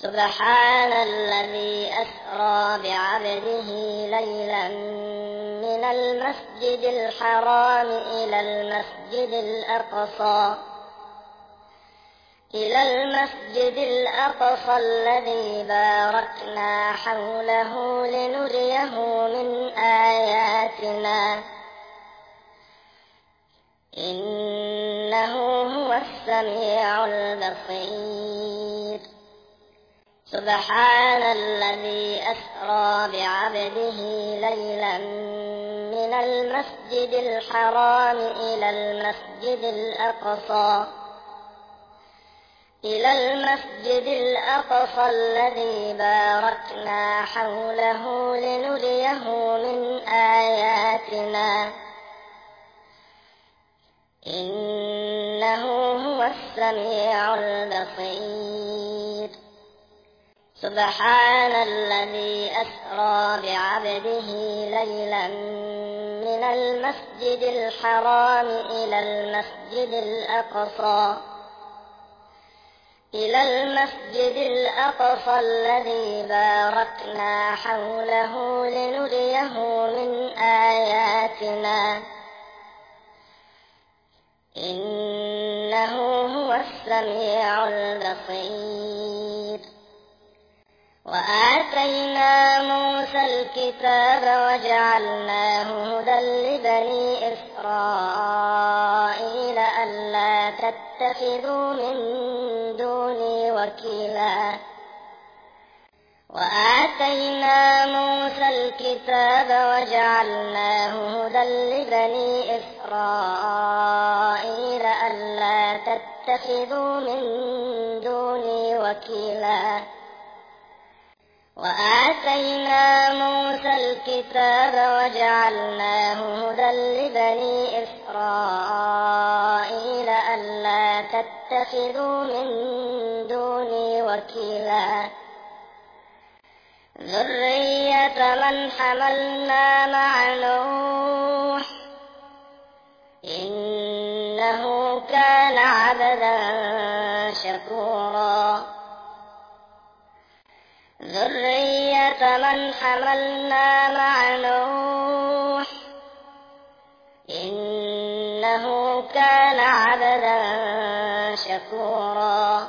سبحان الذي أسرى بعبده ليلا من المسجد الحرام إلى المسجد الأقصى الذي باركنا حوله لنريه من آياتنا إنه هو السميع البصير. سبحان الذي أسرى بعبده ليلا من المسجد الحرام إلى المسجد الأقصى الذي باركنا حوله لنريه من آياتنا إنه هو السميع البصير. سبحان الذي أسرى بعبده ليلا من المسجد الحرام إلى المسجد الأقصى الذي باركنا حوله لنريه من آياتنا إنه هو السميع البصير. وآتينا موسى الكتاب وجعلناه هدى لبني إسرائيل ألا تتخذوا من دوني وكيلا. وآتينا موسى الكتاب وجعلناه هدى لبني إسرائيل ألا تتخذوا من دوني وكيلا. وآتينا موسى الكتاب وجعلناه هدى لبني إسرائيل ألا تتخذوا من دوني وكيلا. ذرية من حملنا مع نوح إنه كان عبدا شكورا. ذرية من حملنا مع نوح إنه كان عبدا شكورا.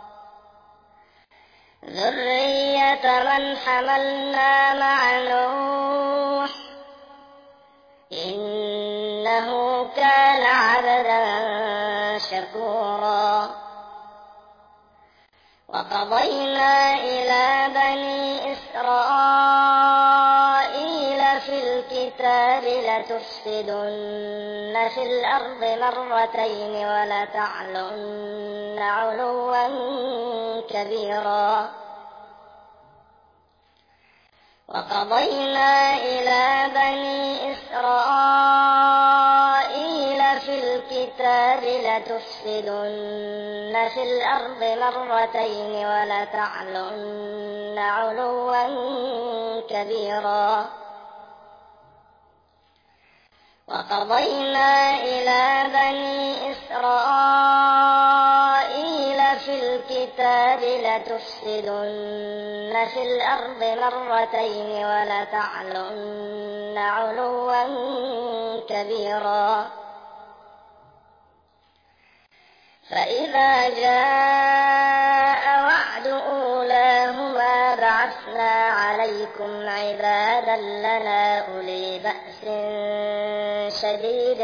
ذرية من حملنا مع نوح إنه كان عبدا شكورا. وقضينا إلى بني إسرائيل في الكتاب لتفسدن في الأرض مرتين ولتعلن علوا كبيرا. وقضينا إلى بني إسرائيل في الكتاب لتفسدن في الأرض مرتين ولتعلن علوا كبيرا. وقضينا إلى بني إسرائيل في الكتاب لتفسدن في الأرض مرتين ولتعلن علوا كبيرا. فإذا جاء وعد أولاهما بعثنا عليكم عبادا لنا أولي بأس شديد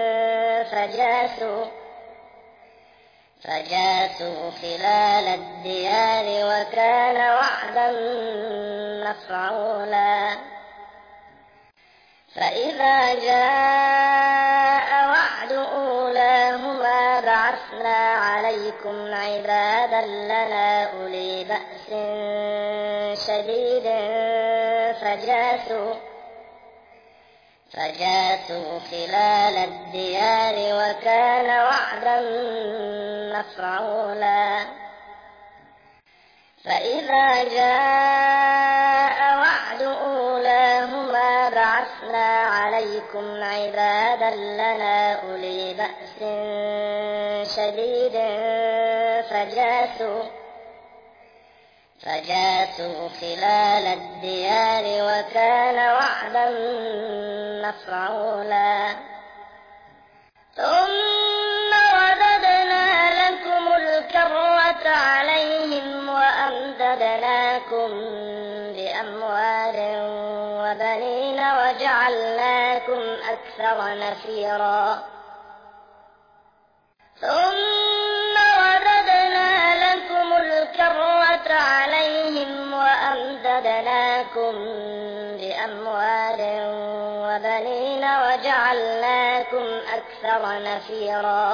فجاسوا خلال الديار وكان وعدا مفعولا. فإذا جاء وعد أولاهما بعثنا عليكم عبادا لنا أولي بأس شديد فجاسوا خلال الديار وكان وعدا مفعولا. فإذا جاء وعد أولاهما بعثنا عليكم عبادا لنا أولي بأس شديد فجاسوا خلال الديار وكان وعدا مفعولا ثم رددنا لكم الكرة عليهم وأمددناكم بأموال وبنين وجعلناكم أكثر نفيرا ثم رددنا لكم الكرة عليهم وأمددناكم بأموال وبنين وجعلناكم أكثر نفيرا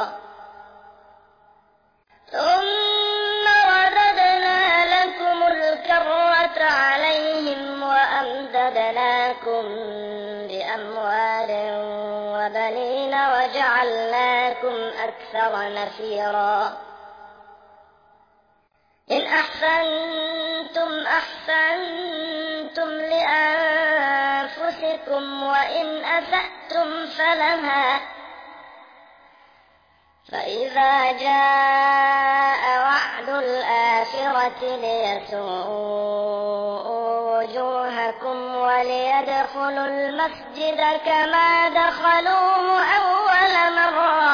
ثم رددنا لكم الكرة عليهم وأمددناكم بأموال وبنين وجعلناكم أكثر نفيرا إن أحسنتم أحسنتم لأنفسكم وإن أسأتم فلها فإذا جاء وعد الآخرة ليسوءوا وجوهكم وليدخلوا المسجد كما دخلوه أول مرة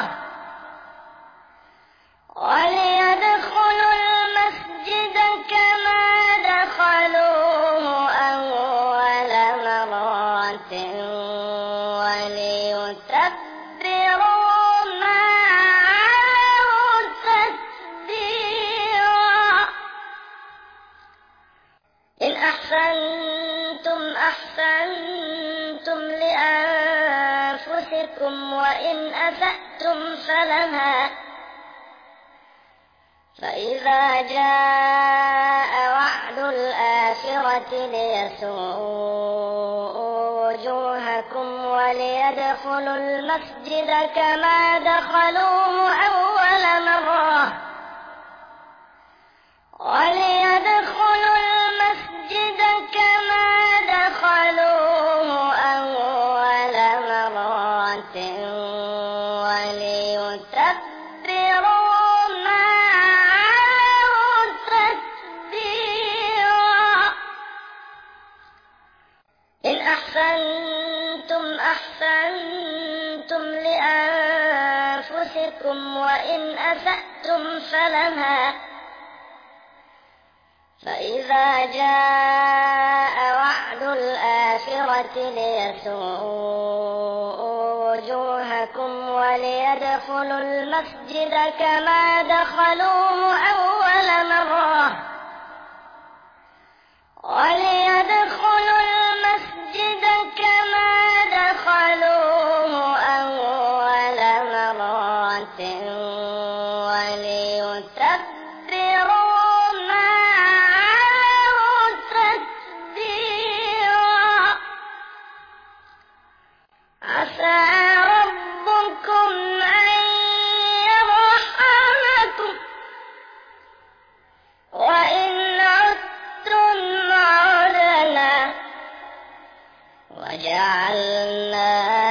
وليدخلوا المسجد كما دخلوه أول مرة وليتبروا ما علوا تتبيرا إن أحسنتم أحسنتم لأنفسكم وإن أسأتم فلها فإذا جاء وعد الآخرة ليسوءوا وجوهكم وليدخلوا المسجد كما دخلوه أول مرة وليدخلوا المسجد كما دخلوه أول مرة وليتبروا ما علوا تتبيرا إن أحسنتم أحسنتم لأنفسكم وإن أسأتم فلها فإذا جاء وعد الآخرة ليسوءوا وجوهكم وليدخلوا المسجد كما دخلوه أول مرة وليدخلوا المسجد كما دخلوه أول مرة وليتبروا ما علوا تتبيرا عسى ربكم أن يرحمكم وإن عدتم عدنا وجعلنا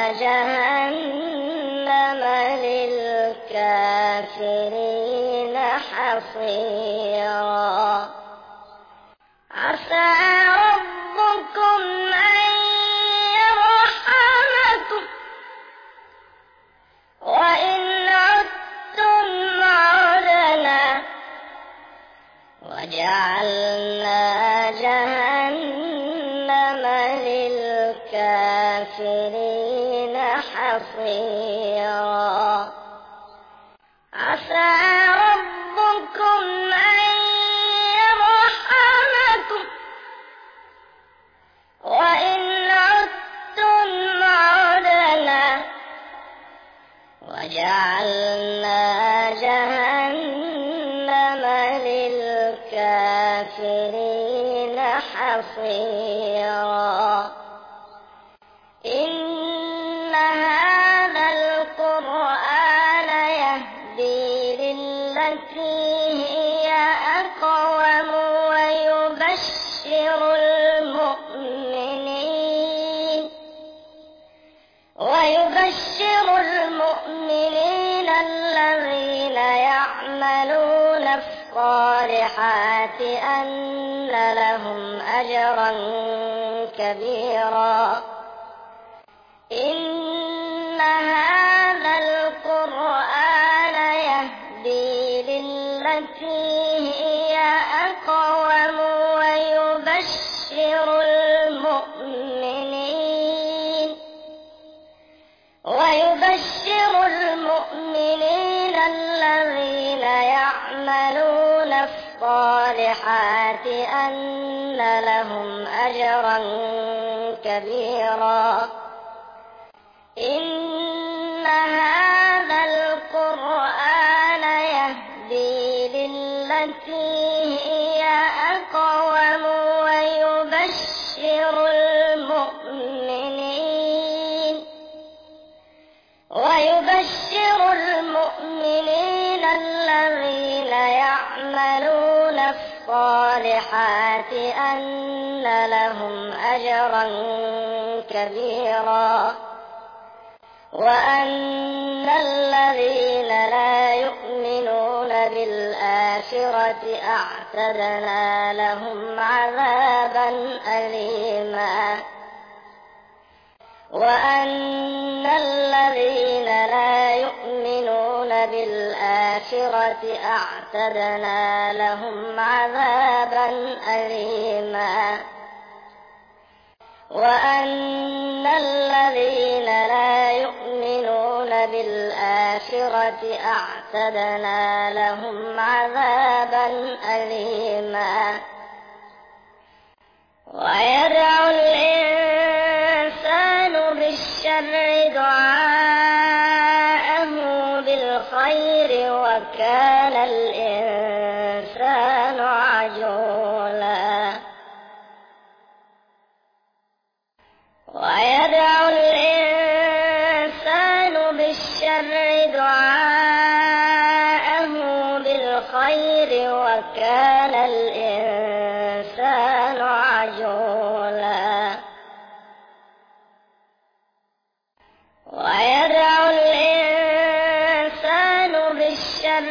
جهنم للكافرين حصيرا عسى ربكم أن يرحمكم وإن عدتم عدنا وجعلنا جهنم للكافرين حصيرا عسى ربكم أن يرحمكم وإن عدتم عدنا وجعلنا جهنم للكافرين حصيرا إن هذا القرآن يهدي للتي هي أقوم ويبشر المؤمنين الذين يعملون الصالحات أن أن لهم أجرا كبيرا إن هذا القرآن يهدي للتي هي أقوم ويبشر المؤمنين الذين يعملون الصالحات أن لهم أجرا كبيرا إن هذا القرآن يهدي للتي هي أقوم ويبشر المؤمنين الذين يعملون الصالحات أن لهم أجرا كبيرا وأن الذين لا يؤمنون بالآخرة أعتدنا لهم عذابا أليما وأن الذين لا يؤمنون بالآخرة أعتدنا لهم عذابا أليما وأن الذين لا يؤمنون بالآخرة أعتدنا لهم عذابا أليما ويدعو الإنسان بالشر دعاءه بالخير وكان الإنسان عجولا ويدعو الإنسان بالشر دعاءه بالخير وكان الإنسان عجولا ويدعو الإنسان بالشر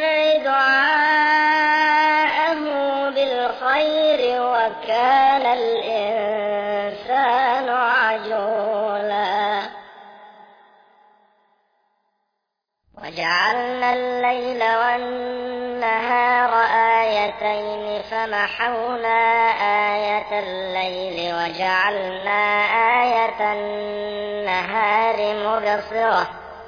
دعاءه بالخير وكان الإنسان عجولا وجعلنا الليل والنهار آيتين فمحونا آية الليل وجعلنا آية النهار مبصرة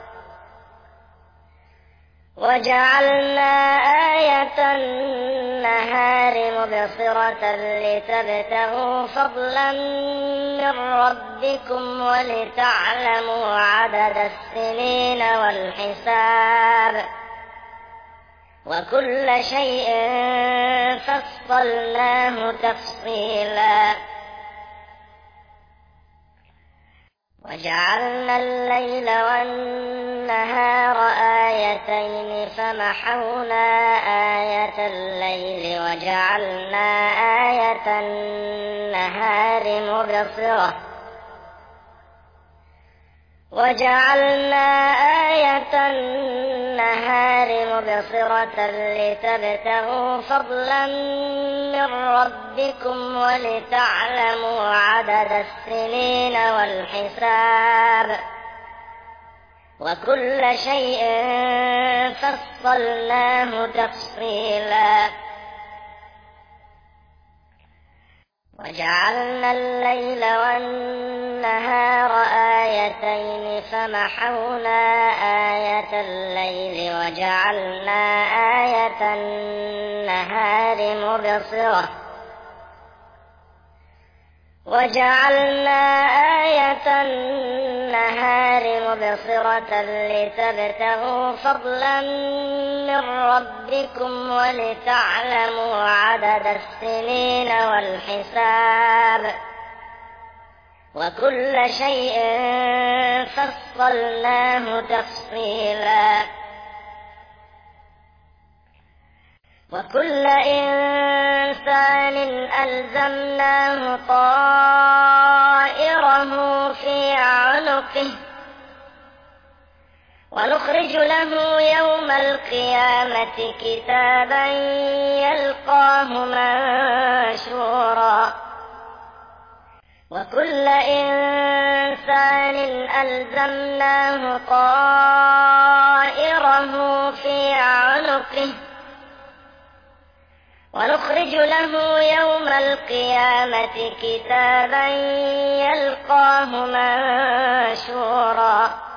لتبتغوا فضلا من ربكم ولتعلموا عدد السنين والحساب وكل شيء فصلناه تفصيلا وجعلنا الليل والنهار آيتين فمحونا آية الليل وجعلنا آية النهار مبصرة لتبتغوا فضلا من ربكم ولتعلموا عدد السنين والحساب وكل شيء فصلناه تفصيلا وجعلنا الليل والنهار آيتين فمحونا آية الليل وجعلنا آية النهار مبصرة لتبتغوا فضلا من ربكم ولتعلموا عدد السنين والحساب وكل شيء فصلناه تفصيلا وكل إنسان ألزمناه طائره في عنقه ونخرج له يوم القيامة كتابا يلقاه منشورا وكل إنسان ألزمناه طائره في عنقه ونخرج له يوم القيامة كتابا يلقاه منشورا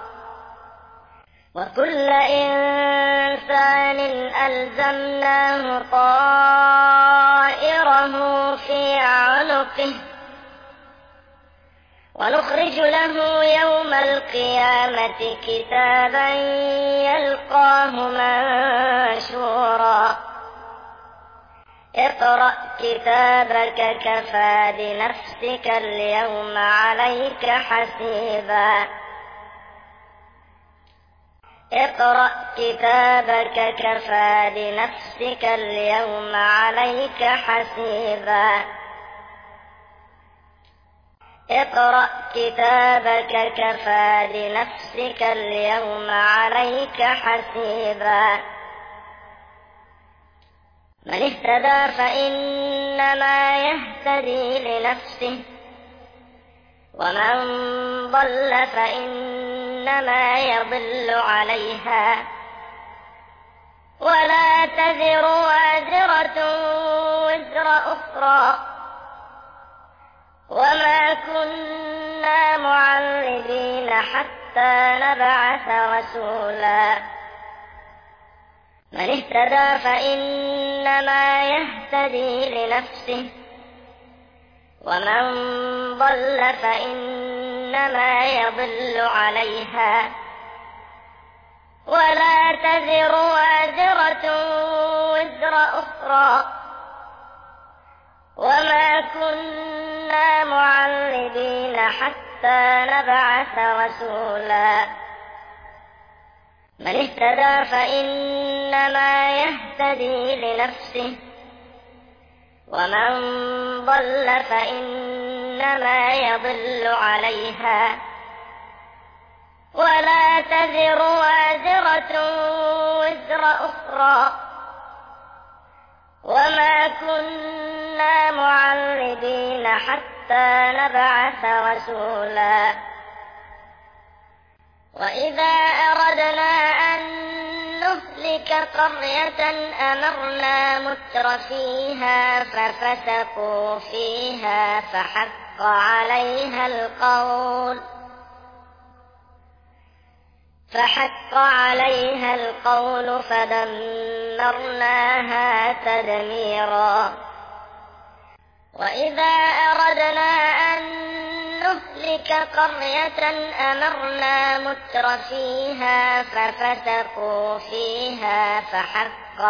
وكل إنسان ألزمناه طائره في عنقه ونخرج له يوم القيامة كتابا يلقاه منشورا اقرأ كتابك كفى بنفسك اليوم عليك حسيبا اقرأ كتابك كفى بنفسك اليوم عليك حسيبا اقرأ كتابك كفى بنفسك اليوم عليك حسيبا من اهتدى فإنما يهتدي لنفسه ومن ضل فإنما يضل عليها ولا تزر وازرة وزر أخرى وما كنا معذبين حتى نبعث رسولا من اهتدى فإنما يهتدي لنفسه ومن ضل فإنما يضل عليها ولا تزر وازرة وزر أخرى وما كنا معذبين حتى نبعث رسولا من اهتدى فإنما يهتدي لنفسه ومن ضل فإنما يضل عليها ولا تزر وازرة وزر أخرى وما كنا معذبين حتى نبعث رسولا وإذا أردنا أن نهلك قرية أمرنا متر فيها ففسقوا فيها فحق عليها القول فدمرناها تدميرا وإذا أردنا أن نهلك قرية أمرنا متر فيها ففسقوا فيها فحق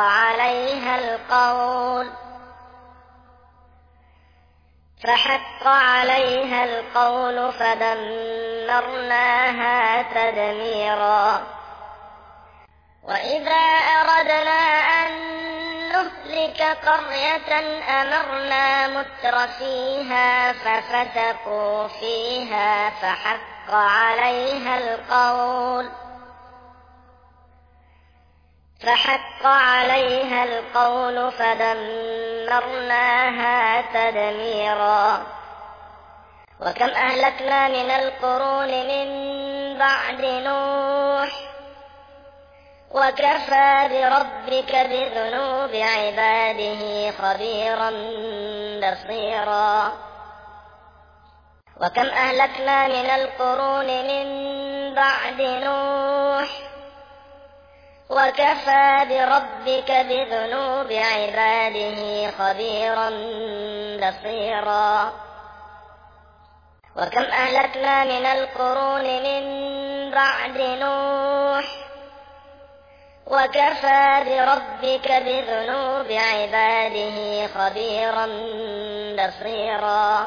عليها القول فدمرناها تدميرا وإذا أردنا أن نهلك قرية أمرنا متر فيها ففسقوا فيها فحق عليها القول فدمرناها تدميرا وكم أهلكنا من القرون من بعد نوح وكفى بربك بذنوب عباده خبيرا بصيرا وكم أهلكنا من القرون من بعد نوح وكفى بربك بذنوب عباده خبيرا بصيرا وكم أهلكنا من القرون من بعد نوح وكفى بربك بذنوب عباده خبيرا بصيرا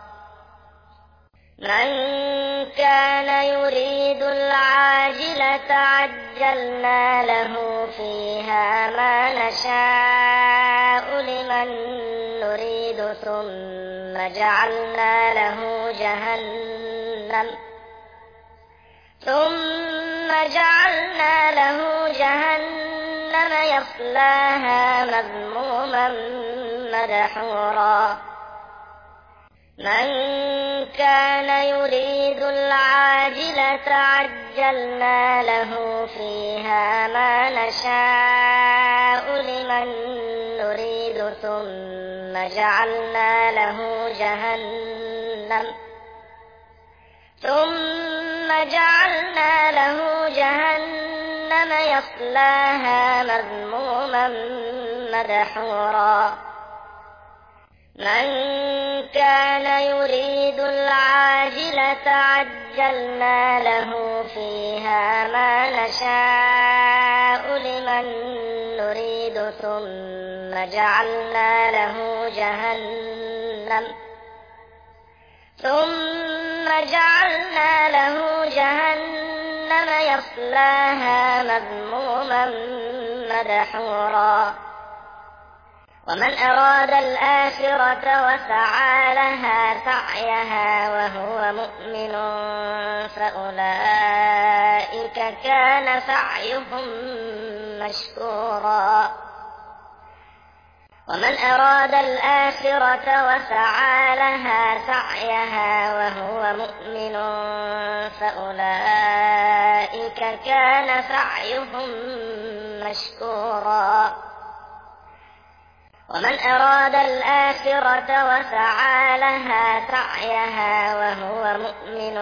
من كان يريد العاجلة عجلنا له فيها ما نشاء لمن نريد ثم ثم جعلنا له جهنم يصلاها مذموما مدحورا من كان يريد العاجلة عجلنا له فيها ما نشاء لمن نريد ثم جعلنا له جهنم يصلاها مذموما مدحورا من كان يريد العاجلة عجلنا له فيها ما نشاء لمن نريد ثم جعلنا له جهنم يصلاها مذموما مدحورا ومن أراد الآخرة وسعى لها سعيها وهو مؤمن فأولئك كان سعيهم مشكورا ومن أراد الآخرة وسعى لها سعيها وهو مؤمن فأولئك كان سعيهم مشكورا ومن أراد الآخرة وسعى لها سعيها وهو مؤمن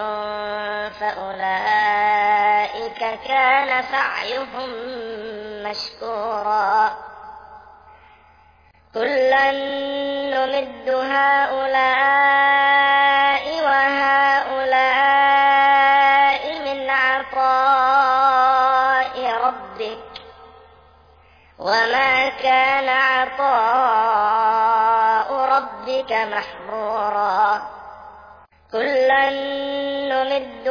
فأولئك كان سعيهم مشكورا كلا نمد هؤلاء وهؤلاء من عطاء ربك وما كان عطاء ربك محظورا كلا نمد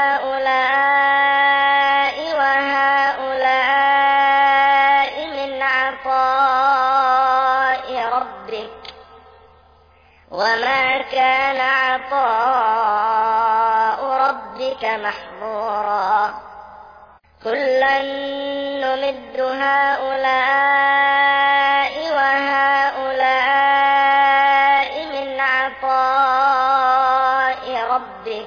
هؤلاء وهؤلاء من عطاء ربك وما كان عطاء ربك محظورا كلا نمد هؤلاء وهؤلاء من عطاء ربك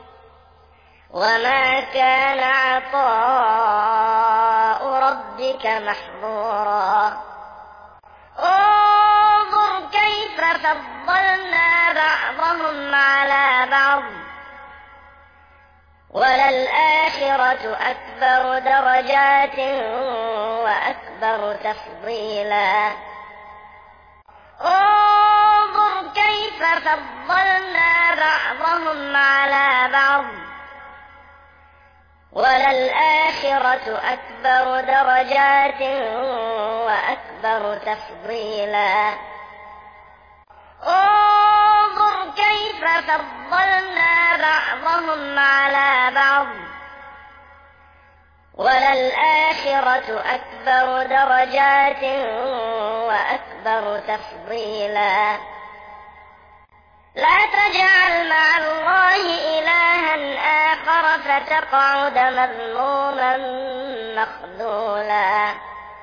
وما كان عطاء ربك محظورا انظر كيف فضلنا بعضهم على بعض وللآخرة أكبر درجات وأكبر تفضيلا انظر كيف فضلنا بعضهم على بعض وللآخرة أكبر درجات وأكبر تفضيلا انظر كيف فضلنا بعضهم على بعض وللآخرة أكبر درجات وأكبر تفضيلا لا تجعل مع الله إلها آخر فتقعد مذموما مخذولا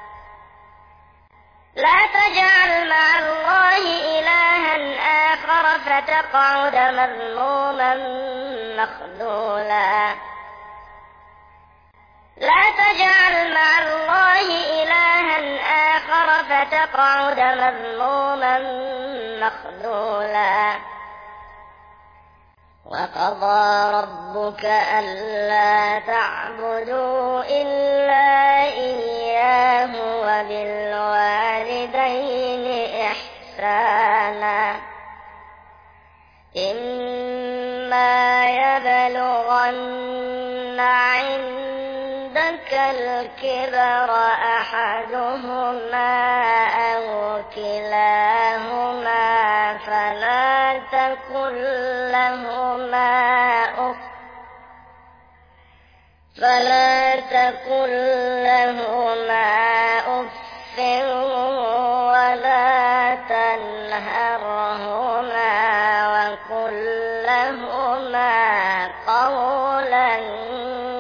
لا تجعل مع الله إلها آخر فتقعد مذموما مخذولا لا تجعل مع الله إلها آخر فتقعد مذموما مخذولا وقضى ربك ألا تعبدوا إلا إياه وبالوالدين إحسانا إما يبلغن عندك الكبر أحدهما أو كلاهما فلا تقل لهما أف ولا تنهرهما وقل لهما قولا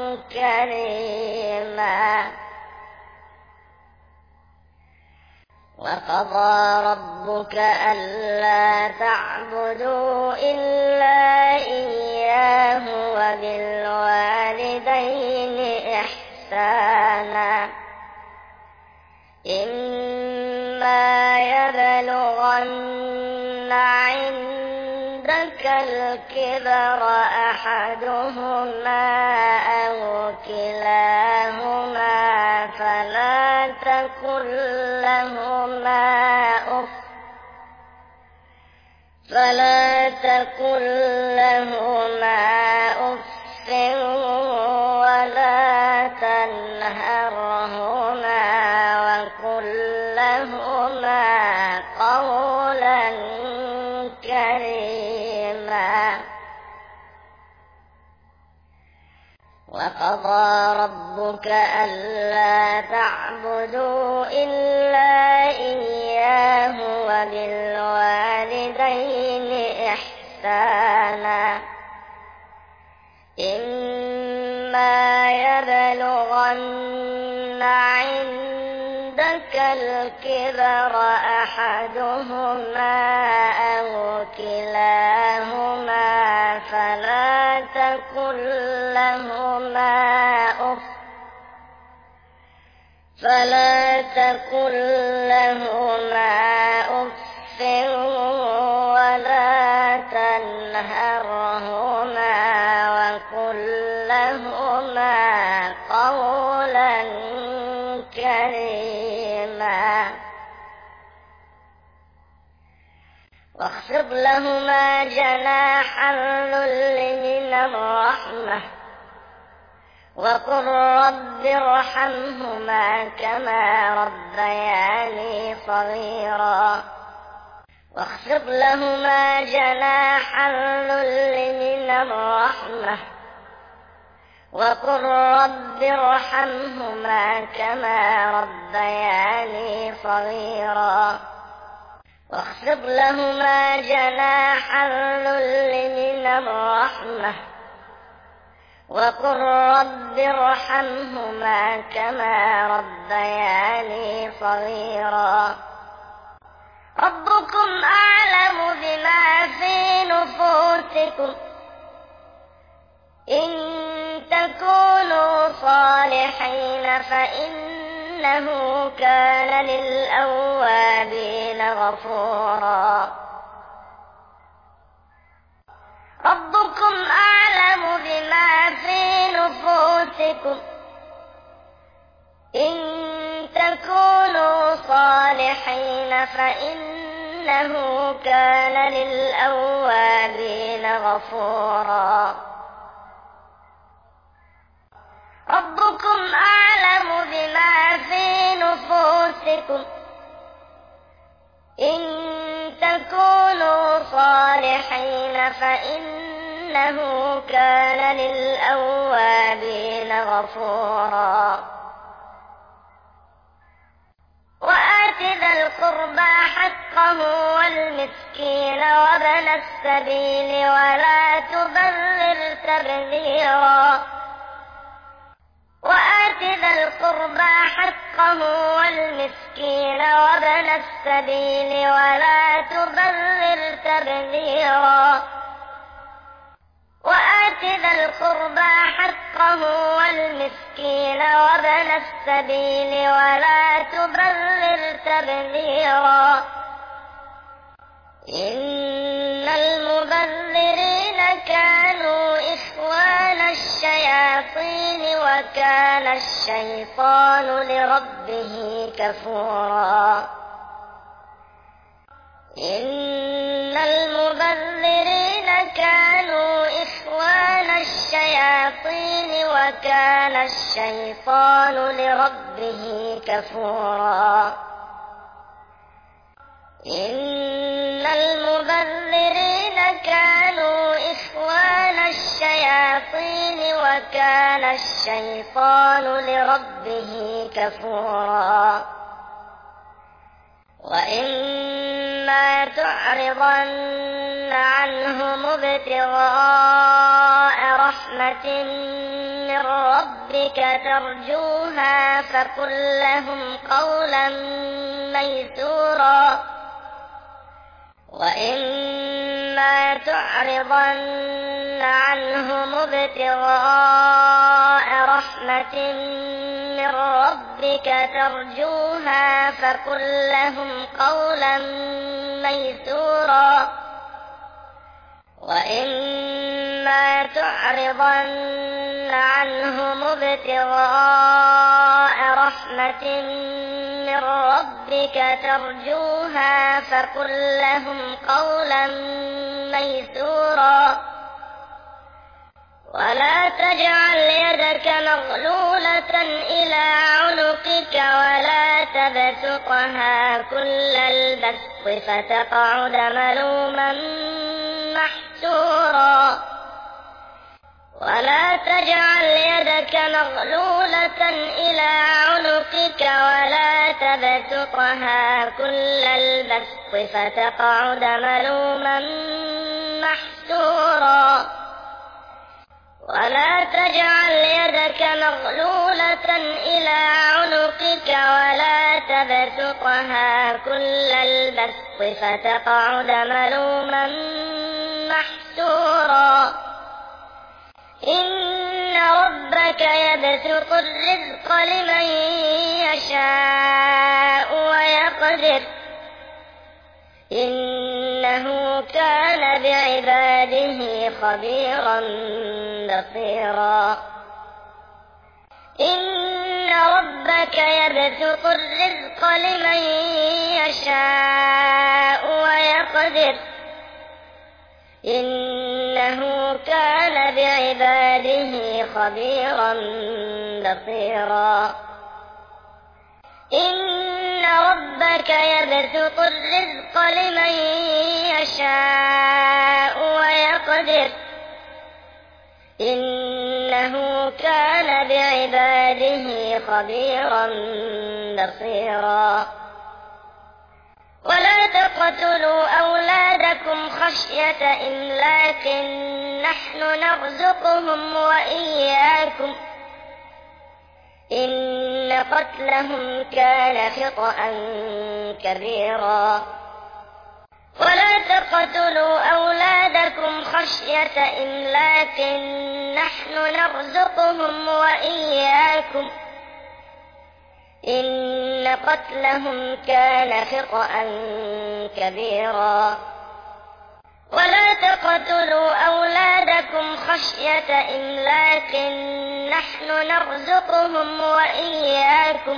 وقضى ربك ألا تعبدوا إلا إياه وبالوالدين إحسانا إما يبلغن عندك الكبر أحدهما أو كلاهما فلا تقل لهما أف ولا تنهرهما وقل لهما قولا كريما وقضى ربك ألا تعبدوا إلا إياه وبالوالدين إحسانا إما يبلغن عندك الكبر أحدهما أو كلاهما فلا تقل لهما أف ولا تنهرهما وقل لهما قولا كريما واخفض لهما جناح الذل من الرحمة وقل رب ارحمهما كما ربياني صغيرا واخفض لهما جناح الذل من الرحمة وقل رب ارحمهما كما ربياني صغيرا واخفض لهما جناح الذل من الرحمة وقل رب ارحمهما كما ربياني صغيرا ربكم أعلم بما في نفوسكم إن تكونوا صالحين فإنه كان للأوابين غفورا ربكم أعلم بما في نفوسكم إن تكونوا صالحين فإنه كان للأوابين غفورا ربكم أعلم بما في نفوسكم إن تكونوا صالحين فإنه كان للأوابين غفورا وآت ذا القربى حقه والمسكين وابن السبيل ولا تبذر تبذيرا وآت ذا القربى حقه والمسكين وابن السبيل ولا تبذر تبذيرا وآت ذا القربى حقه والمسكين وابن السبيل ولا تبذر تبذيرا إن المبذرين كانوا إخوان الشياطين وكان الشيطان لربه كفورا إن المبذرين كانوا إخوان الشياطين وكان الشيطان لربه كفورا إن المبذرين كانوا إخوان الشياطين وكان الشيطان لربه كفورا وإما تعرضن عنهم ابتغاء رحمة من ربك ربك ترجوها فقل لهم قولا ميسورا وإما تعرضن عنهم ابتغاء رحمة من ربك ترجوها فقل لهم قولا ميسورا وإما تعرضن عنهم ابتغاء رحمة من ربك ترجوها فقل لهم قولا ميسورا ولا تجعل يدك مغلولة إلى عنقك ولا تبسطها كل البسط فتقعد ملوما محسورا ولا تجعل يدك مغلولة إلى عنقك ولا تبسطها كل البسط فتقعد ملوما محسورا ولا تجعل يدك مغلولة إلى عنقك ولا تبسطها كل البسط فتقعد ملوما محسورا إن ربك يبسط الرزق لمن يشاء ويقدر إنه كان بعباده خبيرا بصيرا إن ربك يبسط الرزق لمن يشاء ويقدر إنه كان بعباده خبيرا بصيرا إن ربك يبسط الرزق لمن يشاء ويقدر إنه كان بعباده خبيرا بصيرا ولا تقتلوا أولادكم خشية إملاق نحن نرزقهم وإياكم إن قتلهم كان خطأ كبيرا ولا تقتلوا أولادكم خشية إملاق نحن نرزقهم وإياكم إن قتلهم كان خطأ كبيرا ولا تقتلوا أولادكم خشية إملاق نحن نرزقهم وإياكم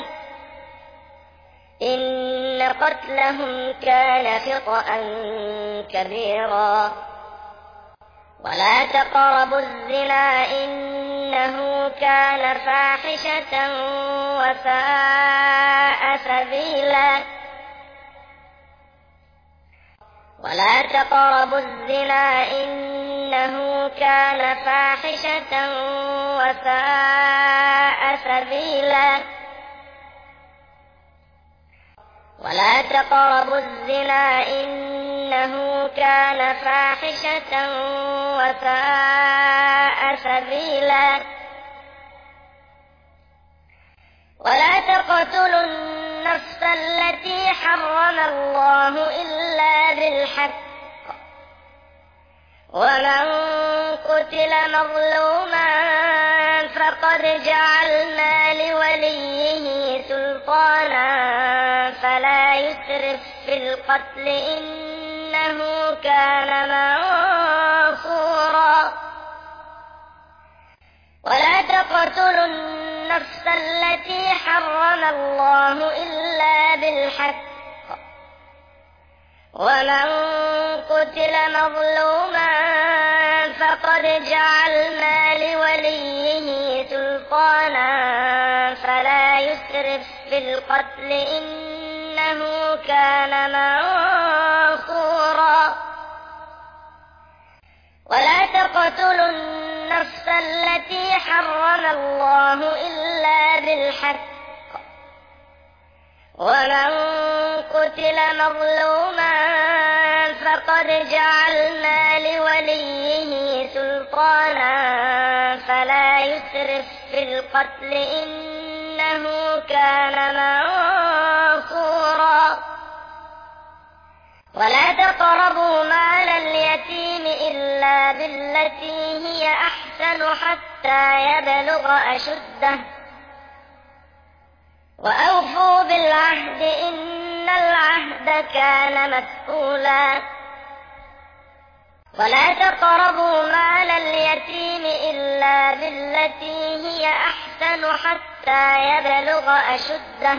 إن قتلهم كان خطأ كبيرا ولا تقربوا الزنا إنه كان فاحشة وساء سبيلا ولا تقربوا الزنا إنه كان فاحشة وساء سبيلا ولا تقربوا الزنا إنه كان فاحشة وساء سبيلا ولا تقتلوا النفس التي حرم الله إلا بالحق ومن قتل مظلوما فقد جعلنا لوليه سلطانا فلا يسرف في القتل إنه كان منصورا ولا تقتلوا النفس التي حرم الله إلا بالحق ومن قتل مظلوما فقد جعلنا لوليه سلطانا فلا يسرف في القتل إنه كان منصورا ولا تقتلوا النفس التي حرم الله إلا بالحق ومن قتل مظلوما لقد جعلنا لوليه سلطانا فلا يسرف في القتل إنه كان منصورا ولا تقربوا مال اليتيم إلا بالتي هي أحسن حتى يبلغ أشده وأوفوا بالعهد إن العهد كان مسؤولا ولا تقربوا مال اليتيم إلا بالتي هي أحسن حتى يبلغ أشده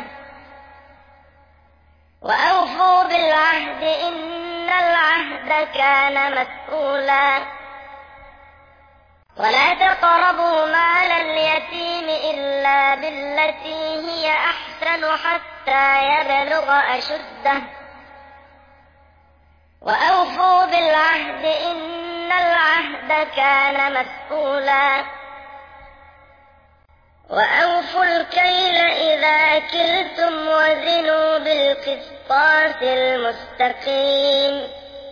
وأوفوا بالعهد إن العهد كان مسؤولا ولا تقربوا مال اليتيم إلا بالتي هي أحسن حتى يبلغ أشده وأوفوا بالعهد إن العهد كان مسؤولا وأوفوا الكيل إذا كلتم وزنوا بالقسطاس المستقيم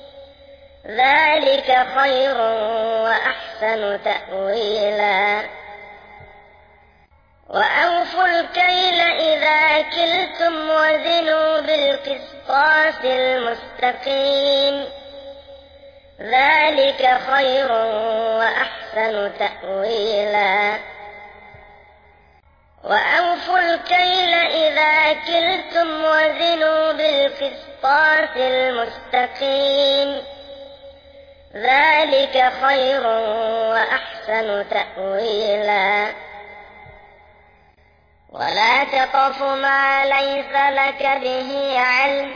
ذلك خير وأحسن تأويلا وأوفوا الكيل إذا كلتم وزنوا بالقسطاس المستقيم ذلك خير وأحسن تأويلا وأوفوا الكيل إذا كلتم وزنوا بالقسطاس المستقيم ذلك خير وأحسن تأويلا ولا تقف ما ليس لك به علم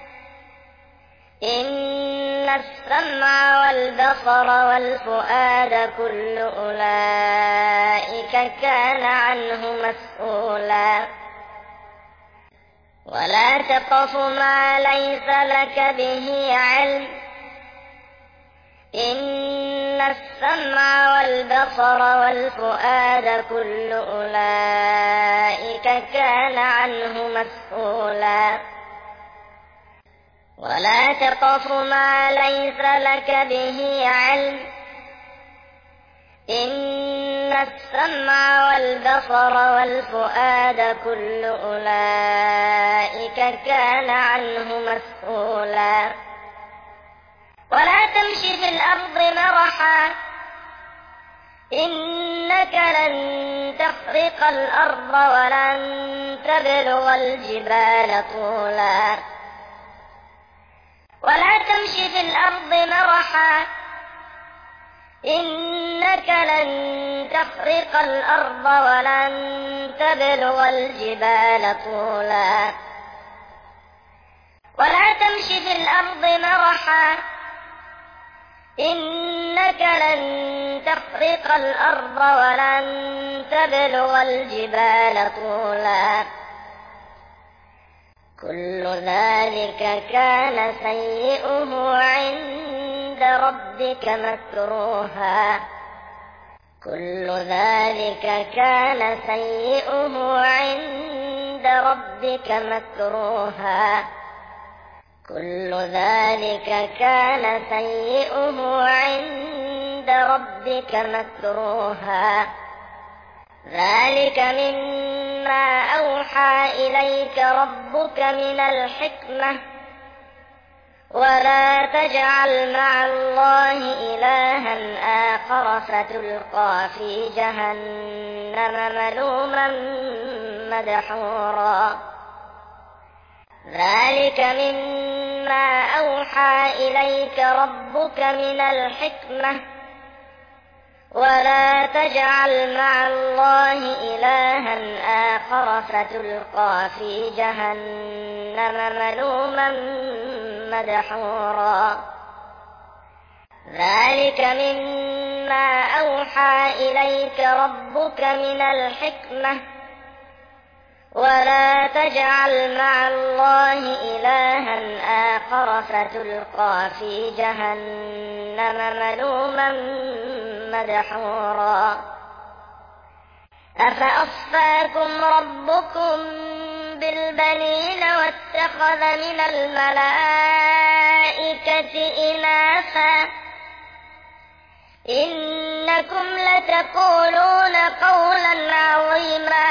إن السمع والبصر والفؤاد كل أولئك كان عنه مسؤولا ولا تقف ما ليس لك به علم إن السمع والبصر والفؤاد كل أولئك كان عنه مسؤولا ولا تقف ما ليس لك به علم إن السمع والبصر والفؤاد كل أولئك كان عنه مسؤولا ولا تمش في الأرض مرحا إنك لن تخرق الأرض ولن تبلغ الجبال طولا ولا تمش في الأرض مرحا إنك لن تخرق الأرض ولن تبلغ الجبال طولا ولا تمش في الأرض مرحا إنك لن تخرق الأرض ولن تبلغ الجبال طولا كل ذلك كان سيئه عند ربك مكروها كل ذلك كان سيئه عند ربك مكروها كل ذلك كان سيئه عند ربك مكروها ذلك مما أوحى إليك ربك من الحكمة ولا تجعل مع الله إلها آخر فتلقى في جهنم ملوما مدحورا ذلك مما أوحى إليك ربك من الحكمة ولا تجعل مع الله إلها آخر فتلقى في جهنم ملوما مدحورا ذلك مما أوحى إليك ربك من الحكمة ولا تجعل مع الله إلها آخر فتلقى في جهنم ملوما مدحورا أفأصفاكم ربكم بالبنين واتخذ من الملائكة إناثا إنكم لتقولون قولا عظيما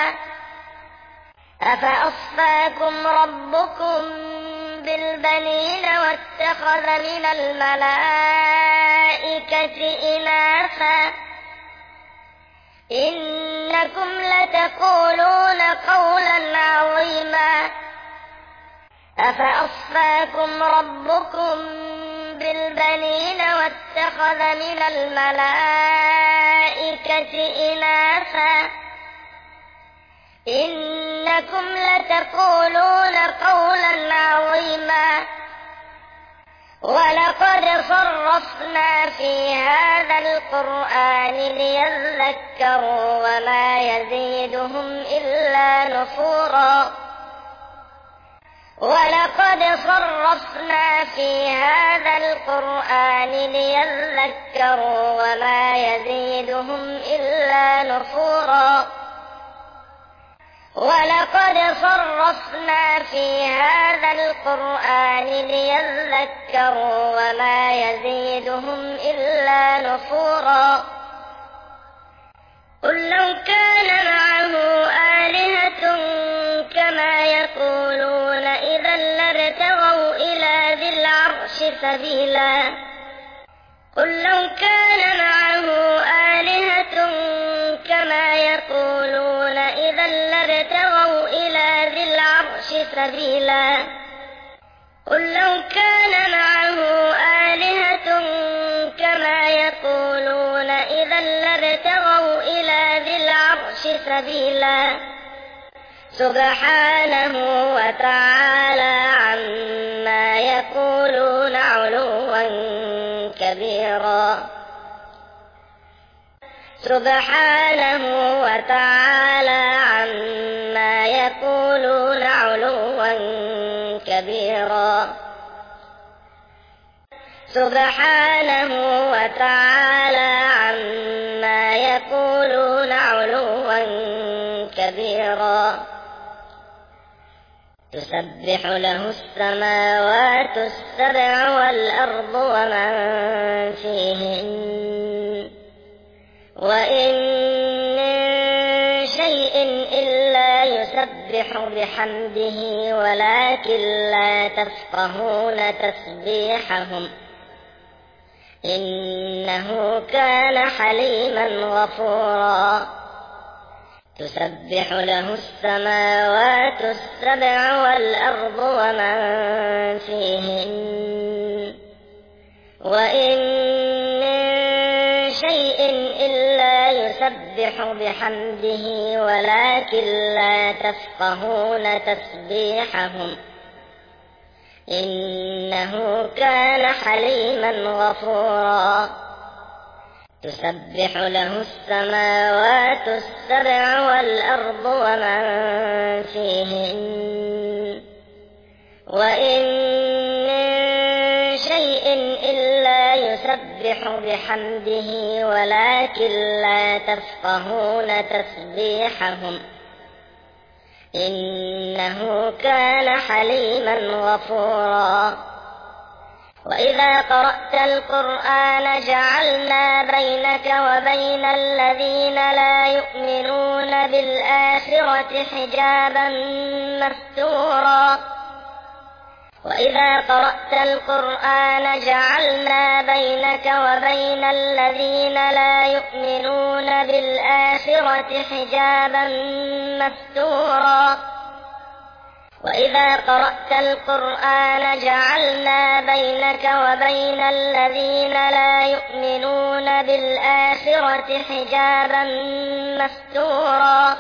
أفأصفاكم ربكم بالبنين واتخذ من الملائكة إناثا إنكم لتقولون قولا عظيما أفأصفاكم ربكم بالبنين واتخذ من الملائكة إناثا إنكم لتقولون قولا عظيما ولقد صرفنا في هذا القرآن ليذكروا وما يزيدهم إلا نفورا ولقد صرفنا في هذا القرآن ليذكروا وما يزيدهم إلا نفورا ولقد صرفنا في هذا القرآن ليذكروا وما يزيدهم إلا نفورا قل لو كان معه آلهة كما يقولون إذا لابتغوا إلى ذي العرش سبيلا قل لو كان معه آلهة كما يقولون إذا لابتغوا إلى ذي العرش سبيلا قل لو كان معه آلهة كما يقولون إذا لابتغوا إلى ذي العرش سبيلا سبحانه وتعالى عما يقولون علوا كبيرا سبحانه وتعالى عما يقولون علوا كبيرا سبحانه وتعالى عما يقولون علوا كبيرا تسبح له السماوات السبع والأرض ومن فيهن وإن من شيء إلا يسبح بحمده ولكن لا تفقهون تسبيحهم إنه كان حليما غفورا تسبح له السماوات السبع والأرض ومن فيهن وإن من شيء إلا يسبح بحمده ولكن لا تفقهون تسبيحهم إنه كان حليما غفورا تسبح له السماوات السبع والأرض ومن فيهن وإن من شيء إلا يسبح بحمده ولكن لا تفقهون تسبيحهم إنه كان حليما غفورا وإذا قرأت القرآن جعلنا بينك وبين الذين لا يؤمنون بالآخرة حجابا مستورا وإذا قرأت القرآن جعلنا بينك وبين الذين لا يؤمنون بالآخرة حجابا مستورا وإذا قرأت القرآن جعلنا بينك وبين الذين لا يؤمنون بالآخرة حجابا مستورا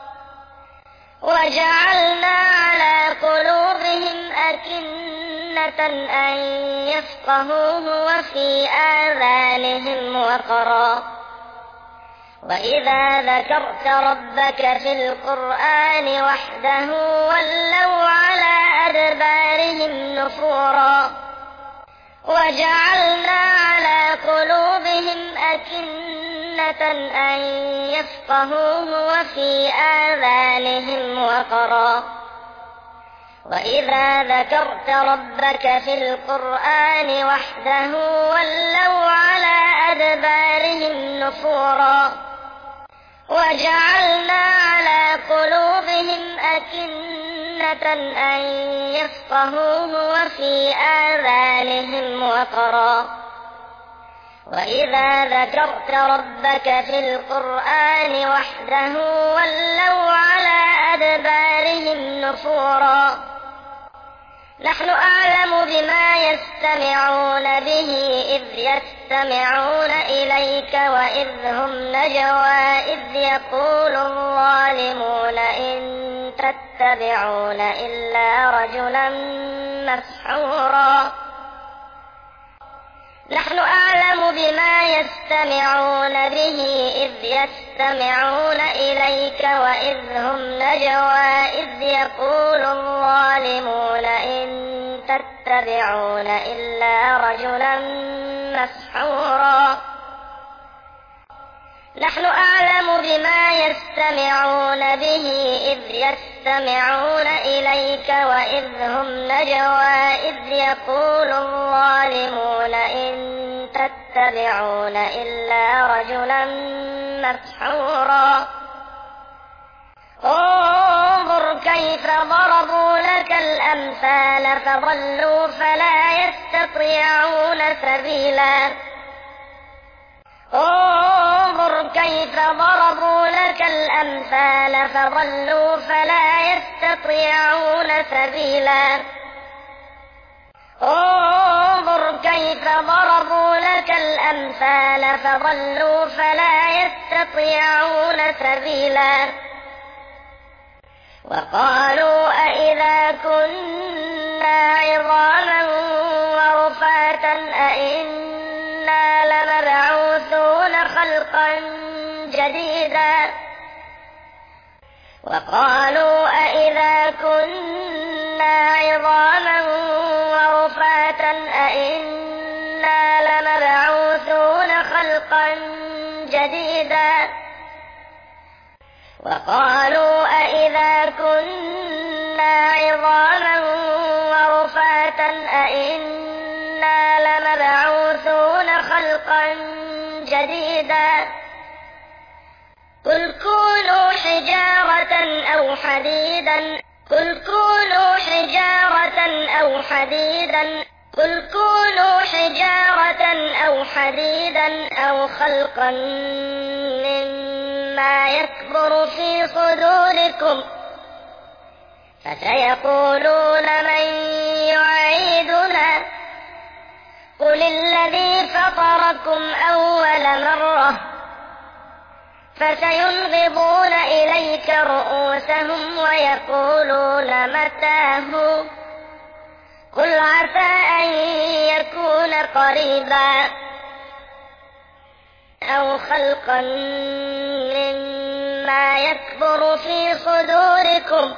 وجعلنا على قلوبهم أكنة أن يفقهوه وفي آذانهم وقرا وإذا ذكرت ربك في القرآن وحده ولوا على أدبارهم نفورا وجعلنا على قلوبهم أكنة أن يفقهوه وفي آذانهم وقرا وإذا ذكرت ربك في القرآن وحده ولوا على أدبارهم نفورا وجعلنا على قلوبهم أكنة أن يفقهوه وفي آذانهم وقرا وإذا ذكرت ربك في القرآن وحده ولوا على أدبارهم نفورا نحن أعلم بما يستمعون به إذ يستمعون إليك وإذ هم نجوى إذ يقول الظالمون إن تتبعون إلا رجلا مسحورا نحن أعلم بما يستمعون به إذ يستمعون إليك وإذ هم نجوى إذ يقول الظالمون إن تتبعون إلا رجلا مسحورا نحن أعلم بما يستمعون به إذ يستمعون إليك وإذ هم نجوى إذ يقول الظالمون إن تتبعون إلا رجلا مسحورا انظر كيف ضربوا لك الأمثال فضلوا فلا يستطيعون سبيلا انظر كيف ضربوا لك الأمثال فضلوا فلا يستطيعون سبيلا انظر كيف ضربوا لك الأمثال فضلوا فلا يستطيعون سبيلا وقالوا أإذا كنا عظاما ورفاتا أإنا لمبعوثون خلقا جديدا وقالوا أإذا كنا عظاما ورفاتا أإنا لمبعوثون خلقا جديدا وقالوا أإذا كنا عظاما ورفاتا أإنا لمبعوثون خلقا جديدا قل كونوا حجارة أو حديدا قل كونوا حجارة أو حديدا قل كونوا حجارة أو حديدا أو خلقا مما يكبر في صدوركم فسيقولون من يعيدنا قل الذي فطركم أول مرة فسينغضون إليك رؤوسهم ويقولون متاه قل عسى أن يكون قريبا أو خلقا مما يكبر في صدوركم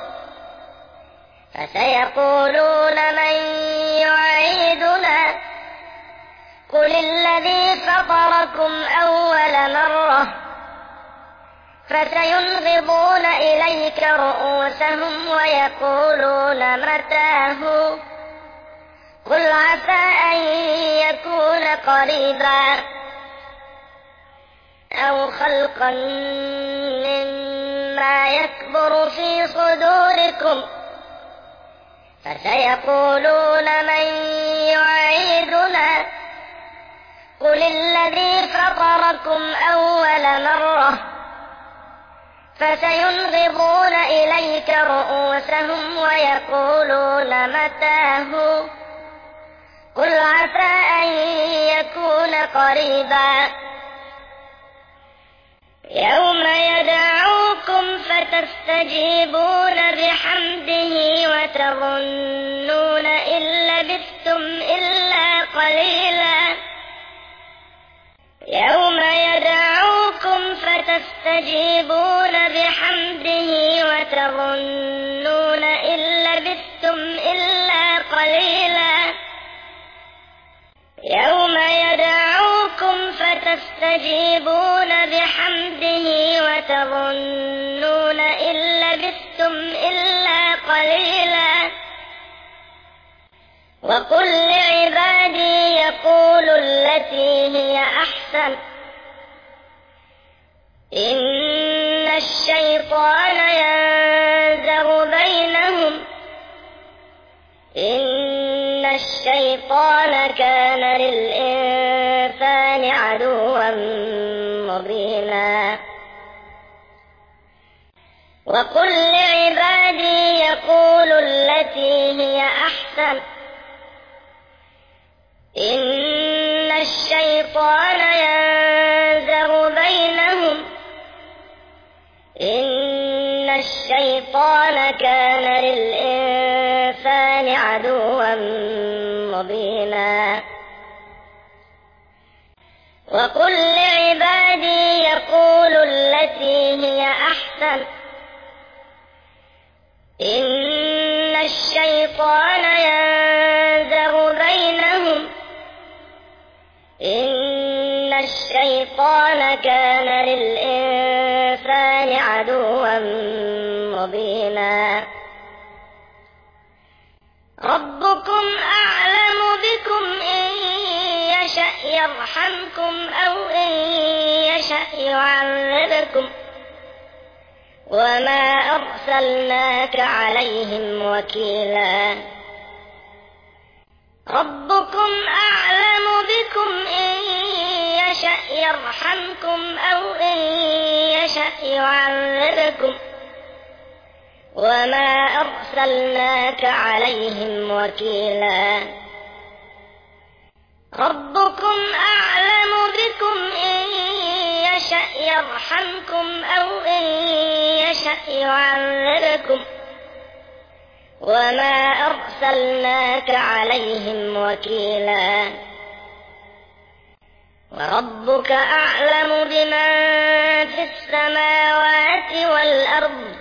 فسيقولون من يعيدنا قل الذي فطركم أول مرة فسينغضون إليك رؤوسهم ويقولون متاه قل عسى أن يكون قريبا أو خلقا مما يكبر في صدوركم فسيقولون من يعيدنا قل الذي فطركم أول مرة فسينغضون إليك رؤوسهم ويقولون متاه قل عسى أن يكون قريبا يوم يدعوكم فتستجيبون بحمده وتظنون إن لبثتم إلا قليلا يوم يدعوكم فتستجيبون بحمده وتظنون إن لبثتم إلا قليلا يوم يدعوكم فتستجيبون بحمده وتظنون إن لبثتم إلا قليلا وقل لعبادي يقولوا التي هي أحسن إن الشيطان ينزغ بينهم إن الشيطان كان للإنسان عدوا مبينا وقل لعبادي يقولوا التي هي أحسن إن الشيطان ينزغ بينهم إن الشيطان كان للإنسان عدوا مبينا وقل لعبادي يقولوا التي هي أحسن إن الشيطان ينزغ بينهم إن الشيطان كان للإنسان عدوا مبينا ربكم أعلم بكم إن يشأ يرحمكم أو إن يشأ يعذبكم وما أرسلناك عليهم وكيلا ربكم أعلم بكم إن يشأ يرحمكم أو إن يشأ يعذبكم وما أرسلناك عليهم وكيلا ربكم أعلم بكم إن يشأ يرحمكم أو إن يشأ يعذبكم وما أرسلناك عليهم وكيلا وربك أعلم بمن في السماوات والأرض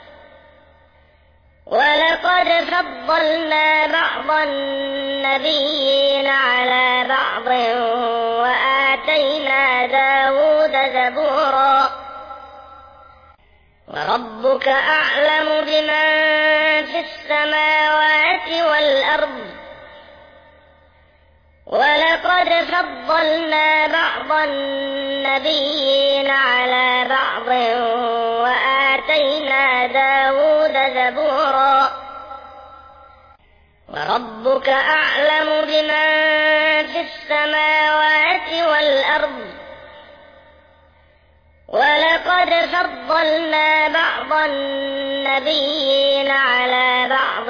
ولقد فضلنا بعض النبيين على بعض وآتينا داود زبورا وربك أعلم بمن في السماوات والأرض ولقد فضلنا بعض النبيين على بعض وآتينا داود زبورا وربك أعلم بمن في السماوات والأرض ولقد فضلنا بعض النبيين على بعض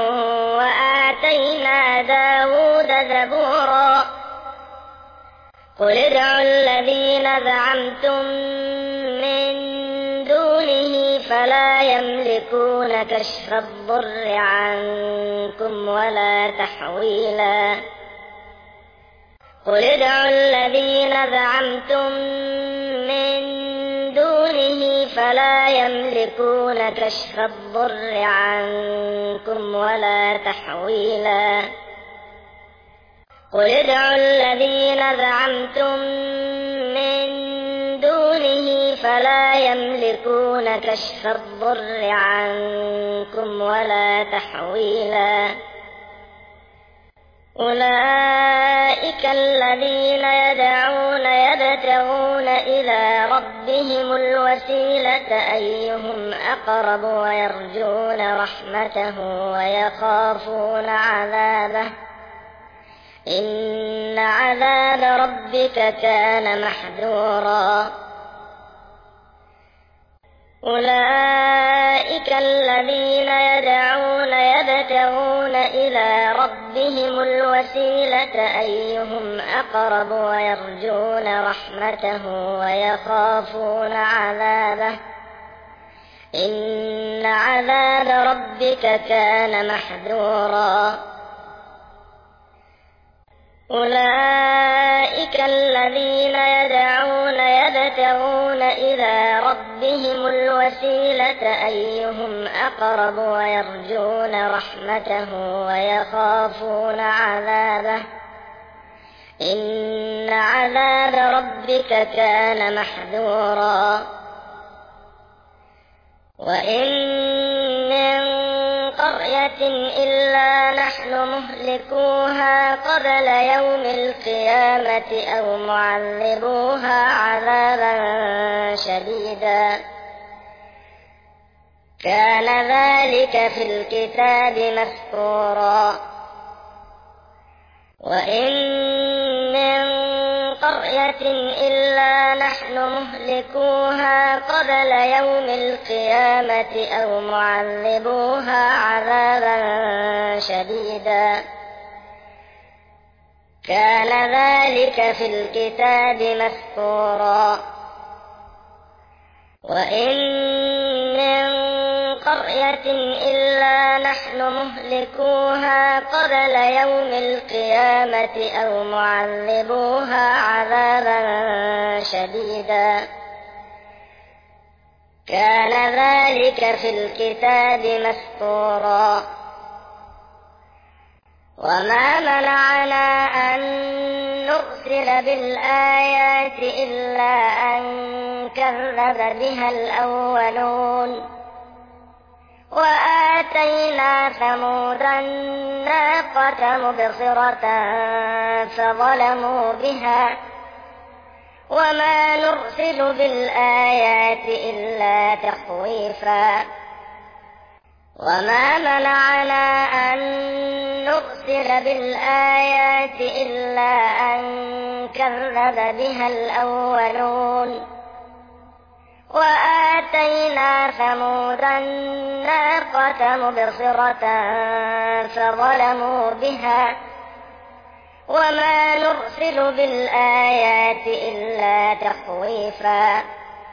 وآتينا داود زبورا قل ادعوا الذين زعمتم من دونه فلا يملكون كشف الضر عنكم ولا تحويلا قل ادعوا الذين زعمتم من دونه فلا يملكون كشف الضر عنكم ولا تحويلا قل ادعوا الذين زعمتم من دونه فلا يملكون كشف الضر عنكم ولا تحويلا أولئك الذين يدعون يبتغون إلى ربهم الوسيلة أيهم أقرب ويرجون رحمته ويخافون عذابه إن عذاب ربك كان محذورا أولئك الذين يدعون يبتغون إلى ربهم الوسيلة أيهم أقرب ويرجون رحمته ويخافون عذابه إن عذاب ربك كان محذورا أولئك الذين يدعون يبتغون إلى ربهم الوسيلة أيهم أقرب ويرجون رحمته ويخافون عذابه إن عذاب ربك كان محذورا وإن من قرية قرية إلا نحن مهلكوها قبل يوم القيامة أو معذبوها عذابا شديدا كان ذلك في الكتاب مسطورا وإن من قرية إلا نحن مهلكوها قبل يوم القيامة أو معذبوها عذابا شديدا كان ذلك في الكتاب مسطورا وإن من قرية إلا نحن مهلكوها قبل يوم القيامة أو معذبوها عذابا شديدا كان ذلك في الكتاب مسطورا وما منعنا أن نرسل بالآيات إلا أن كذب بها الأولون وآتينا ثمود الناقة مبصرة فظلموا بها وما نرسل بالآيات إلا تخويفا وما منعنا أن نرسل بالآيات إلا أن كذب بها الأولون وآتينا ثمود الناقة مبصرة فظلموا بها وما نرسل بالآيات إلا تخويفا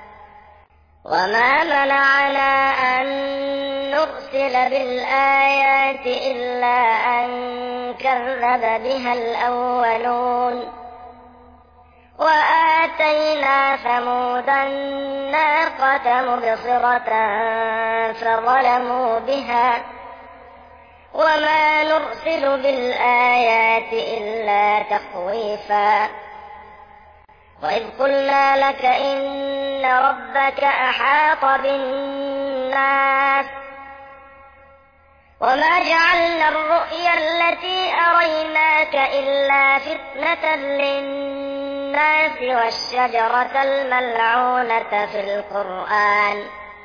وما منعنا أن نرسل بالآيات إلا أن كذب بها الأولون وآتينا ثمود الناقة مبصرة فظلموا بها وما نرسل بالآيات إلا تخويفا وإذ قلنا لك إن ربك أحاط بالناس وما جعلنا الرؤيا التي أريناك إلا فتنة للناس والشجرة الملعونة في القرآن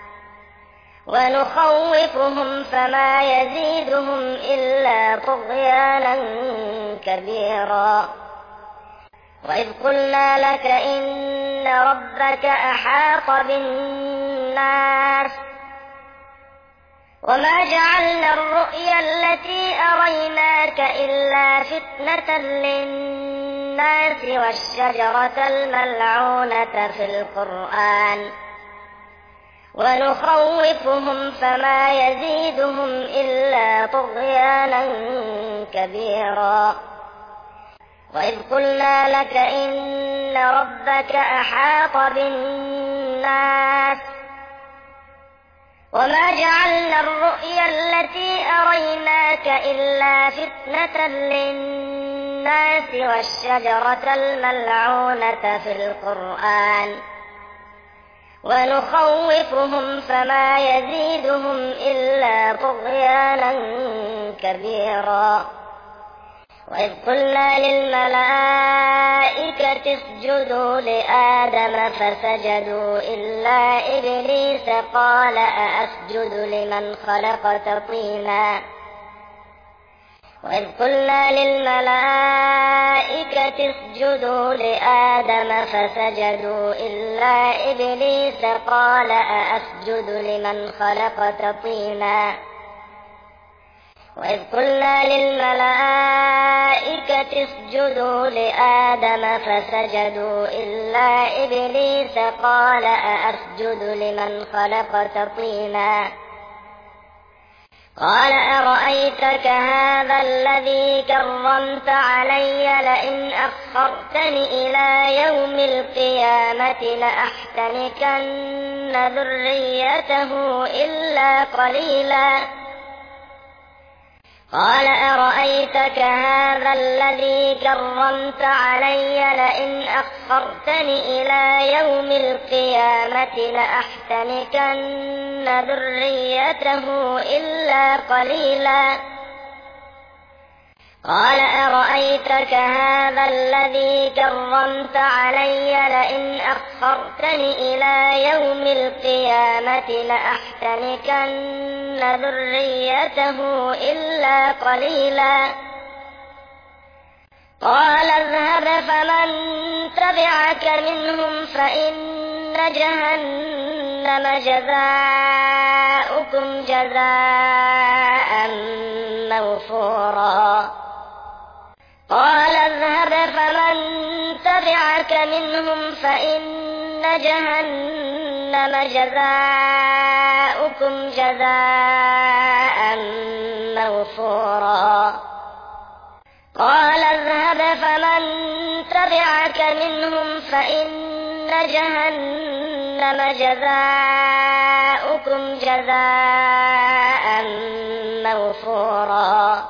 ونخوفهم فما يزيدهم إلا طغيانا كبيرا وإذ قلنا لك إن ربك أحاط بالناس وما جعلنا الرؤيا التي أريناك إلا فتنة للناس والشجرة الملعونة في القرآن ونخوفهم فما يزيدهم إلا طغيانا كبيرا وإذ قلنا لك إن ربك أحاط بالناس وما جعلنا الرؤيا التي أريناك إلا فتنة للناس والشجرة الملعونة في القرآن ونخوفهم فما يزيدهم إلا طغيانا كبيرا وإذ قلنا للملائكة اسجدوا لآدم فسجدوا إلا إبليس قال أأسجد لمن خلقت طينا وإذ قلنا للملائكة اسجدوا لآدم فسجدوا إلا إبليس قال أأسجد لمن خلقت طينا وإذ قلنا للملائكة اسجدوا لآدم فسجدوا إلا إبليس قال أأسجد لمن خلقت طينا قال أرأيتك هذا الذي كرمت علي لئن أخرتني إلى يوم القيامة لأحتنكن ذريته إلا قليلا قال أرأيتك هذا الذي كرمت علي لئن أخرتني إلى يوم القيامة لأحتنكن ذريته إلا قليلا قال أرأيتك هذا الذي كرمت علي لئن أخرتني إلى يوم القيامة لأحتنكن ذريته إلا قليلا قال اذهب فمن تبعك منهم فإن جهنم جزاؤكم جزاء موفورا قال اذهب فمن تبعك منهم فإن جهنم جزاؤكم جزاء موفورا قال اذهب فمن تبعك منهم فإن جهنم جزاؤكم جزاء موفورا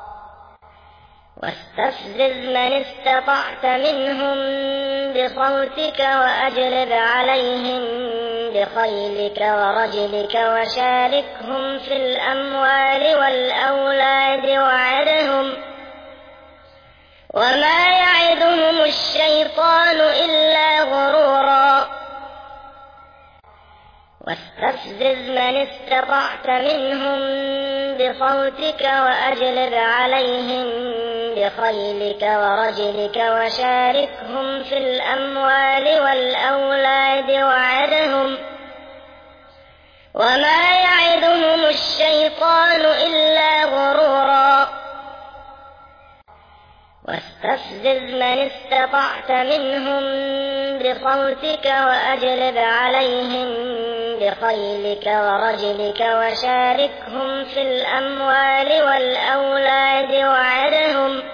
واستفزز من استطعت منهم بصوتك وأجلب عليهم بخيلك ورجلك وشاركهم في الأموال والأولاد وعدهم وما يعدهم الشيطان إلا غرورا واستفزز من استطعت منهم بصوتك وأجلب عليهم بخيلك ورجلك وشاركهم في الأموال والأولاد وعدهم وما يعدهم الشيطان إلا غرورا واستفزز من استطعت منهم بصوتك وأجلب عليهم بخيلك ورجلك وشاركهم في الأموال والأولاد وعدهم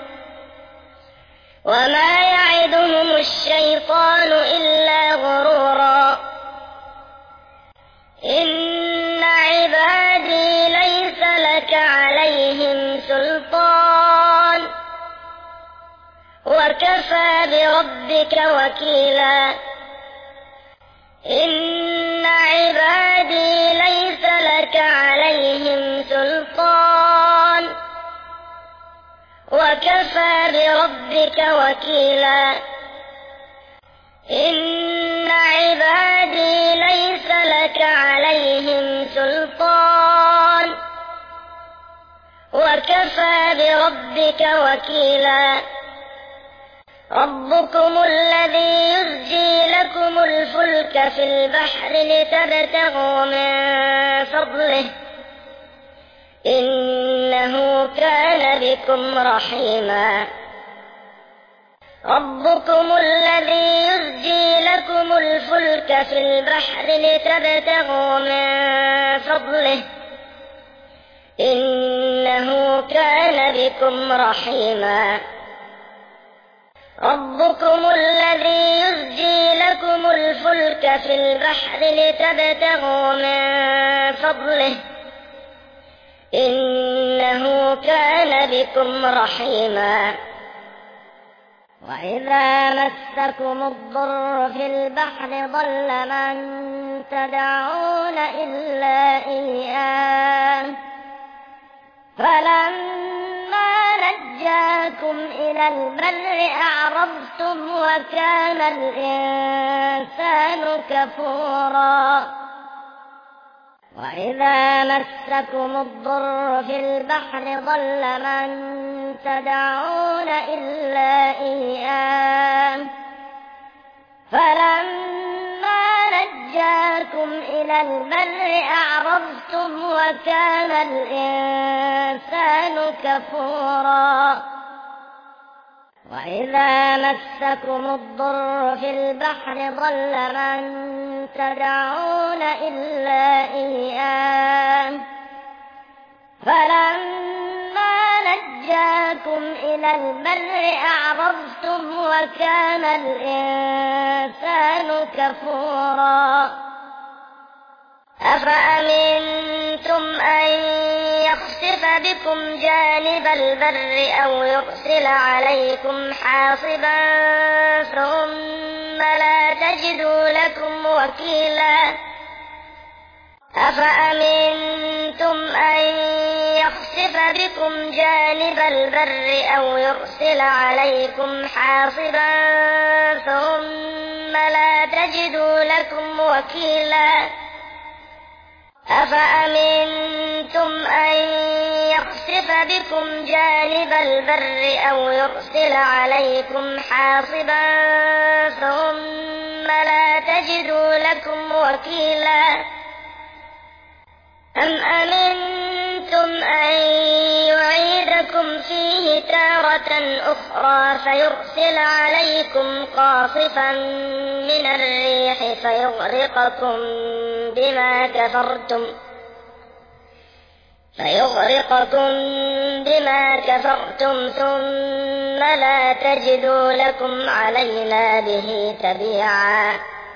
وما يعدهم الشيطان إلا غرورا إن عبادي ليس لك عليهم سلطان وكفى بربك وكيلا إن عبادي ليس لك عليهم سلطان وكفى بربك وكيلا إن عبادي ليس لك عليهم سلطان وكفى بربك وكيلا ربكم الذي يزجي لكم الفلك في البحر لتبتغوا من فضله إنه كان بكم رحيما ربكم الذي يزجي لكم الفلك في البحر لتبتغوا من فضله إنه كان بكم رحيما ربكم الذي يزجي لكم الفلك في البحر لتبتغوا من فضله إنه كان بكم رحيما وإذا مسكم الضر في البحر ضل من تدعون إلا إياه فلما نجاكم إلى البر أعرضتم وكان الإنسان كفورا وإذا مسكم الضر في البحر ضل من تدعون إلا إياه فلما نجاكم إلى البر أعرضتم وكان الإنسان كفورا وإذا مسكم الضر في البحر ضل من تدعون إلا إياه فلما نجاكم إلى البر أعرضتم وكان الإنسان كفورا أفأمنتم أن يخسف بكم جانب البر أو يرسل عليكم حاصبا ثم لا تجدوا لكم وكيلا أفأمنتم أن يخسف بكم جانب البر أو يرسل عليكم حاصبا ثم لا تجدوا لكم وكيلا أفأمنتم أن يخسف بكم جانب البر أو يرسل عليكم حاصبا ثم لا تجدوا لكم وكيلا أم أمنتم أن يعيدكم فيه تارة أخرى فيرسل عليكم قاصفا من الريح فيغرقكم بما كفرتم ثم لا تجدوا لكم علينا به تبيعا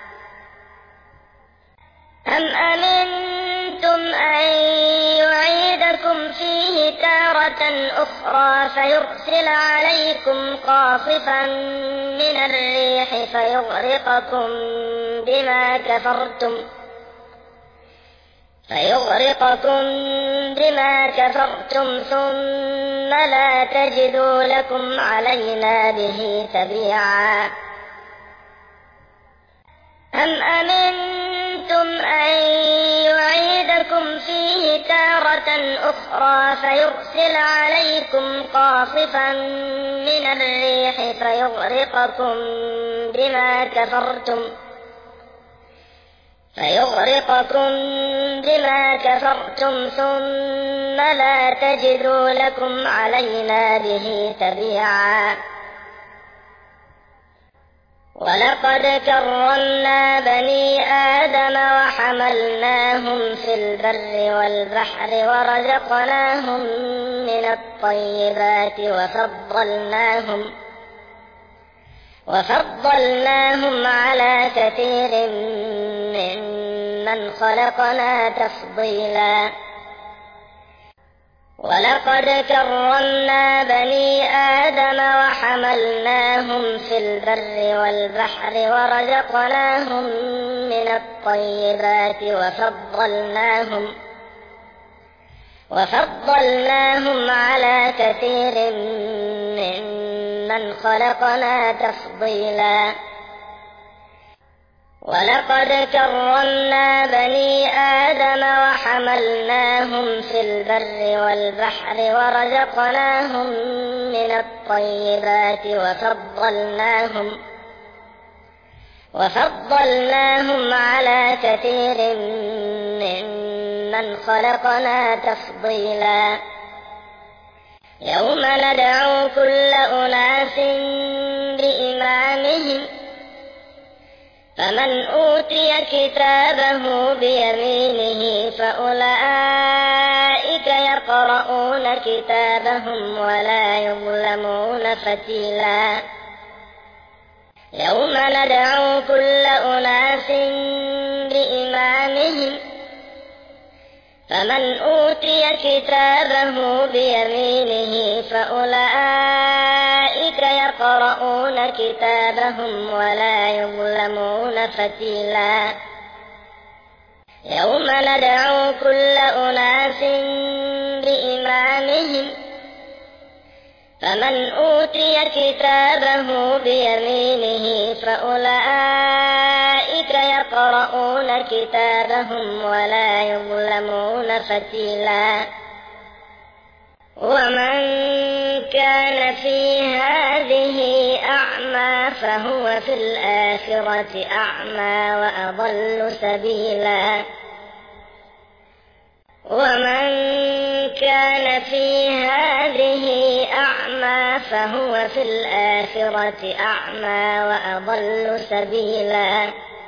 أم أمنتم أن يعيدكم فيه تارة أخرى فيرسل عليكم قاصفا من الريح فيغرقكم بما كفرتم ثم لا تجدوا لكم علينا به تبيعا أم أمنتم أن يعيدكم فيه تارة أخرى فيرسل عليكم قاصفا من الريح فيغرقكم بما كفرتم ثم لا تجدوا لكم علينا به تبيعا ولقد كرمنا بني آدم وحملناهم في البر والبحر ورزقناهم من الطيبات وفضلناهم على كثير ممن خلقنا تفضيلا ولقد كرمنا بني آدم وحملناهم في البر والبحر ورزقناهم من الطيبات وفضلناهم على كثير ممن خلقنا تفضيلا ولقد كرمنا بني آدم وحملناهم في البر والبحر ورزقناهم من الطيبات وفضلناهم على كثير ممن خلقنا تفضيلا يوم ندعو كل أناس بإمامهم فمن أوتي كتابه بيمينه فأولئك يقرؤون كتابهم ولا يظلمون فتيلا يوم ندعو كل أناس بإمامهم فمن أوتي كتابه بيمينه فأولئك يقرؤون كتابهم ولا يظلمون فتيلا يوم ندعو كل أناس بإمامهم فمن أوتي كتابه بيمينه فأولئك يقرؤون كتابهم ولا يظلمون فتيلا ومن كان في هذه أعمى فهو في الآخرة أعمى وأضل سبيلا ومن كان في هذه أعمى فهو في الآخرة أعمى وأضل سبيلا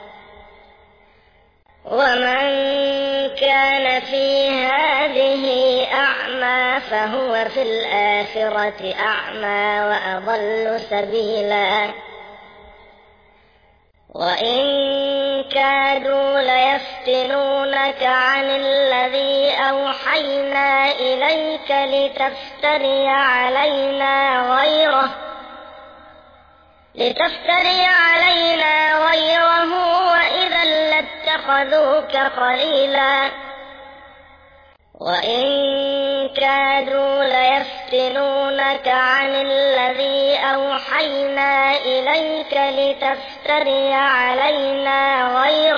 ومن كان في هذه أعمى فهو في الآخرة أعمى وأضل سبيلا وإن كادوا ليفتنونك ليفتنونك عن الذي أوحينا إليك لتفتري علينا غيره وإذا لاتخذوك خليلا وإن كادوا ليفتنونك عن الذي أوحينا إليك لتفتري علينا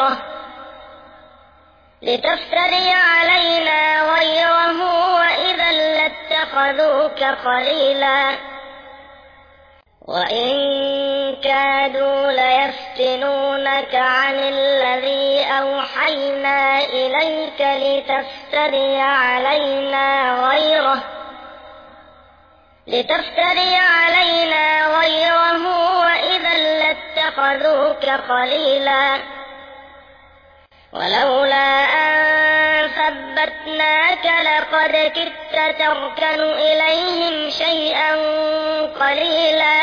غيره وإذا لاتخذوك خليلا وإن كادوا ليفتنونك عن الذي أوحينا إليك لتفتري علينا غيره وإذا لاتخذوك خليلا ولولا أن ثبتناك لقد كدت تركن إليهم شيئا قليلا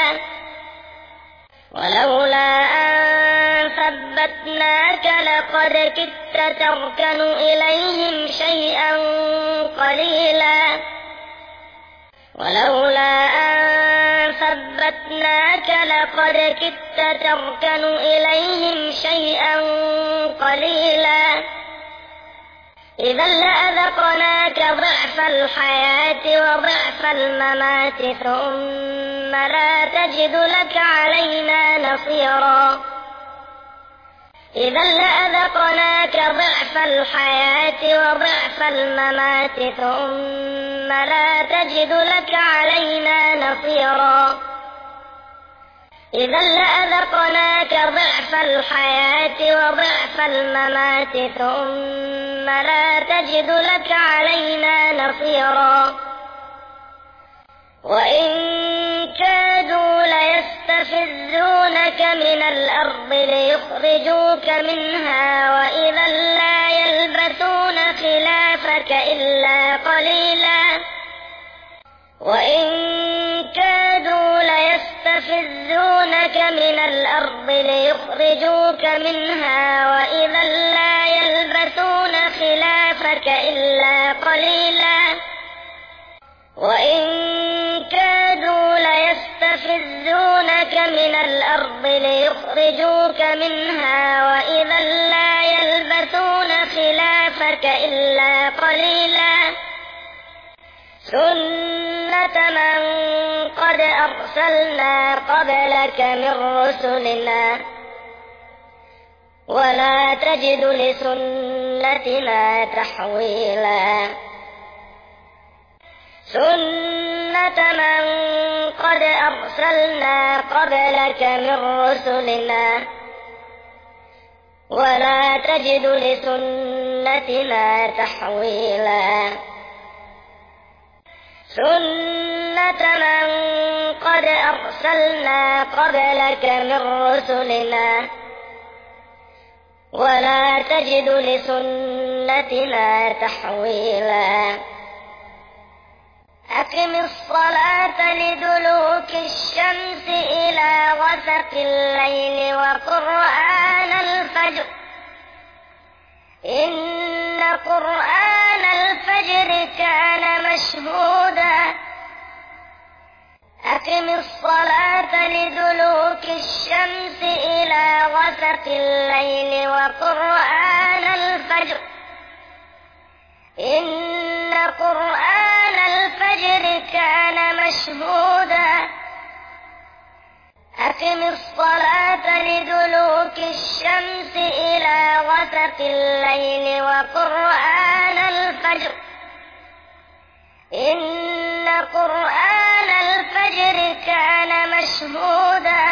إذا لأذقناك ضعف الحياة وضعف الممات ثم لا تجد لك علينا نصيرا وإن كادوا ليستفزونك من الأرض ليخرجوك منها وإذا لا يلبثون خلافك إلا قليلا سنة من قد أرسلنا قبلك من رسلنا ولا تجد لسنتنا تحويلا أقم الصلاة لدلوك الشمس إلى غسق الليل وقرآن الفجر إن قرآن الفجر كان مشهودا أقم الصلاة لدلوك الشمس إلى غسق الليل وقرآن الفجر إن قرآن الفجر كان مشهودا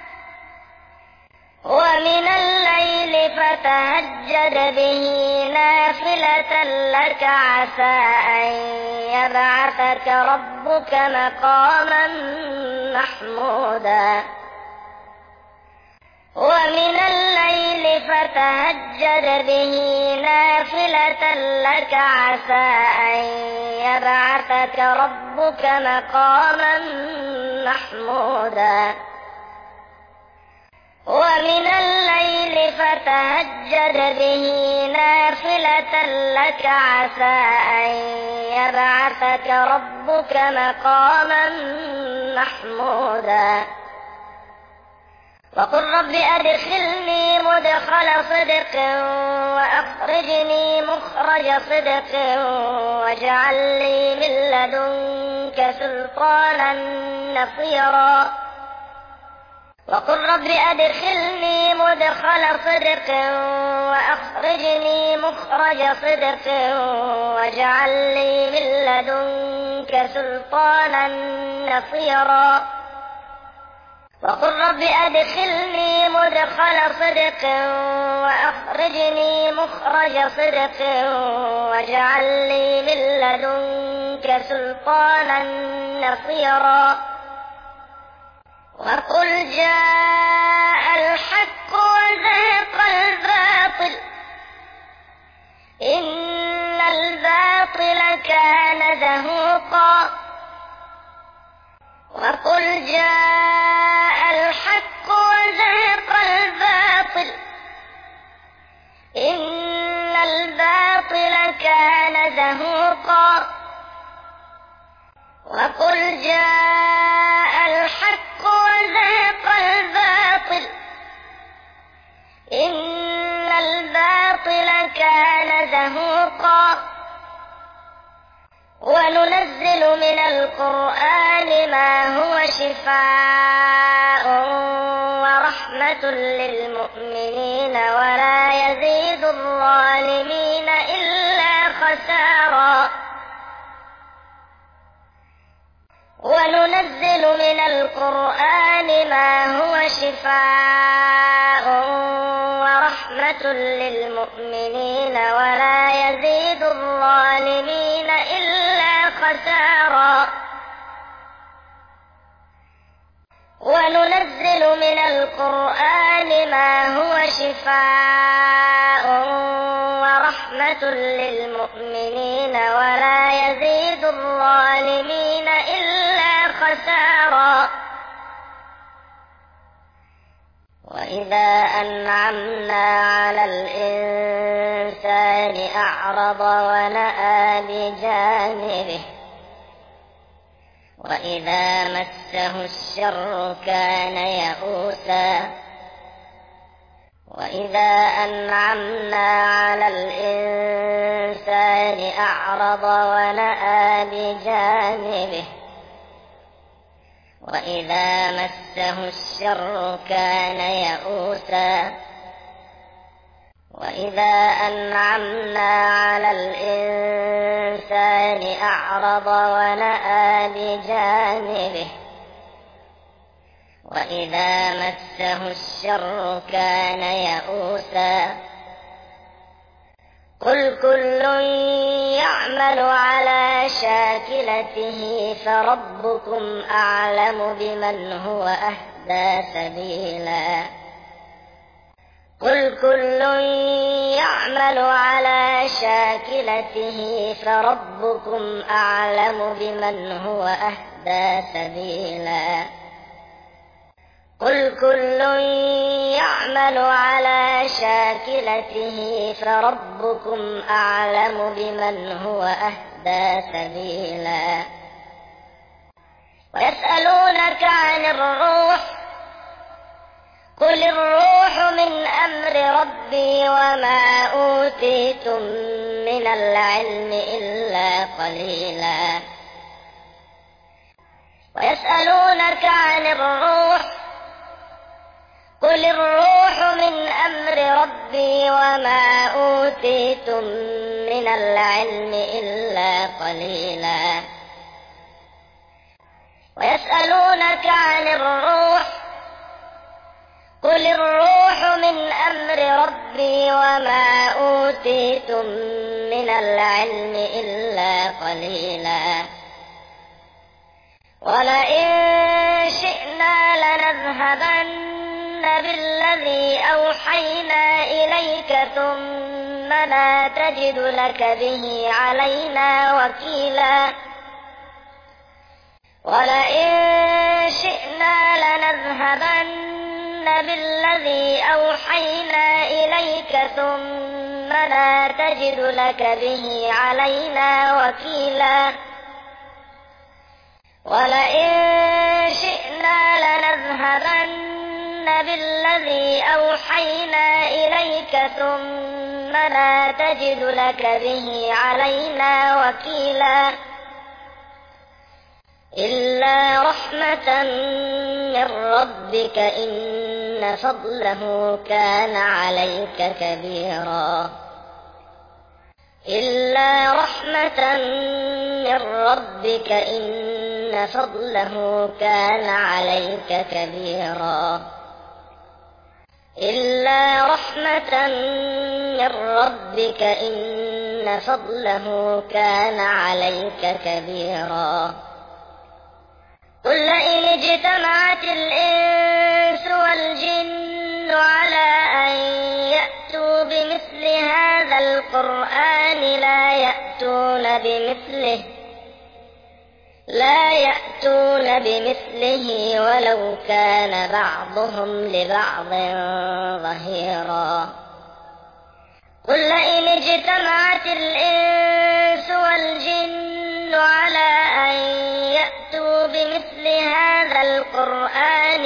ومن الليل فتهجد به نافلة لك عسى أن يبعثك ربك مقاما محمودا ومن الليل فتهجد به نافلة لك عسى أن يبعثك ربك مقاما محمودا ومن الليل فتهجد به نافلة لك عسى أن يبعثك ربك مقاما محمودا وقل رب أدخلني مدخل صدق وأخرجني مخرج صدق واجعل لي من لدنك سلطانا نصيرا وقل رب أدخلني مدخل صدق وأخرجني مخرج صدق واجعل لي من لدنك سلطانا نصيرا وقل رب أدخلني مدخل صدق وأخرجني مخرج صدق واجعل لي من لدنك سلطانا نصيرا وقل جاء الحق وزهق الباطل إن الباطل كان زهوقا وقل جاء الحق وزهق الباطل إن الباطل كان زهوقا وقل جاء الحق وزهق الباطل إن الباطل كان زهوقا وننزل من القرآن ما هو شفاء ورحمة للمؤمنين ولا يزيد الظالمين إلا خسارا وننزل من القرآن ما هو شفاء ورحمة للمؤمنين ولا يزيد الظالمين إلا خسارا وننزل من القرآن ما هو شفاء ورحمة للمؤمنين ولا يزيد الظالمين إلا خسارا وإذا أنعمنا على الإنسان أعرض ونأى بجانبه وإذا مسه الشر كان يئوسا وإذا أنعمنا على الإنسان أعرض ونأى بجانبه وإذا مسه الشر كان يئوسا وإذا أنعمنا على الإنسان أعرض ونأى بجانبه وإذا مسه الشر كان يئوسا قل كل يعمل على شاكلته فربكم أعلم بمن هو أهدى سبيلا قل كل يعمل على شاكلته فربكم أعلم بمن هو أهدى سبيلا قل كل يعمل على شاكلته فربكم أعلم بمن هو أهدى سبيلا ويسألونك عن الروح قل الروح من أمر ربي وما أوتيتم من العلم إلا قليلا ويسألونك عن الروح قل الروح من أمر ربي وما أوتيتم من العلم إلا قليلا ويسألونك عن الروح قل الروح من أمر ربي وما أوتيتم من العلم إلا قليلا ولئن شئنا لنذهبن بالذي أوحينا إليك ثم لا تجد لك به علينا وكيلا ولئن شئنا لنذهبن بالذي أوحينا إليك ثم لا تجد لك به علينا وكيلا ولئن شئنا لنذهبن بالذي أوحينا إليك ثم لا تجد لك به علينا وكيلا إلا رحمة من ربك إن فضله كان عليك كبيرا إلا رحمة من ربك إن فضله كان عليك كبيرا إلا رحمة من ربك إن فضله كان عليك كبيرا قل لئن اجتمعت الإنس والجن على أن يأتوا بمثل هذا القرآن لا يأتون بمثله ولو كان بعضهم لبعض ظهيرا قل لئن اجتمعت الإنس والجن على أن يأتوا بمثل هذا القرآن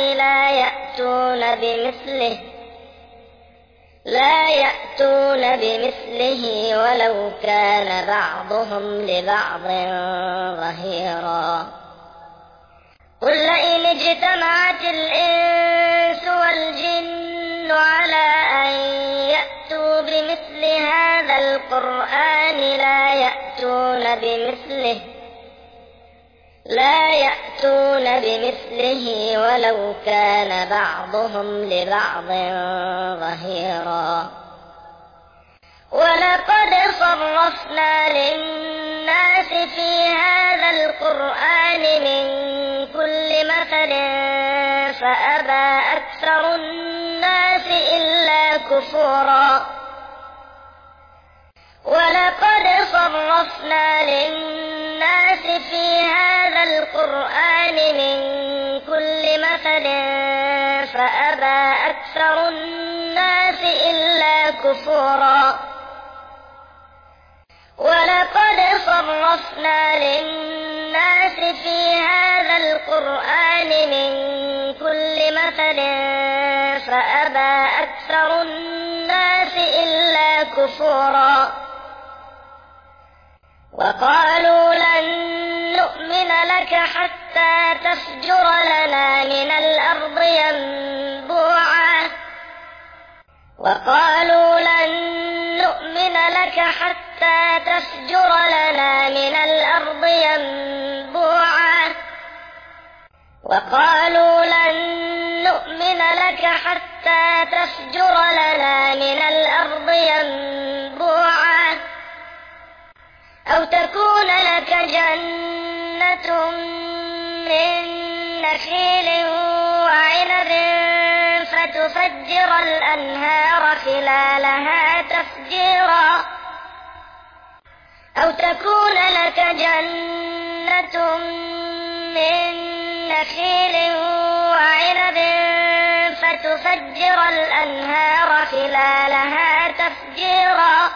لا يأتون بمثله ولو كان بعضهم لبعض ظهيرا قل لئن اجتمعت الإنس والجن على أن يأتوا بمثل هذا القرآن لا يأتون بمثله ولو كان بعضهم لبعض ظهيرا ولقد صرفنا للناس في هذا القرآن من كل مثل فأبى أكثر الناس إلا كفورا ولقد صرفنا للناس في هذا القرآن من كل مثل فأبى أكثر الناس إلا كفورا ولقد صرفنا للناس في هذا القرآن من كل مثل فأبى أكثر الناس إلا كفورا وقالوا لن نؤمن لك حتى تفجر لنا من الأرض ينبوعا وقالوا لن نؤمن لك حتى تفجر لنا من الأرض ينبوعا وقالوا لن نؤمن لك حتى تفجر لنا من الأرض ينبوعا أو تكون لك جنة من نخيل وعنب فتفجر الأنهار خلالها تفجيرا أو تكون لك جنة من نخيل وعنب فتفجر الأنهار خلالها تفجيرا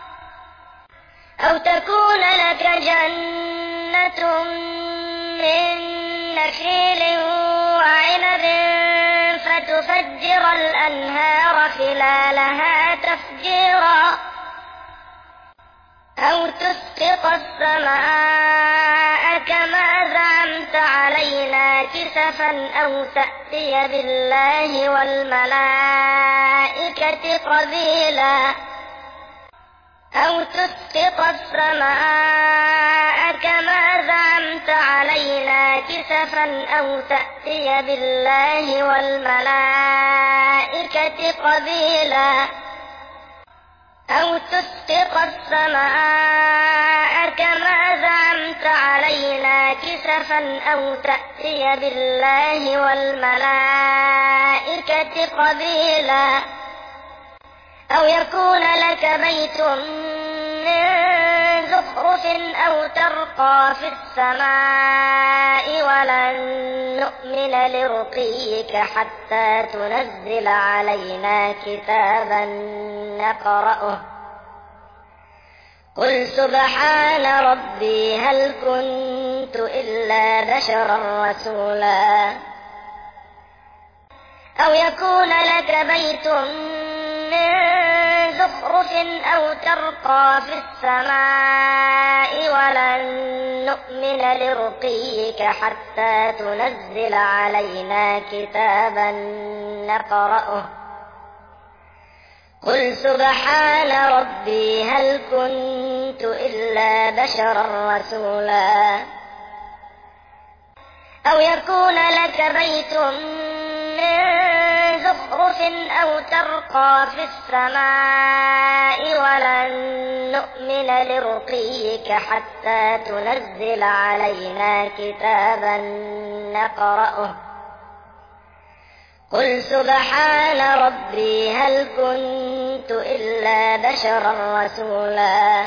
أو تكون لك جنة من نخيل وعنب فتفجر الأنهار خلالها تفجيرا أو تسقط السماء كما زعمت علينا كسفا أو تأتي بالله والملائكة قبيلا أو تسقط السماء كما زعمت علينا كسفا أو تأتي بالله والملائكة قبيلا أو تسقط السماء كما زعمت علينا كسفا أو تأتي بالله والملائكة قبيلا أو يكون لك بيت من زخرف أو ترقى في السماء ولن نؤمن لرقيك حتى تنزل علينا كتابا نقرأه قل سبحان ربي هل كنت إلا بشرا رسولا أو يكون لك بيت من زخرف أو ترقى في السماء ولن نؤمن لرقيك حتى تنزل علينا كتابا نقرأه قل سبحان ربي هل كنت إلا بشرا رسولا أو يكون لك بيت من زخرف أو ترقى في السماء ولن نؤمن لرقيك حتى تنزل علينا كتابا نقرأه قل سبحان ربي هل كنت إلا بشرا رسولا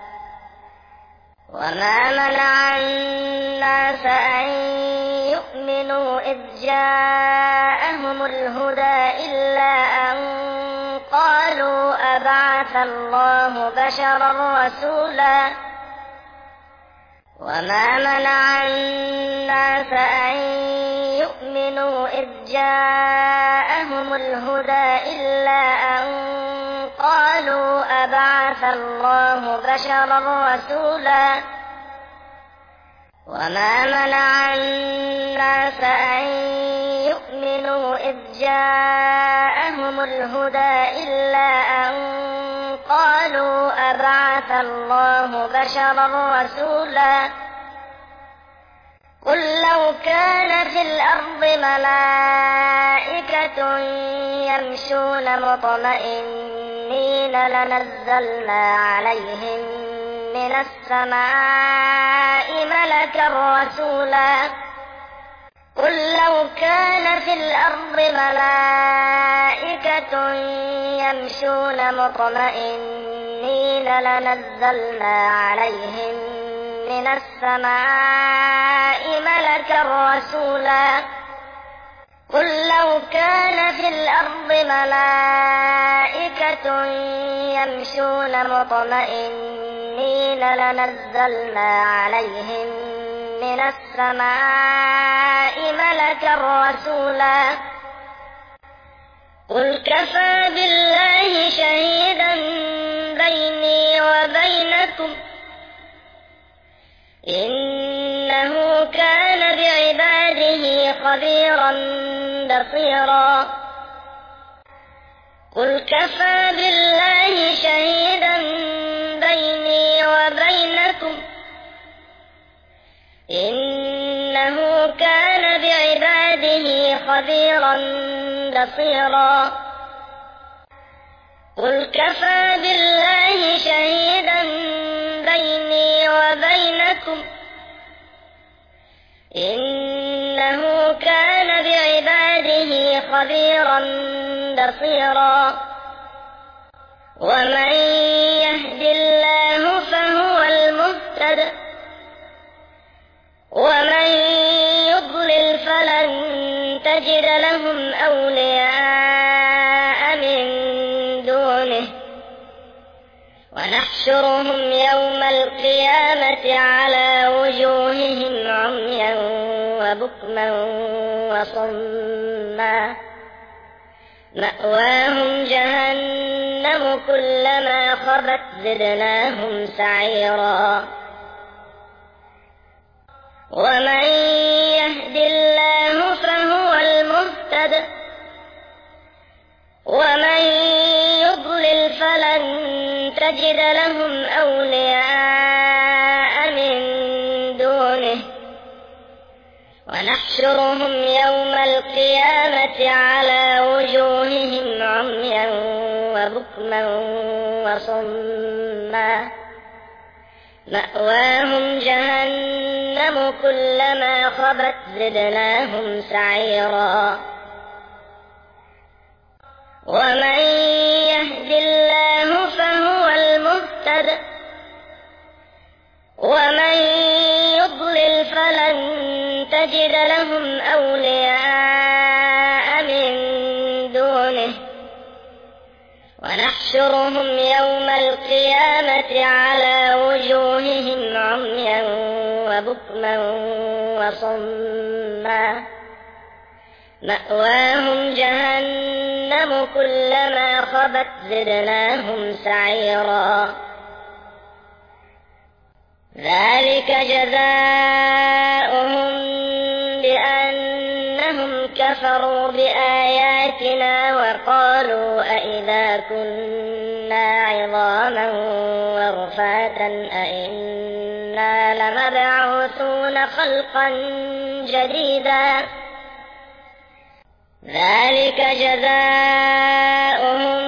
وما منع الناس أن يؤمنوا إذ جاءهم الهدى إلا أن قالوا أبعث الله بشرا رسولا وما منع الناس أن يؤمنوا إذ جاءهم الهدى إلا أن قالوا أبعث الله بشرا رسولا وما منع الناس أن يؤمنوا إذ جاءهم الهدى إلا أن قالوا أبعث الله بشرا رسولا قل لو كان في الأرض ملائكة يمشون مطمئنين لنزلنا عليهم من السماء ملكا رسولا قل لو كان في الأرض ملائكة يمشون مطمئنين لنزلنا عليهم من السماء ملكا رسولا قل لو كان في الأرض ملائكة يمشون مطمئنين لنزلنا عليهم من السماء ملكا رسولا قل كفى بالله شهيدا بيني وبينكم إنه كان بعباده خبيرا بصيرا قل كفى بالله شهيدا بيني وبينكم إنه كان بعباده خبيرا بصيرا قل كفى بالله شهيدا بيني وبينكم إنه كان بعباده خبيرا بصيرا ومن يهد الله فهو المهتد ومن يضلل فلن تجد لهم أولياء من دونه ونحشرهم يوم القيامة على وجوههم عميا وبكما وصما مأواهم جهنم كلما خبت زدناهم سعيرا ومن يهد الله فهو المهتد ومن يضلل فلن تجد لهم أولياء من دونه ونحشرهم يوم القيامة على وجوههم عميا وبكما وصما مأواهم جهنم كلما خبت زدناهم سعيرا ومن يهد الله فهو المهتد تجد لهم أولياء من دونه ونحشرهم يوم القيامة على وجوههم عميا وبكما وصما مأواهم جهنم كلما خبت زدناهم سعيرا ذلك جزاؤهم بأنهم كفروا بآياتنا وقالوا أئذا كنا عظاما ورفاتا أئنا لمبعوثون خلقا جديدا ذلك جزاؤهم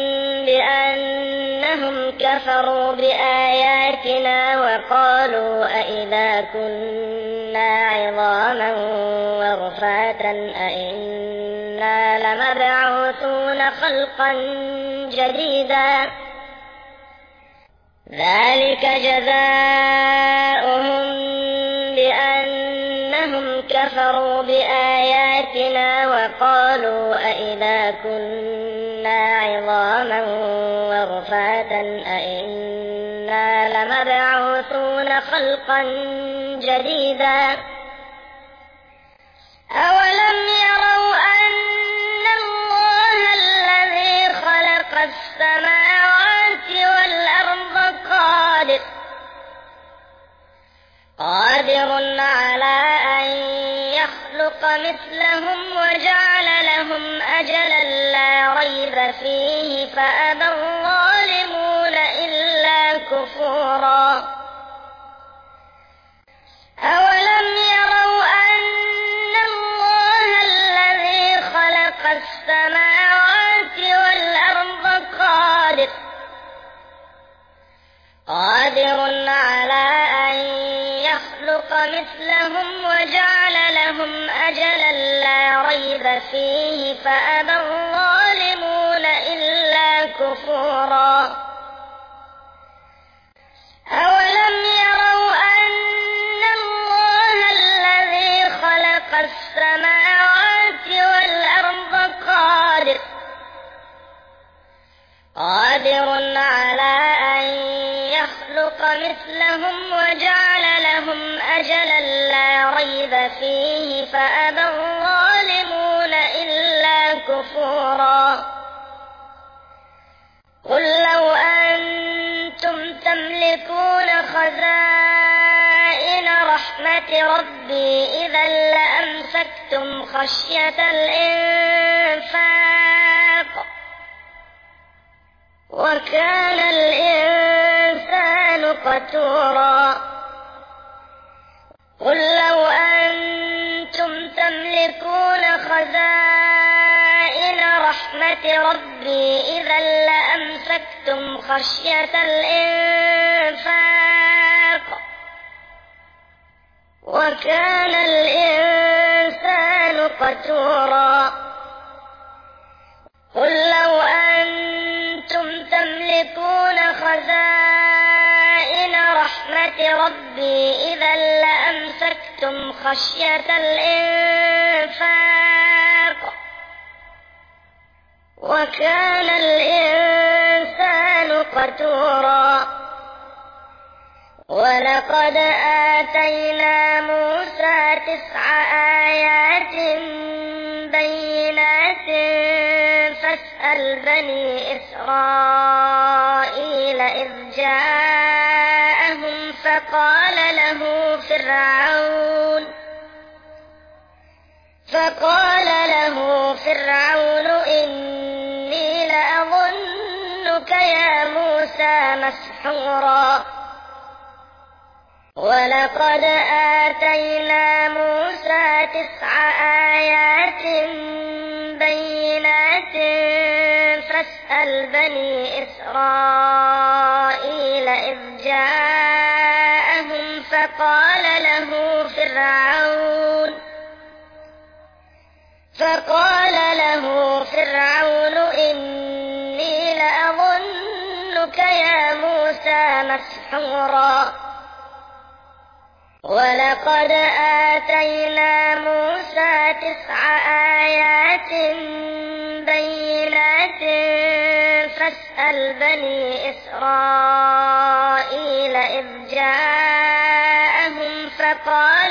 بأنهم كفروا بآياتنا وقالوا أئذا كنا عظاما ورفاتا أئنا لمبعوثون خلقا جديدا ذلك جزاؤهم بأنهم كفروا بآياتنا وقالوا أئذا كنا عظاما ورفاتا أئنا لمبعوثون خلقا جديدا أولم يروا أن الله الذي خلق السماوات والأرض قادر على أن يخلق مثلهم وجعل لهم أجلا لا ريب فيه فأبى الظالمون إلا كفورا أولم يروا أن الله الذي خلق السماوات والأرض قادر على أن يخلق مثلهم وجعل لهم أجلا لا ريب فيه فأبى الظالمون إلا كفورا أولم يروا أن الله الذي خلق السماوات والأرض قادر على أن يخلق مثلهم وجعل لهم أجلا لا ريب فيه فأبى الظالمون إلا كفورا قل لو أنتم تملكون خزائن رحمة ربي إذا لأمسكتم خشية الإنفاق وكان الإنسان قتورا قل لو أنتم تملكون خزائن رحمة ربي إذا لأمسكتم خشية الإنفاق وكان الإنسان قتورا قل لو أنتم تملكون خزائن رحمة ربي إذا لأمسكتم خشية الإنفاق وكان الإنسان قتورا ولقد آتينا موسى 9 آيات بينات فاسأل بني إسرائيل إذ جاءهم فقال له فرعون إني لأظنك يا موسى مسحورا ولقد آتينا موسى 9 آيات بينات فاسأل بني إسرائيل إذ جاءهم فقال له فرعون إني لأظنك يا موسى مسحورا ولقد آتينا موسى 9 آيات بينات فاسأل بني إسرائيل إذ جاءهم فقال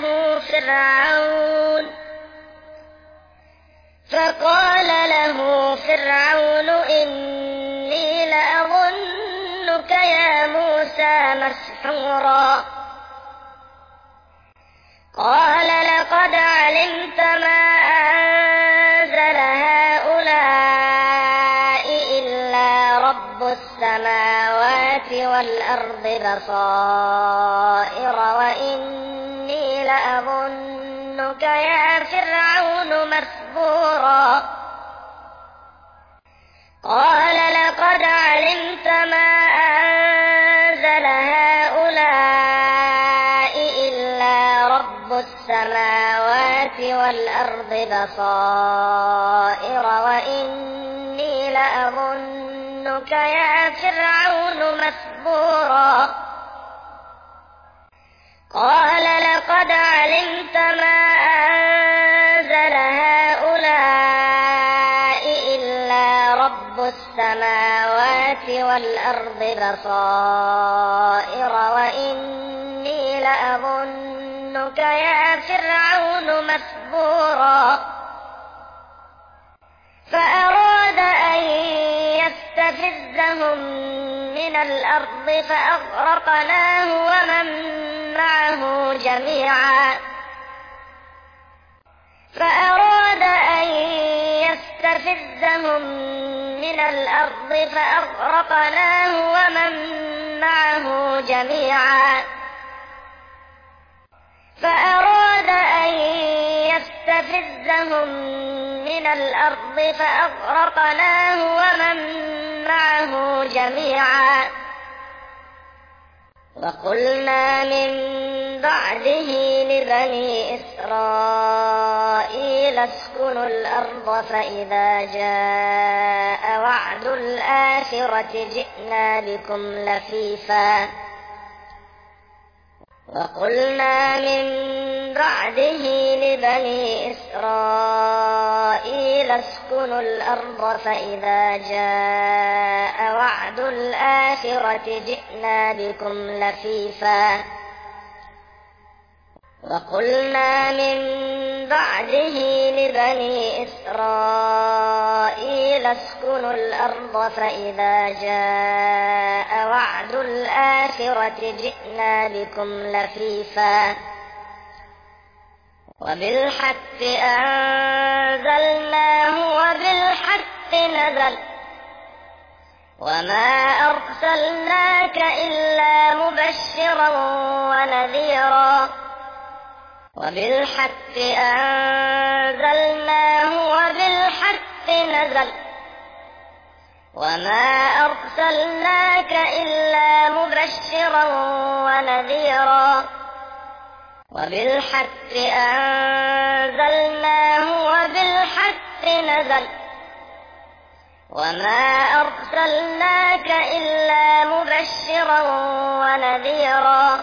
له فرعون إني لأظنك يا موسى مسحورا قال لقد علمت ما أنزل هؤلاء إلا رب السماوات والأرض بصائر وإني لأظنك يا فرعون مثبورا قال لقد علمت ما أنزل هؤلاء إلا رب السماوات والأرض بصائر وإني لأظنك يا فرعون مثبورا قال لقد علمت ما أنزل هؤلاء إلا رب السماوات والأرض بصائر وإني لأظنك يا فرعون مثبورا فأراد أن يستفزهم من الأرض فأغرقناه ومن معه جميعا وقلنا من بعده لبني إسرائيل اسكنوا الأرض فإذا جاء وعد الآخرة جئنا بكم لفيفا وقلنا من بعده لبني إسرائيل اسكنوا الأرض فإذا جاء وعد الآخرة جئنا بكم لفيفا وقلنا من بعده لبني إسرائيل اسكنوا الأرض فإذا جاء وعد الآخرة جئنا بكم لفيفا وبالحق أنزلناه وبالحق نزل وما أرسلناك إلا مبشرا ونذيرا وبالحق أنزلناه وبالحق نزل وما أرسلناك إلا مبشرا ونذيرا وبالحق أنزلناه وبالحق نزل وما أرسلناك إلا مبشرا ونذيرا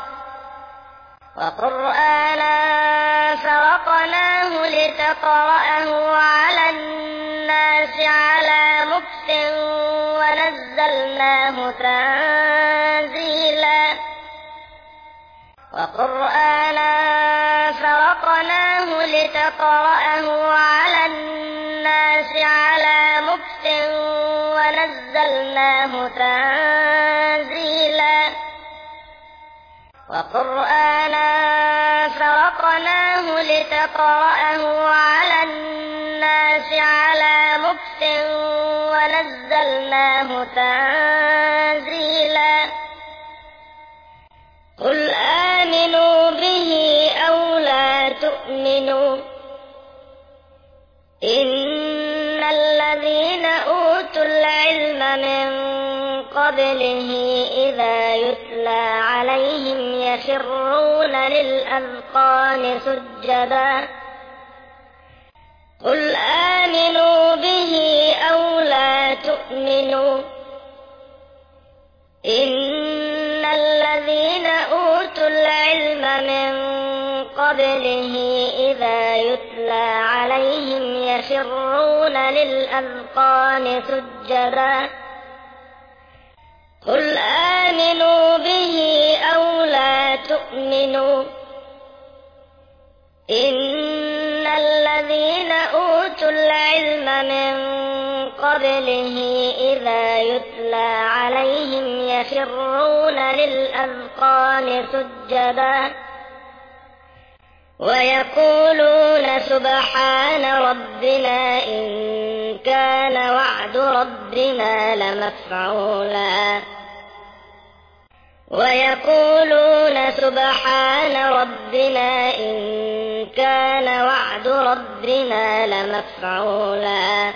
وقرآنا فرقناه لتقرأه على الناس على مكث ونزلناه تنزيلا وقرآنا فرقناه لتقرأه على الناس على مكث ونزلناه تنزيلا وقرآنا فرقناه لتقرأه على الناس على مكث ونزلناه تنزيلا قل آمنوا به أو لا تؤمنوا إن الذين أوتوا العلم من قبله إذا يتلى عليهم يخرون للأذقان سجدا قل آمنوا به أو لا تؤمنوا إن الذين أوتوا العلم من قبله إذا يتلى عليهم يخرون للأذقان سجدا قل آمنوا به أو لا تؤمنوا إن الذين أوتوا العلم من قبله إذا يتلى عليهم يخرون للأذقان سجدا ويقولون سبحان ربنا إن كان وعد ربنا لمفعولا ويقولون سبحان ربنا إن كان وعد ربنا لمفعولا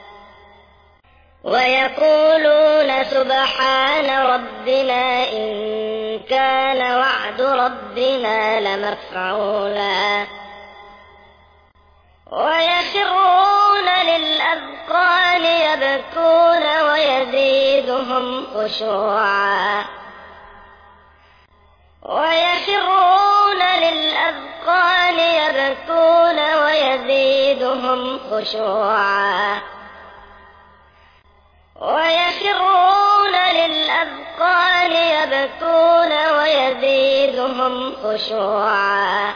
ويقولون سبحان ربنا إن كان وعد ربنا لمفعولا ويخرون للأذقان يبكون ويزيدهم خشوعا ويخرون للأذقان يبكون ويزيدهم خشوعا ويخرون للأذقان يبكون ويزيدهم خشوعا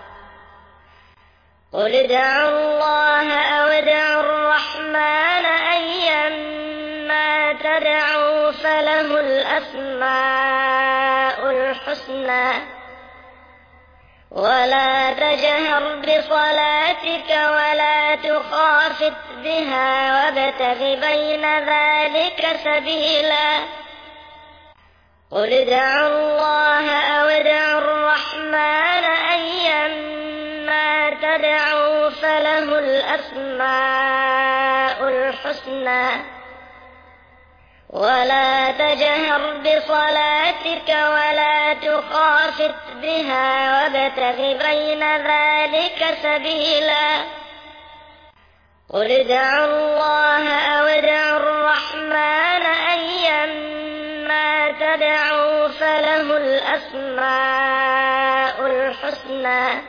قل ادعوا الله أو ادعوا الرحمن أيما تدعوا فله الأسماء الحسنى ولا تجهر بصلاتك ولا تخافت بها وابتغ بين ذلك سبيلا قل ادعوا الله أو ادعوا الرحمن أيما تدعوا فله الأسماء الحسنى ولا تجهر بصلاتك ولا تخافت بها وابتغ بين ذلك سبيلا قل ادعوا الله أو ادعوا الرحمن أيما تدعوا فله الأسماء الحسنى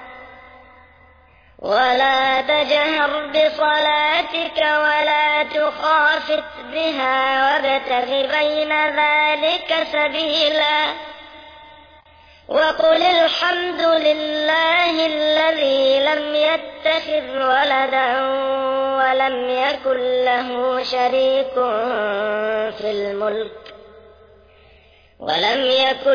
ولا تجهر بصلاتك ولا تخافت بها وابتغ بين ذلك سبيلا وقل الحمد لله الذي لم يتخذ ولدا ولم يكن له شريك في الملك ولم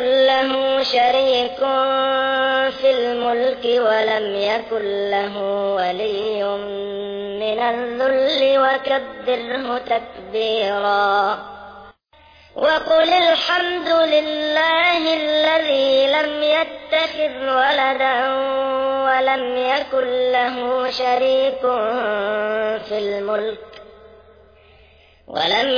ولم يكن له ولي من الذل وكبره تكبيرا وقل الحمد لله الذي لم يتخذ ولدا ولم يكن له شريك في الملك ولم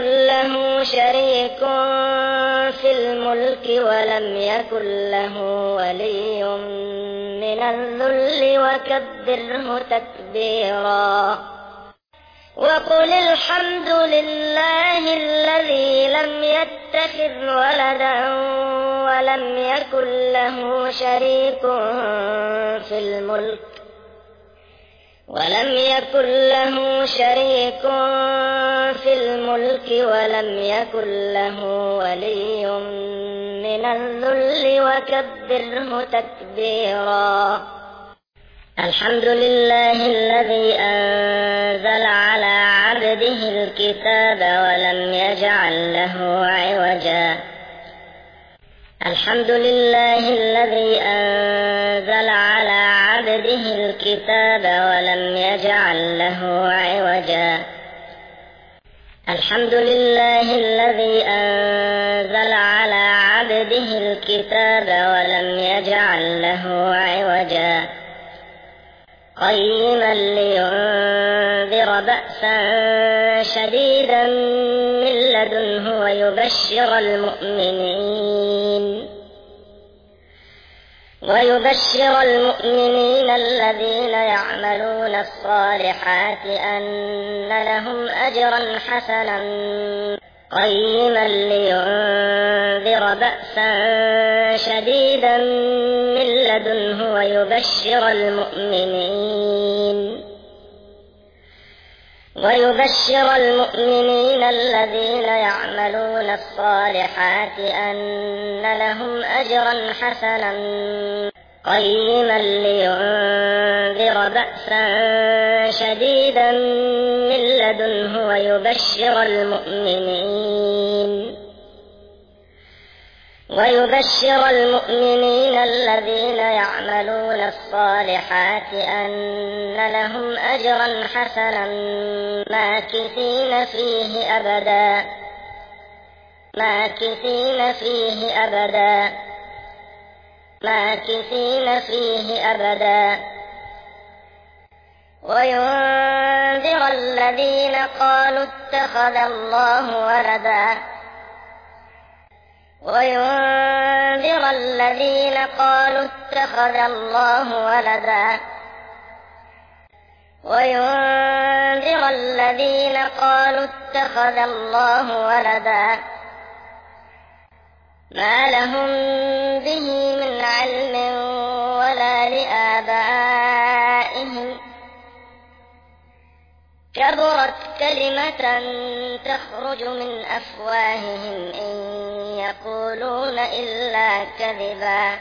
يكن له ولي من الذل وكبره تكبيرا وقل الحمد لله الذي لم يتخذ ولدا ولم يكن له شريك في الملك ولم يكن له ولي من الذل وكبره تكبيرا الحمد لله الذي أنزل على عبده الكتاب ولم يجعل له عوجا الحمد لله الذي أنزل على عبده الكتاب ولم يجعل له عوجا الحمد لله الذي أنزل على عبده الكتاب ولم يجعل له عوجا قيما لينذر بأسا شديدا من لدنه ويبشر المؤمنين الذين يعملون الصالحات أن لهم أجرا حسنا قيما لينذر بأسا شديدا من لدنه ويبشر المؤمنين الذين يعملون الصالحات أن لهم أجرا حسنا قيما لينذر بأسا شديدا من لدنه ويبشر المؤمنين الذين يعملون الصالحات أن لهم أجرا حسنا ماكثين فيه أبدا وينذر الذين قالوا اتخذ الله ولدا ما لهم به من علم ولا لآبائهم كبرت كلمة تخرج من أفواههم إن يقولون إلا كذبا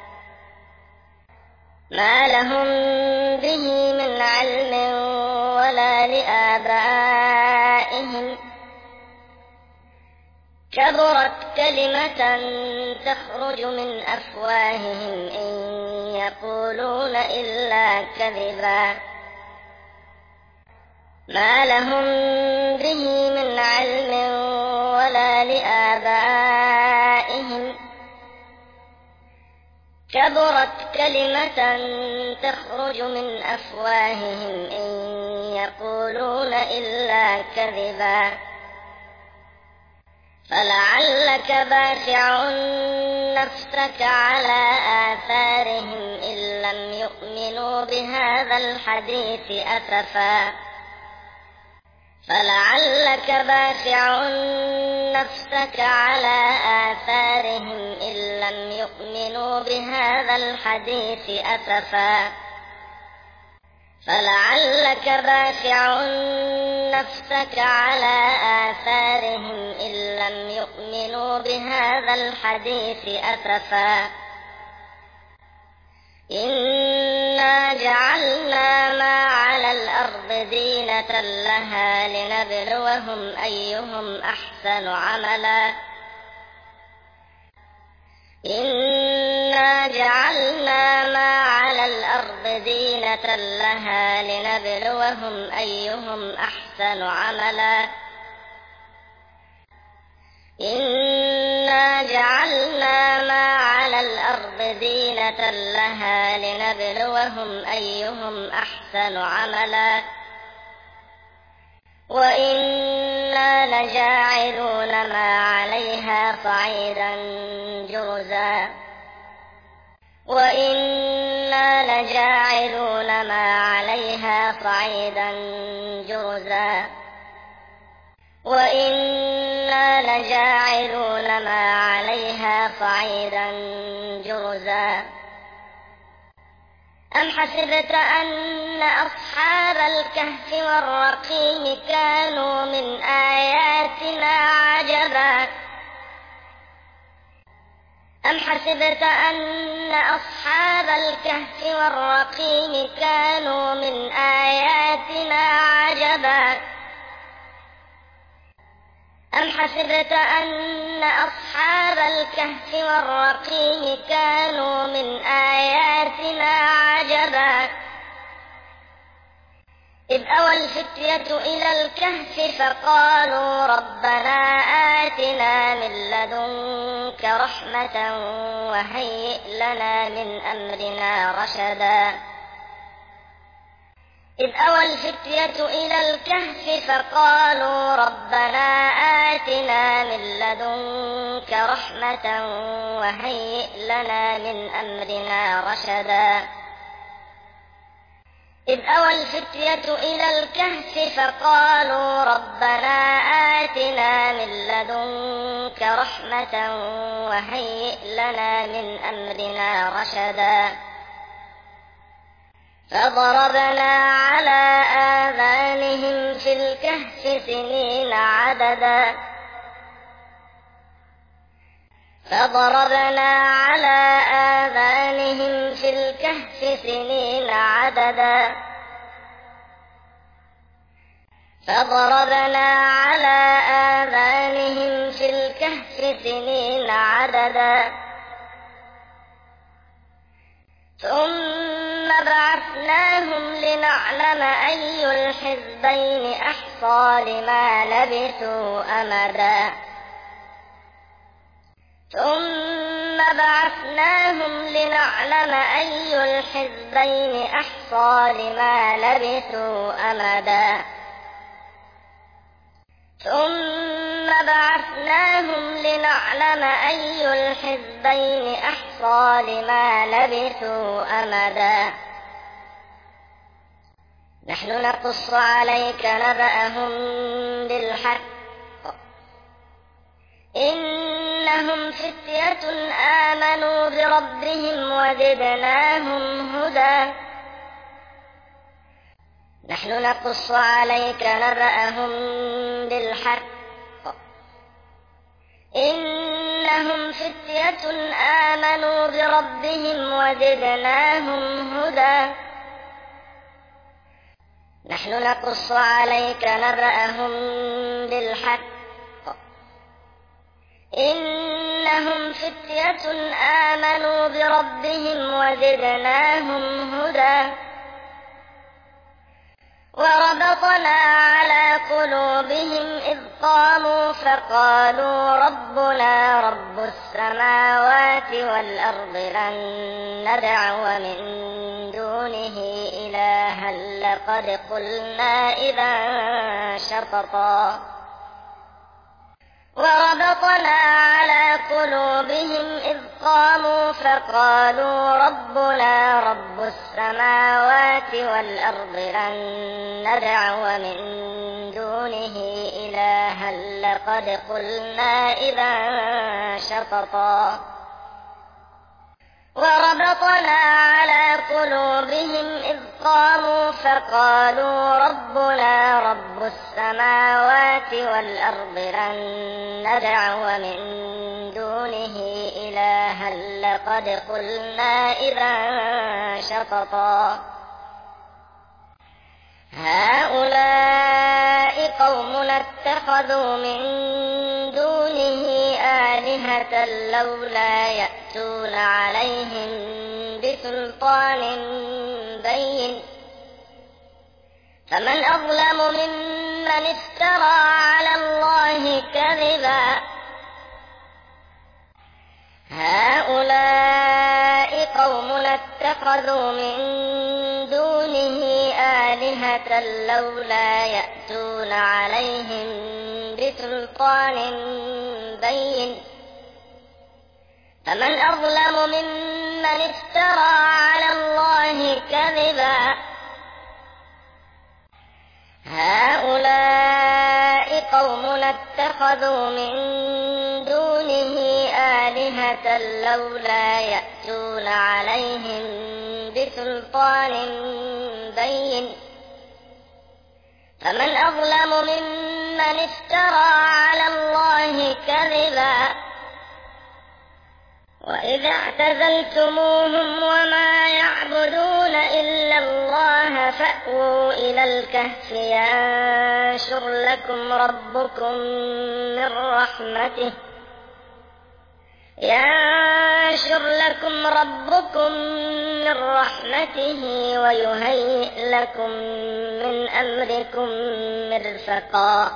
ما لهم به من علم ولا لآبائهم كبرت كلمة تخرج من أفواههم إن يقولون إلا كذبا ما لهم به من علم ولا لآبائهم كبرت كلمة تخرج من أفواههم إن يقولون إلا كذبا فلعلك باخع نفسك على آثارهم إن لم يؤمنوا بهذا الحديث أسفا إنا جعلنا ما على الأرض زينة لها لنبلوهم أيهم أحسن عملا وإنا لجاعلون ما عليها صعيدا جرزا أم حسبت أن أصحاب الكهف والرقيم كانوا من آياتنا عجبا إذ أوى الفتية إلى الكهف فقالوا ربنا آتنا من لدنك رحمة وهيئ لنا من أمرنا رشدا إذ أوى الفتية إلى الكهف فقالوا ربنا آتنا من لدنك رحمة وهيئ لنا من أمرنا رشدا فضربنا على آذانهم في الكهف سنين عددا فضربنا على آذانهم في الكهف سنين عددا فضربنا على آذانهم في الكهف سنين عددا ثم بعثناهم لنعلم أي الحزبين أحصى لما لبثوا أمدا ثم بعثناهم لنعلم أي الحزبين أحصى لما لبثوا أمدا ثم بعثناهم لنعلم أي الحزبين أحصى لما لبثوا أمدا نحن نقص عليك نبأهم بالحق إنهم فتية آمنوا بربهم وزدناهم هدى نحن نقص عليك نبأهم بالحق إنهم فتية آمنوا بربهم وزدناهم هدى نحن نقص عليك نبأهم بالحق إنهم فتية آمنوا بربهم وزدناهم هدى وربطنا على قلوبهم إذ قاموا فقالوا ربنا رب السماوات والأرض لن ندعو من دونه إلها لقد قلنا إذا شططا وربطنا على قلوبهم إذ قاموا فقالوا ربنا رب السماوات والأرض لن ندعو من دونه إلها لقد قلنا إذا شططا وربطنا على قلوبهم إذ قاموا فقالوا ربنا رب السماوات والأرض لن ندعو من دونه إلها لقد قلنا إذا شططا هؤلاء قومنا اتخذوا من دونه آلهة لولا يأتون عليهم بسلطان بين فمن أظلم ممن افترى على الله كذبا هؤلاء قومنا اتخذوا من دونه آلهة لولا يأتون عليهم بسلطان بين فمن أظلم ممن افترى على الله كذبا هؤلاء قومنا اتخذوا من دونه آلهة لولا يأتون عليهم بسلطان بين فمن أظلم ممن افترى على الله كذبا وإذا اعتزلتموهم وما يعبدون إلا الله فأووا إلى الكهف ينشر لكم ربكم من رحمته ويهيئ لكم من أمركم مرفقا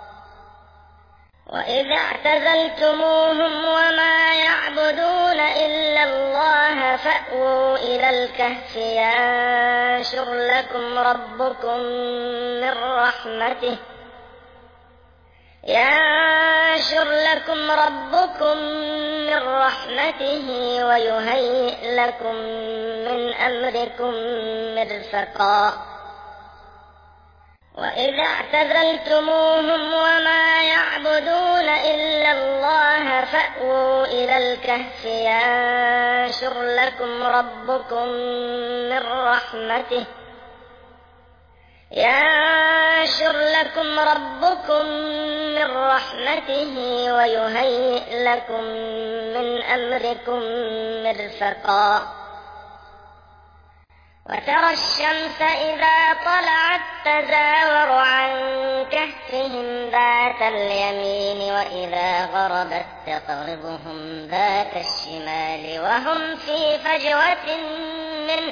وإذا اعتزلتموهم وما يعبدون إلا الله فأووا إلى الكهف ينشر لكم ربكم من ينشر لكم ربكم من رحمته ويهيئ لكم من أمركم مرفقا وإذا اعتزلتموهم وما يعبدون إلا الله فأووا إلى الكهف ينشر لكم ربكم من رحمته ويهيئ لكم من أمركم مرفقا وترى الشمس إذا طلعت تزاور عن كهفهم ذات اليمين وإذا غربت تقرضهم ذات الشمال وهم في فجوة منه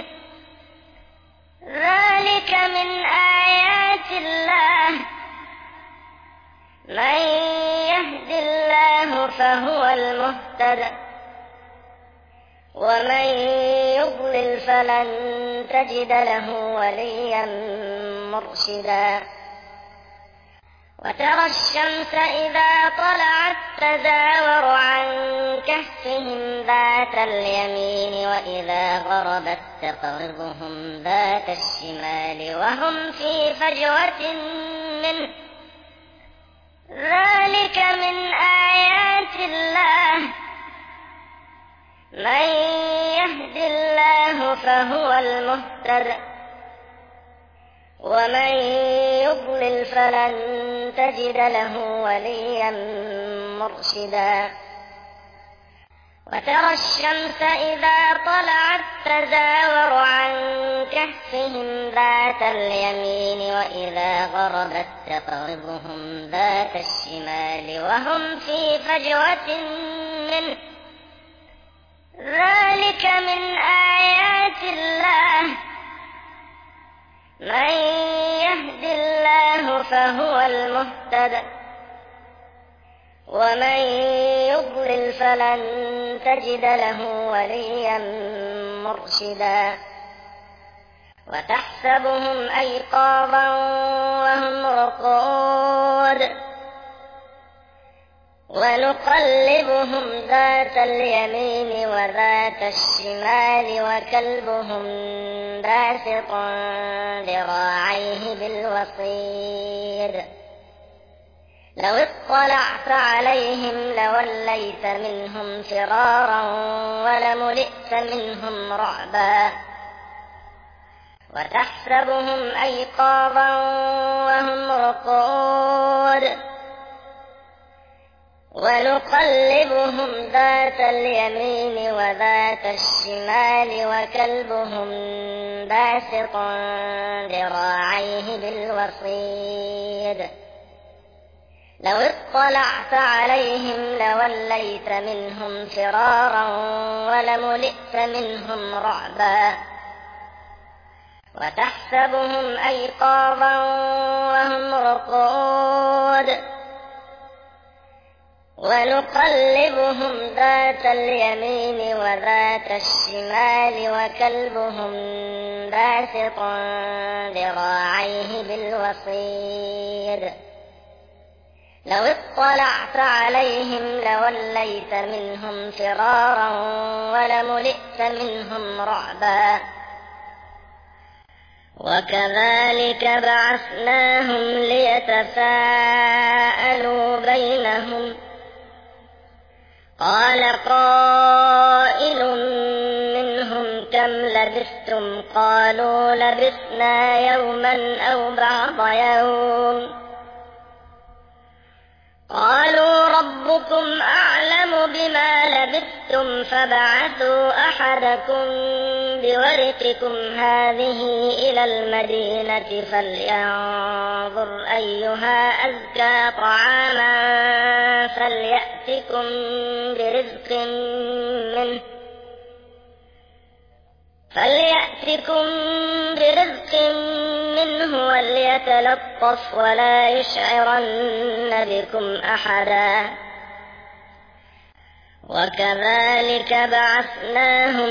ذلك من آيات الله من يهد الله فهو المهتد ومن يضلل فلن تجد له وليا مرشدا وترى الشمس إذا طلعت تزاور عن كهفهم ذات اليمين وإذا غربت تقرضهم ذات الشمال وهم في فجوة منه ذلك من آيات الله من يهد الله فهو المهتد ومن يضلل فلن تجد له وليا مرشدا وترى الشمس إذا طلعت تزاور عن كهفهم ذات اليمين وإذا غربت تقرضهم ذات الشمال وهم في فجوة منه ذلك من آيات الله من يهد الله فهو المهتد ومن يضلل فلن تجد له وليا مرشدا وتحسبهم أيقاظا وهم رقود ونقلبهم ذات اليمين وذات الشمال وكلبهم باسط ذراعيه بالوصيد لو اطلعت عليهم لوليت منهم فرارا ولملئت منهم رعبا وتحسبهم أيقاظا وهم رقود ونقلبهم ذات اليمين وذات الشمال وكلبهم باسط ذراعيه بالوصيد لو اطلعت عليهم لوليت منهم فرارا ولملئت منهم رعبا وتحسبهم أيقاظا وهم رقود ونقلبهم ذات اليمين وذات الشمال وكلبهم باسط ذراعيه بالوصيد لو اطلعت عليهم لوليت منهم فرارا ولملئت منهم رعبا وكذلك بعثناهم ليتساءلوا بينهم قال قائل منهم كم لبثتم قالوا لبثنا يوما أو بعض يوم قالوا ربكم أعلم بما لبثتم فابعثوا أحدكم بورقكم هذه إلى المدينة فلينظر أيها أزكى طعاما فليأتكم برزق منه وليتلطف ولا يشعرن بكم أحدا وكذلك بعثناهم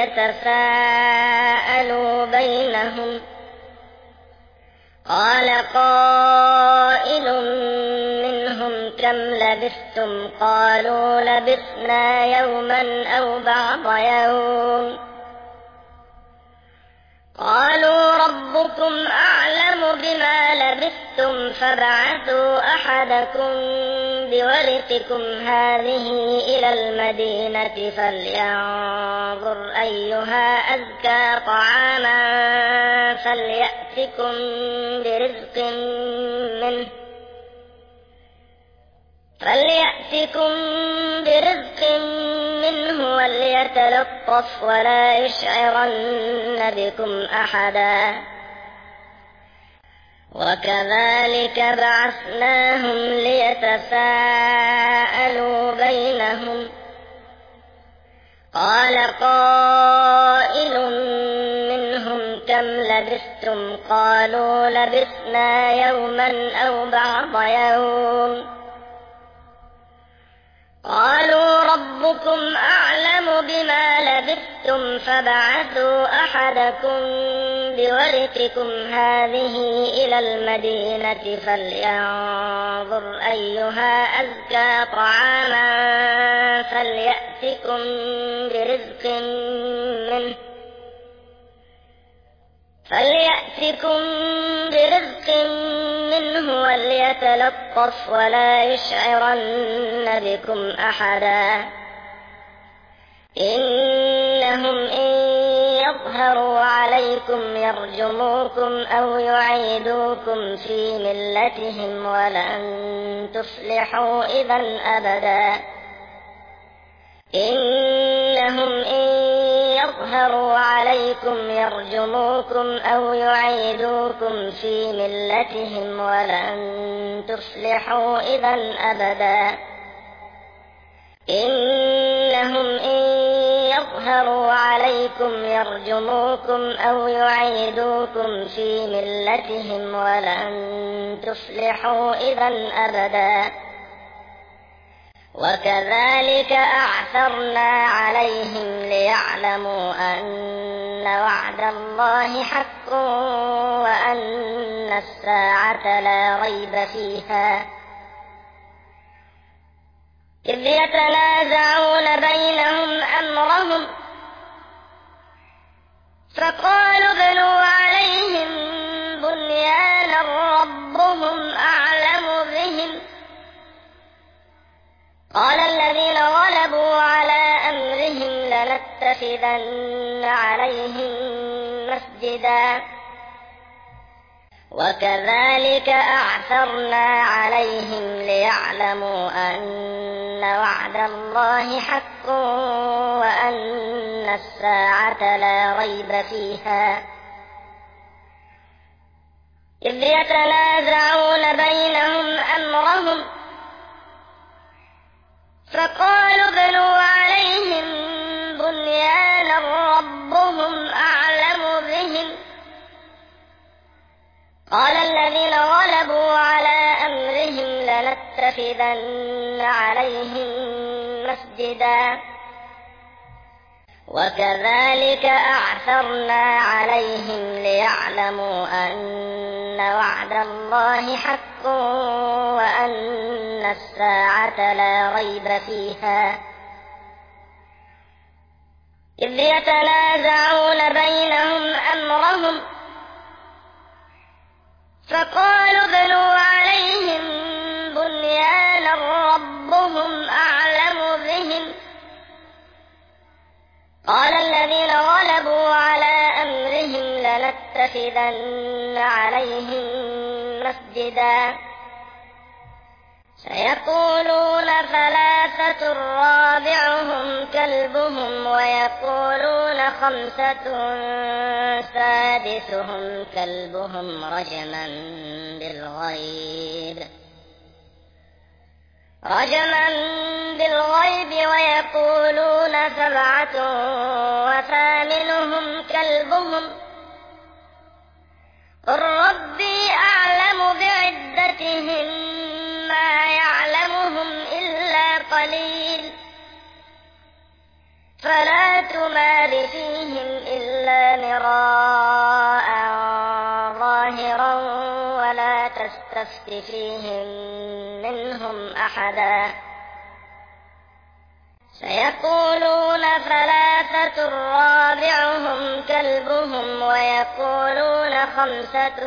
ليتساءلوا بينهم قال قائل منهم كم لبثتم قالوا لبثنا يوما أو بعض يوم قالوا ربكم أعلم بما لبثتم فابعثوا أحدكم بورقكم هذه إلى المدينة فلينظر أيها أزكى طعاما فليأتكم برزق منه وليتلطف ولا يشعرن بكم أحدا وكذلك بعثناهم ليتساءلوا بينهم قال قائل منهم كم لبثتم قالوا لبثنا يوما أو بعض يوم قالوا ربكم أعلم بما لبثتم فابعثوا أحدكم بورقكم هذه إلى المدينة فلينظر أيها أزكى طعاما فليأتكم برزق منه وليتلطف ولا يشعرن بكم أحدا إنهم إن يظهروا عليكم يرجموكم أو يعيدوكم في ملتهم ولن تفلحوا إذا أبدا إنهم إن يظهروا عليكم يرجموكم أو يعيدوكم في ملتهم ولن تفلحوا إذا أبدا إنهم إن يظهروا عليكم يرجموكم أو يعيدوكم في ملتهم ولن تفلحوا إذا أبدا وكذلك أعثرنا عليهم ليعلموا أن وعد الله حق وأن الساعة لا ريب فيها إذ يتنازعون بينهم أمرهم فقالوا ابنوا عليهم بنيانا ربهم أعلم بهم قال الذين غلبوا على أمرهم لنتخذن عليهم مسجدا وكذلك أعثرنا عليهم ليعلموا أن وعد الله حق وأن الساعة لا ريب فيها إذ يتنازعون بينهم أمرهم فقالوا ابنوا عليهم بنيانا ربهم أعلم بهم قال الذين غلبوا على أمرهم لنتخذن عليهم مسجدا وكذلك أعثرنا عليهم ليعلموا أن وعد الله حق وأن الساعة لا ريب فيها إذ يتنازعون بينهم أمرهم فقالوا ابنوا عليهم بنيانا ربهم أعلم بهم قال الذين غلبوا على أمرهم لنتخذن عليهم مسجدا سيقولون ثلاثة رابعهم كلبهم ويقولون خمسة سادسهم كلبهم رجما بالغيب ويقولون سبعة وثامنهم كلبهم قل ربي أعلم بعدتهم ما يعلمهم إلا قليل فلا تمار فيهم إلا مراء ظاهرا ولا تستفت فيهم منهم أحدا أحدا سيقولون ثلاثة رابعهم كلبهم ويقولون خمسة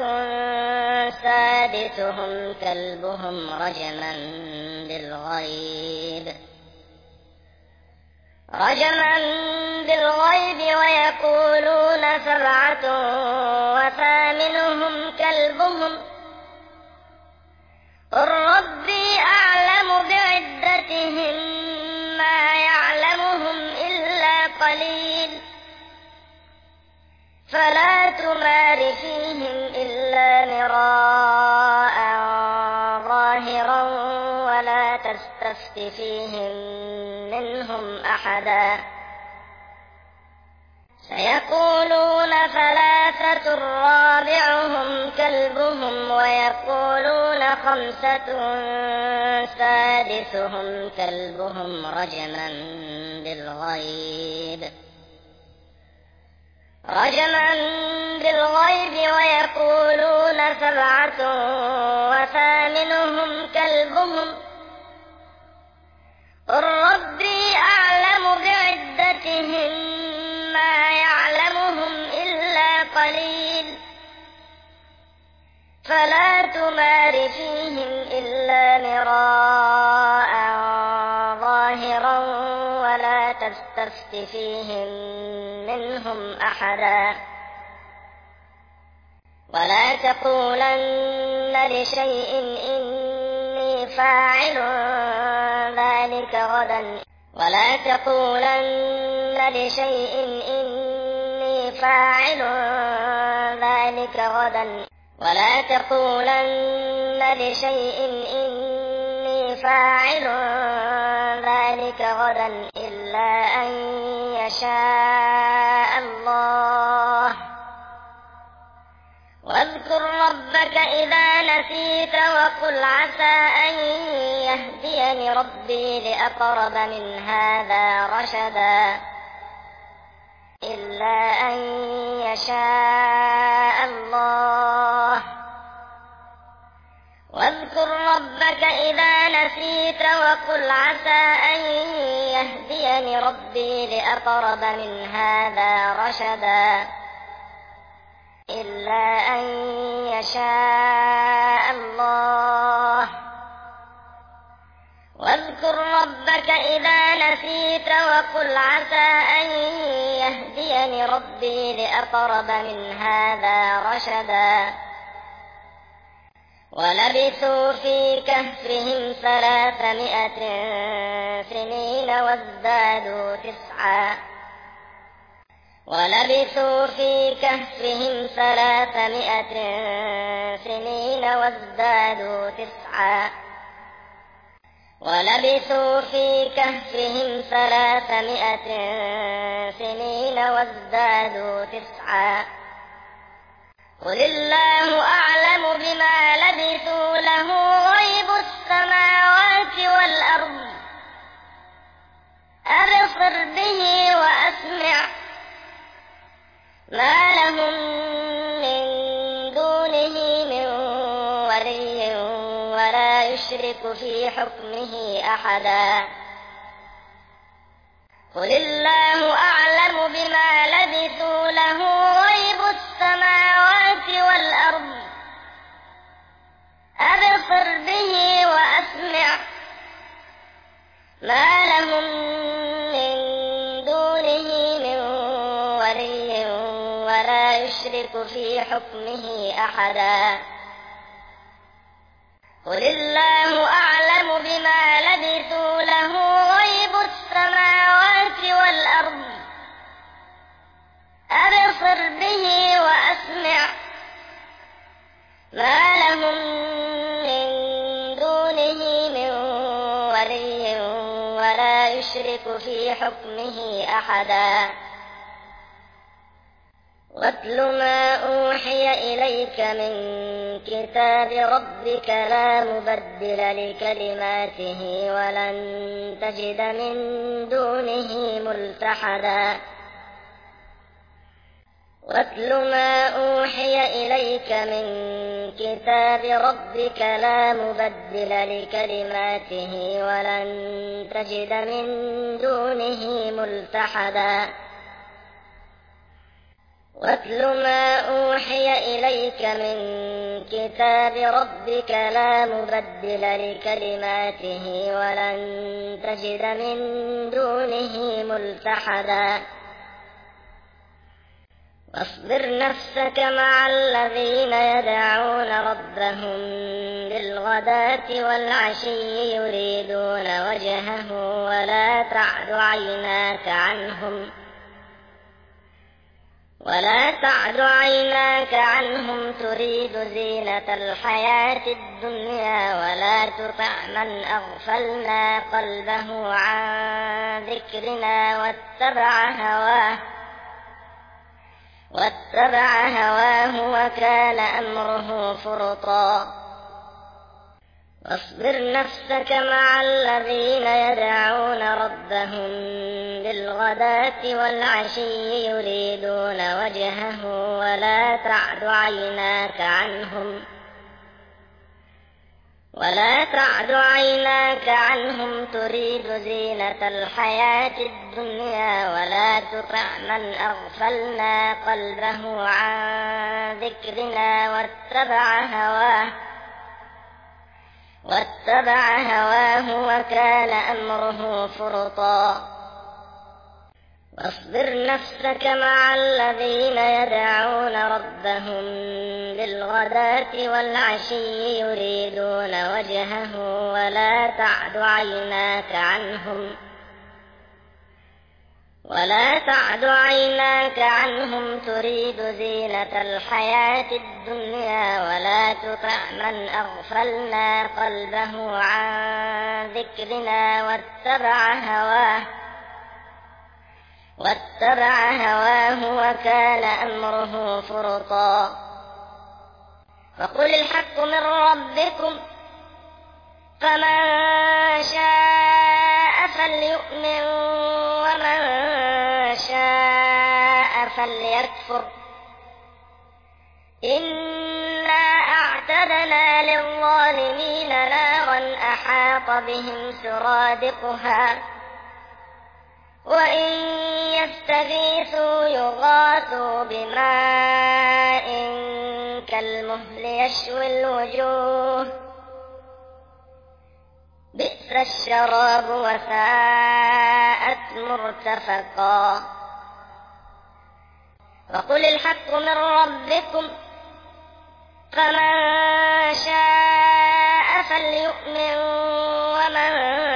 سادسهم كلبهم رجما بالغيب ويقولون سبعة وثامنهم كلبهم قل ربي أعلم بعدتهم ما يعلمهم إلا قليل فلا تمار فيهم إلا مراء ظاهرا ولا تستفت فيهم منهم أحدا سيقولون ثلاثة رابعهم كلبهم ويقولون خمسة سادسهم كلبهم رجما بالغيب ويقولون سبعة وثامنهم كلبهم قل ربي أعلم بعدتهم ما يعلمهم إلا قليل فلا تمار فيهم إلا مراء ظاهرا ولا تستفت فيهم منهم أحدا ولا تقولن لشيء إني فاعل ذلك غدا ولا تقولن لشيء إني فاعل ذلك غدا ولا تقولن لشيء إني فاعل ذلك غدا إلا أن يشاء الله واذكر ربك إذا نسيت وقل عسى أن يهديني ربي لأقرب من هذا رشدا إلا أن يشاء الله واذكر ربك إذا نسيت وقل عسى أن يهديني ربي لأقرب من هذا رشدا إلا أن يشاء الله واذكر ربك إذا نسيت وقل عسى أن يهديني ربي لأقرب من هذا رشدا ولبثوا في كهفهم 300 سنين وازدادوا 9 ولبثوا في كهفهم 300 سنين وازدادوا 9 ولبثوا في كهفهم 300 سنين وازدادوا 9 قل الله أعلم بما لبثوا له غيب السماوات والأرض أبصر به وأسمع ما لهم من دونه من ولي ولا يشرك في حكمه أحدا قل الله أعلم بما لبثوا له غيب السماوات والأرض أبصر به وأسمع ما لهم من دونه من ولي ولا يشرك في حكمه أحدا قل الله أعلم بما لبثوا له غيب السماوات والأرض أبصر به وأسمع ما لهم من دونه من ولي ولا يشرك في حكمه أحدا واتل ما أوحي إليك من كتاب ربك لا مبدل لكلماته ولن تجد من دونه ملتحدا واتل ما أوحي إليك من كتاب ربك لا مبدل لكلماته ولن تجد من دونه ملتحدا واتل ما أوحي إليك من كتاب ربك لا مبدل لكلماته ولن تجد من دونه ملتحدا واصبر نفسك مع الذين يدعون ربهم بالغداة والعشي يريدون وجهه ولا تعد عيناك عنهم تريد زينة الحياة الدنيا ولا تطع من أغفلنا قلبه عن ذكرنا واتبع هواه وكان أمره فرطا واصبر نفسك مع الذين يدعون ربهم بالغداة والعشي يريدون وجهه ولا تعد عيناك عنهم تريد زينة الحياة الدنيا ولا تطع من أغفلنا قلبه عن ذكرنا واتبع هواه وكان أمره فرطا واصبر نفسك مع الذين يدعون ربهم بالغداة والعشي يريدون وجهه ولا تعد عيناك عنهم تريد زينة الحياة الدنيا ولا تطع من أغفلنا قلبه عن ذكرنا واتبع هواه وكان أمره فرطا وقل الحق من ربكم فمن شاء فليؤمن ومن شاء فليكفر إنا أعتدنا للظالمين نارا أحاط بهم سرادقها وإن يستغيثوا يغاثوا بماء كالمهل يشوي الوجوه بئس الشراب وساءت مرتفقا وقل الحق من ربكم فمن شاء فليؤمن ومن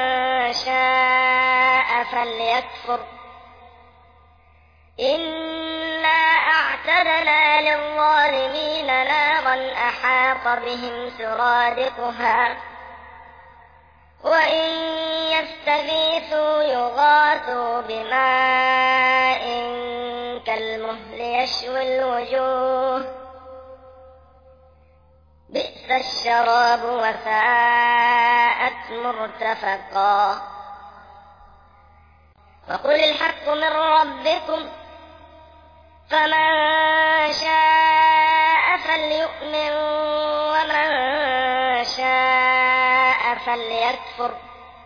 شاء فليكفر إنا أعتدنا للظالمين نارا أحاط بهم سرادقها وإن يستغيثوا يغاثوا بماء كالمهل يشوي الوجوه بئس الشراب وساءت مرتفقا وقل الحق من ربكم فمن شاء فليؤمن ومن شاء فليكفر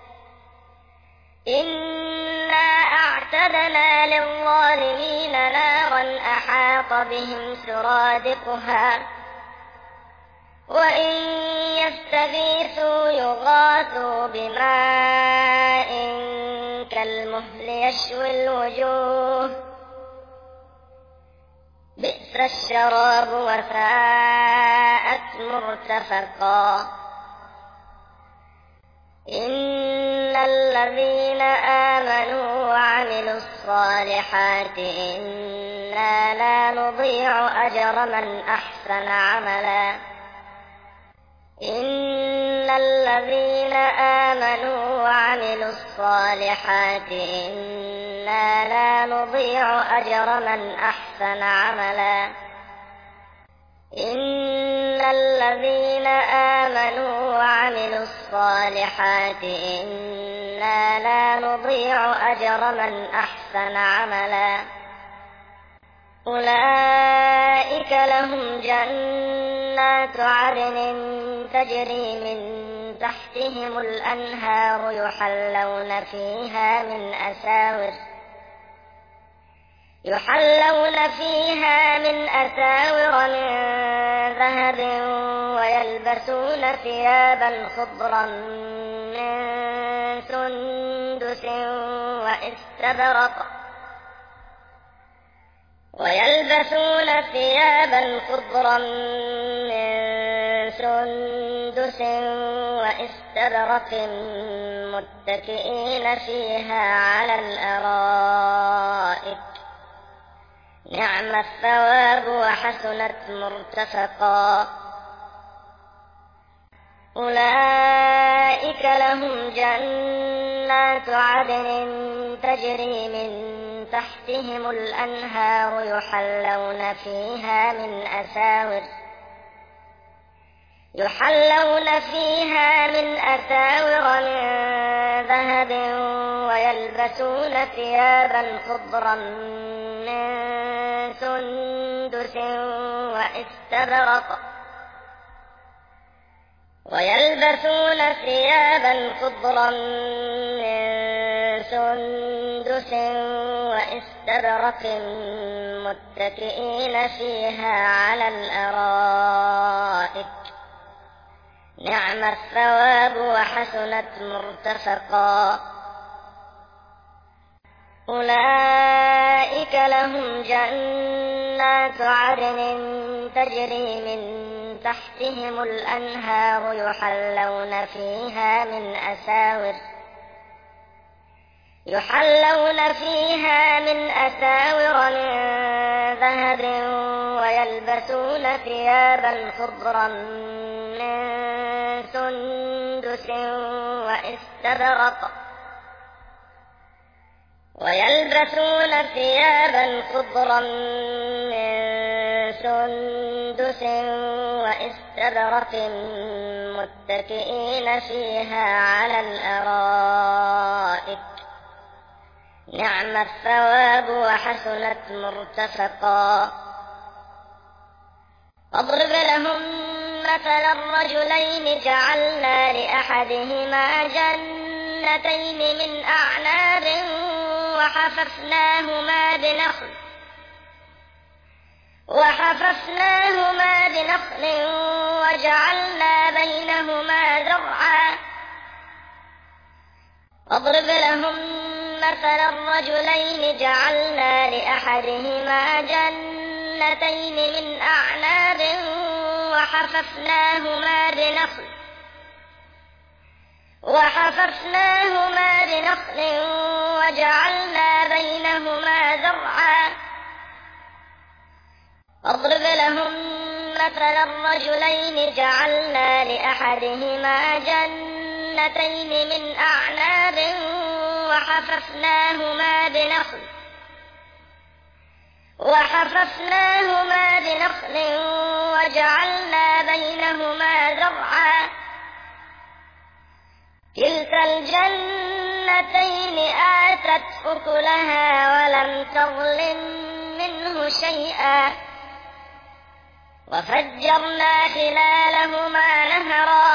إنا أعتدنا للظالمين نارا أحاط بهم سرادقها وإن يستغيثوا يغاثوا بماء كالمهل يشوي الوجوه بئس الشراب وساءت مرتفقا إن الذين آمنوا وعملوا الصالحات إنا لا نضيع أجر من أحسن عملا إن الذين آمنوا وعملوا الصالحات إنا لا نضيع أجر من أحسن عملا إن الذين آمنوا وعملوا الصالحات إنا لا نضيع أجر من أحسن عملا أولئك لهم جنات عدن تجري من تحتهم الأنهار يحلون فيها من أساور من ذهب ويلبسون ثيابا خضرا من سندس واستبرق متكئين فيها على الأرائك نعم الثواب وحسنت مرتفقا أولئك لهم جنات عدن تجري من تحتهم الأنهار يحلون فيها من أساور من ذهب ويلبسون ثيابا خضرا من سندس واستبرق متكئين فيها على الأرائك نعم الثواب وحسنت مرتفقا أولئك لهم جنات عدن تجري من تحتهم الأنهار يحلون فيها من أساور من ذهب ويلبسون ثيابا خضرا من سندس واستبرق متكئين فيها على الأرائك نعم الثواب وحسنت مرتفقا واضرب لهم مثلا الرجلين جعلنا لأحدهما جنتين من أعناب وحففناهما بنخل وجعلنا بينهما زرعا واضرب لهم مثلا الرجلين جعلنا لأحدهما جنتين من أعناب وحففناهما بنخل وجعلنا بينهما زرعا واضرب لهم مثلا الرجلين جعلنا لأحدهما جنتين من أعناب وحففناهما بنخل وجعلنا بينهما زرعا كلتا الجنتين آتت أكلها ولم تظلم منه شيئا وفجرنا خلالهما نهرا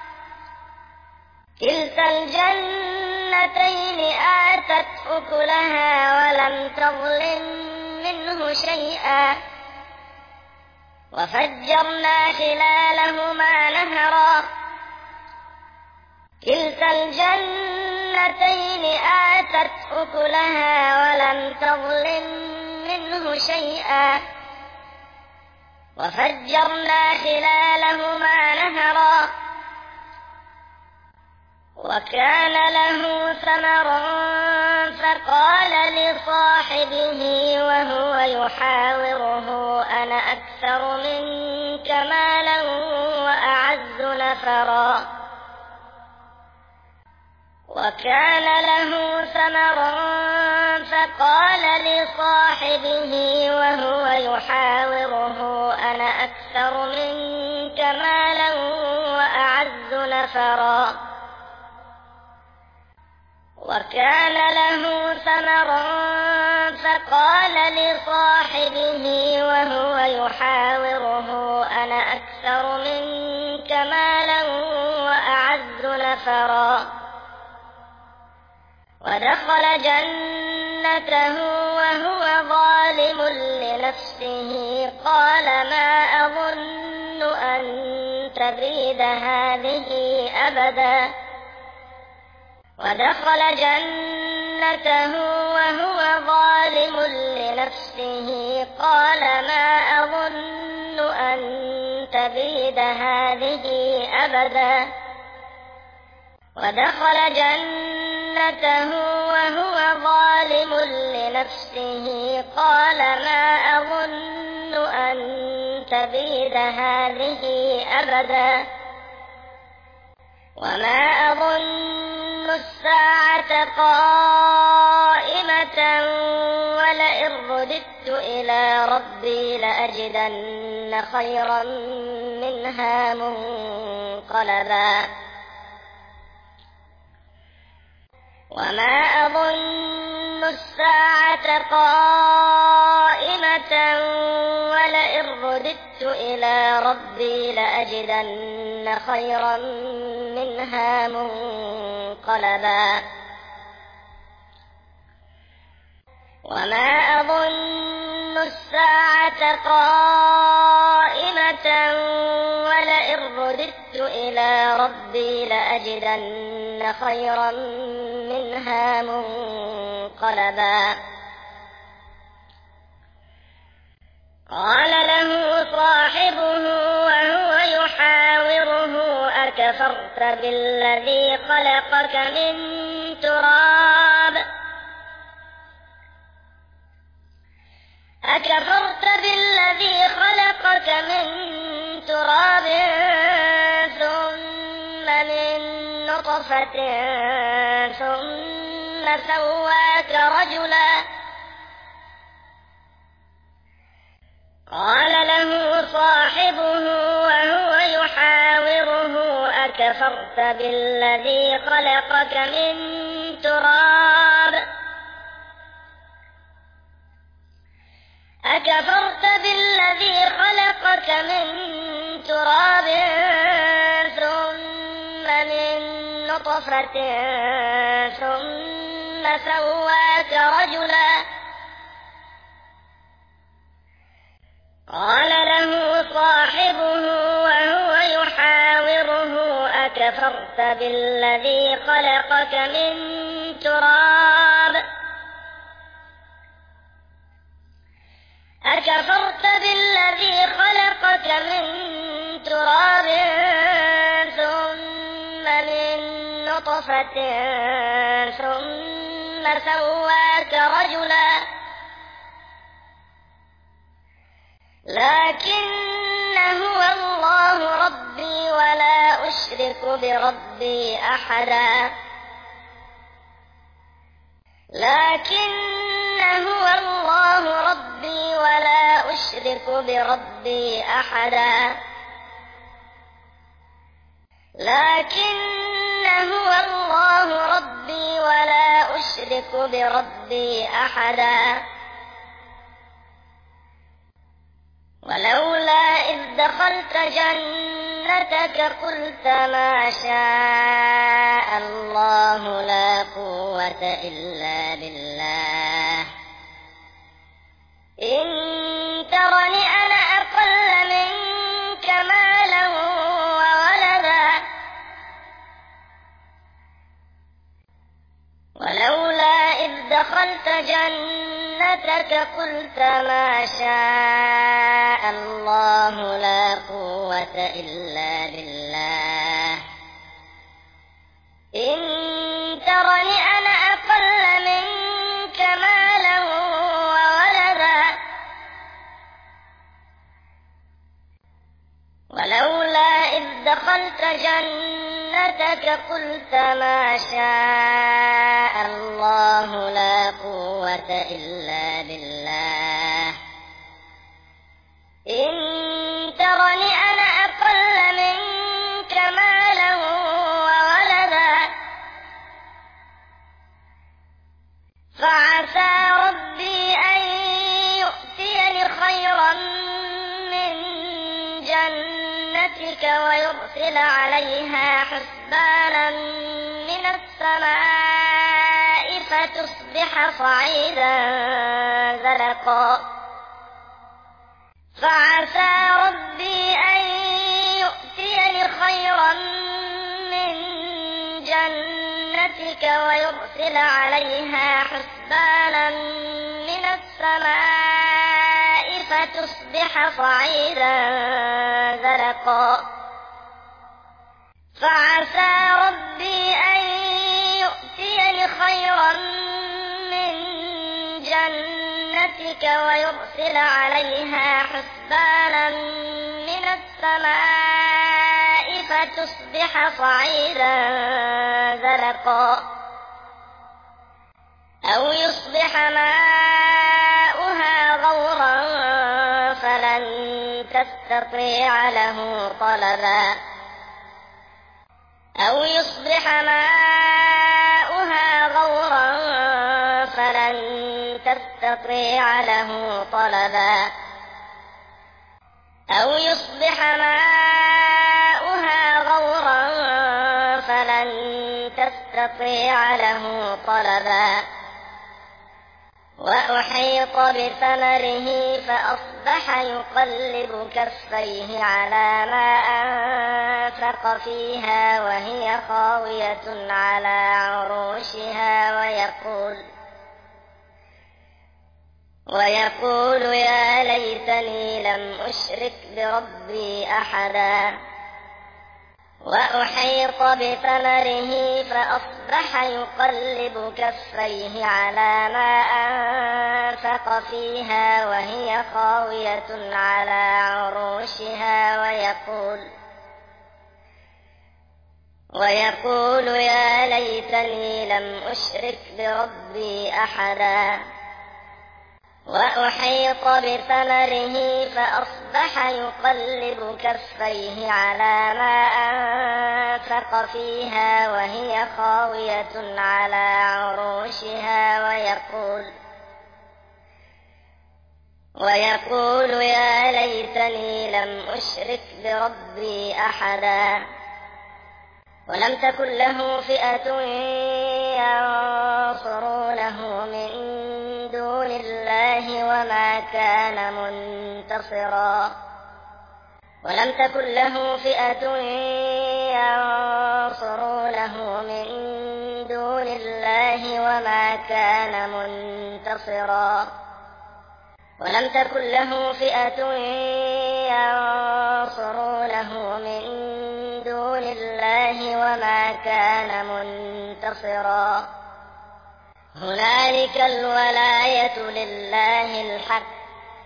كلتا الجنتين آتت أكلها ولم تظلم منه شيئا وفجرنا خلالهما نهرا كلتا الجنتين آتت أكلها ولم تظلم منه شيئا وفجرنا خلالهما نهرا وكان له ثمر فقال لصاحبه وهو يحاوره أنا أكثر منك مالا وأعز نفرا وكان له ثمر فقال لصاحبه وهو يحاوره أنا أكثر منك مالا وأعز نفرا ودخل جنته وهو ظالم لنفسه قال ما أظن أن تبيد هذه أبدا ودخل جنته وهو ظالم لنفسه قال ما أظن أن تبيد هذه أبدا ودخل جنته وهو ظالم لنفسه قال ما أظن أن تبيد هذه أبدا وما أظن الساعة قائمة ولئن رددت إلى ربي لأجدن خيرا منها منقلبا وما أظن الساعة قائمة ولئن رددت إلى ربي لأجدن خيرا منها منقلبا وما أظن الساعة قائمة ولئن رددت إلى ربي لأجدن خيرا منها منقلبا قال له صاحبه وهو يحاوره أكفرت بالذي خلقك من تراب ثم من نطفة ثم سواك رجلا قال له صاحبه وهو يحاوره أكفرت بالذي خلقك من تراب ثم من نطفة ثم سواك رجلا قال له صاحبه وهو يحاوره أكفرت بالذي خلقك من تراب ثم من نطفة ثم سواك رجلا لكن هو الله ربي ولا أشرك بربي أحدا لكن هو الله ربي ولا أشرك بربي أحدا لكن هو الله ربي ولا أشرك بربي أحدا ولولا إذ دخلت جنتك قلت ما شاء الله لا قوة إلا بالله إن ترني أنا أقل منك مالا وولدا ولولا إذ دخلت جنتك قلت ما شاء الله لا قوة إلا بالله إن ترني أنا أقل منك مالا وولدا ولولا إذ دخلت جنتك قلت ما شاء الله لا قوة إلا بالله إن ترني أنا أقل منك مالا وولدا فعسى ربي أن ويرسل عليها حسبانا من السماء فتصبح صعيدا زلقا فعسى ربي أن يؤتيني خيرا من جنتك ويرسل عليها حسبانا من السماء فتصبح صعيدا زلقا فعسى ربي أن يؤتيني خيرا من جنتك ويرسل عليها حسبانا من السماء فتصبح صعيدا زلقا أو يصبح ماؤها غورا فلن تستطيع له طلبا أو يصبح ماؤها غورا فلن تستطيع له طلبا أو يصبح ماؤها غورا فلن تستطيع له طلبا وأحيط بثمره فأصبح يقلب كفيه على ما أنفق فيها وهي خاوية على عروشها ويقول يا ليتني لم أشرك بربي أحدا وأحيط بثمره فأصبح يقلب كفيه على ما أنفق فيها وهي خاوية على عروشها ويقول يا ليتني لم أشرك بربي أحدا وأحيط بثمره فأصبح يقلب كفيه على ما أنفق فيها وهي خاوية على عروشها ويقول يا ليتني لم أشرك بربي أحدا ولم تكن له فئة ينصرونه من دون الله وما كان منتصرا ولم تكن له فئة ينصرونه من دون الله وما كان منتصرا ولم تكن له فئة ينصرونه من دون الله وما كان منتصرا هنالك الولاية لله الحق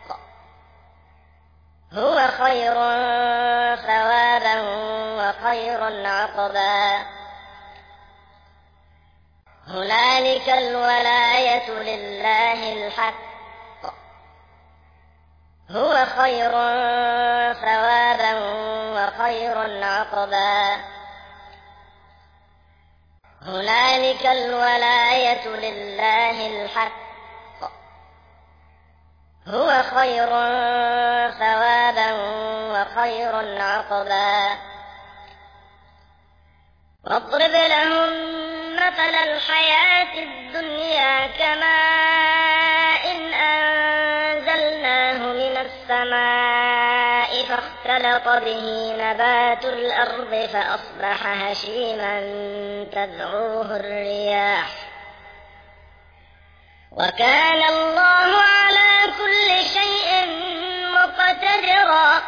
هو خير ثوابا وخير عقبا هنالك الولاية لله الحق هو خير ثوابا وخير عقبا هنالك الولاية لله الحق هو خير ثوابا وخير عقبا واضرب لهم مثل الحياة الدنيا كماء إن أنزلناه من السماء فاختلط به نبات الأرض فأصبح هشيما تذروه الرياح وكان الله على كل شيء مقتدرا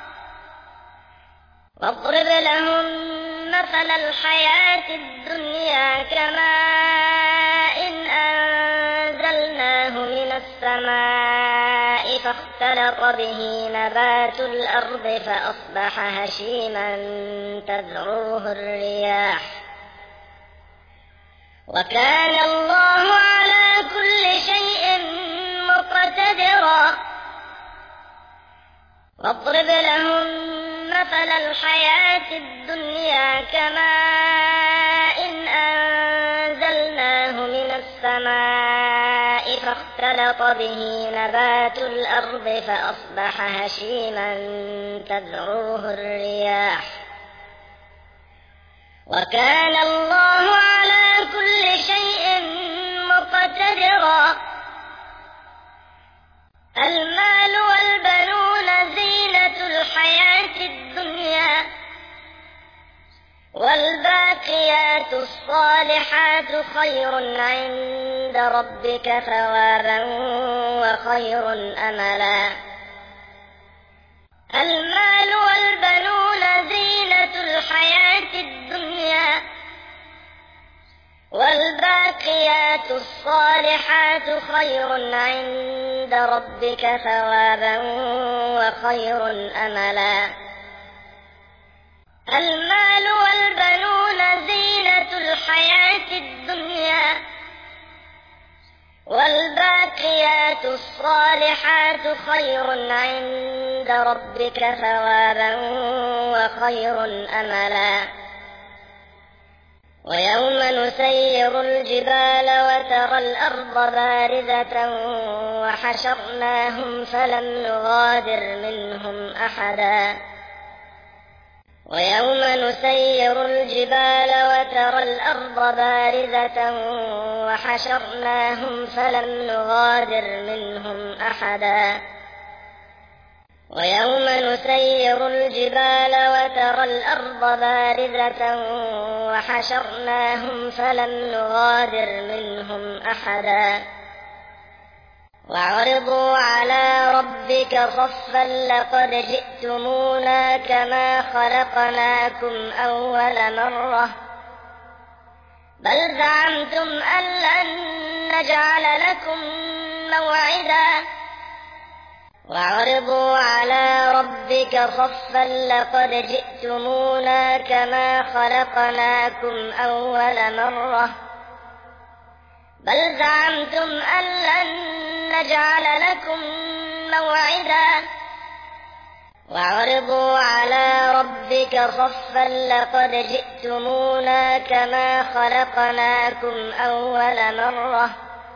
واضرب لهم مثل الحياة الدنيا كماء إن أنزلناه من السماء فاختلط به نبات الأرض فأصبح هشيما تذروه الرياح وكان الله على كل شيء مقتدرا واضرب لهم مثل الحياة الدنيا كماء إن أنزلناه من السماء فاختلط به نبات الأرض فأصبح هشيما تذروه الرياح وكان الله على كل شيء مقتدرا. المال والبنون زينة الحياة الدنيا، والباقيات الصالحات خير عند ربك ثوابا وخير أملا. المال والبنون زينة الحياة الدنيا، والباقيات الصالحات خير عند ربك ثوابا وخير أملا. المال والبنون زينة الحياة الدنيا، والباقيات الصالحات خير عند ربك ثوابا وخير أملا. ويوم نسير الجبال وترى الأرض بارزة وحشرناهم فلم نغادر منهم أحدا. ويوم نسير الجبال وترى الأرض بارزة وحشرناهم فلم نغادر منهم أحدا. ويوم نسير الجبال وترى الأرض بارزة وحشرناهم فلم نغادر منهم أحدا. وعرضوا على ربك صفا لقد جئتمونا كما خلقناكم أول مرة بل زعمتم أن لن نجعل لكم موعدا. وعرضوا على ربك صفا لقد جئتمونا كما خلقناكم أول مرة بل زعمتم أن لن نجعل لكم موعدا. وعرضوا على ربك صفا لقد جئتمونا كما خلقناكم أول مرة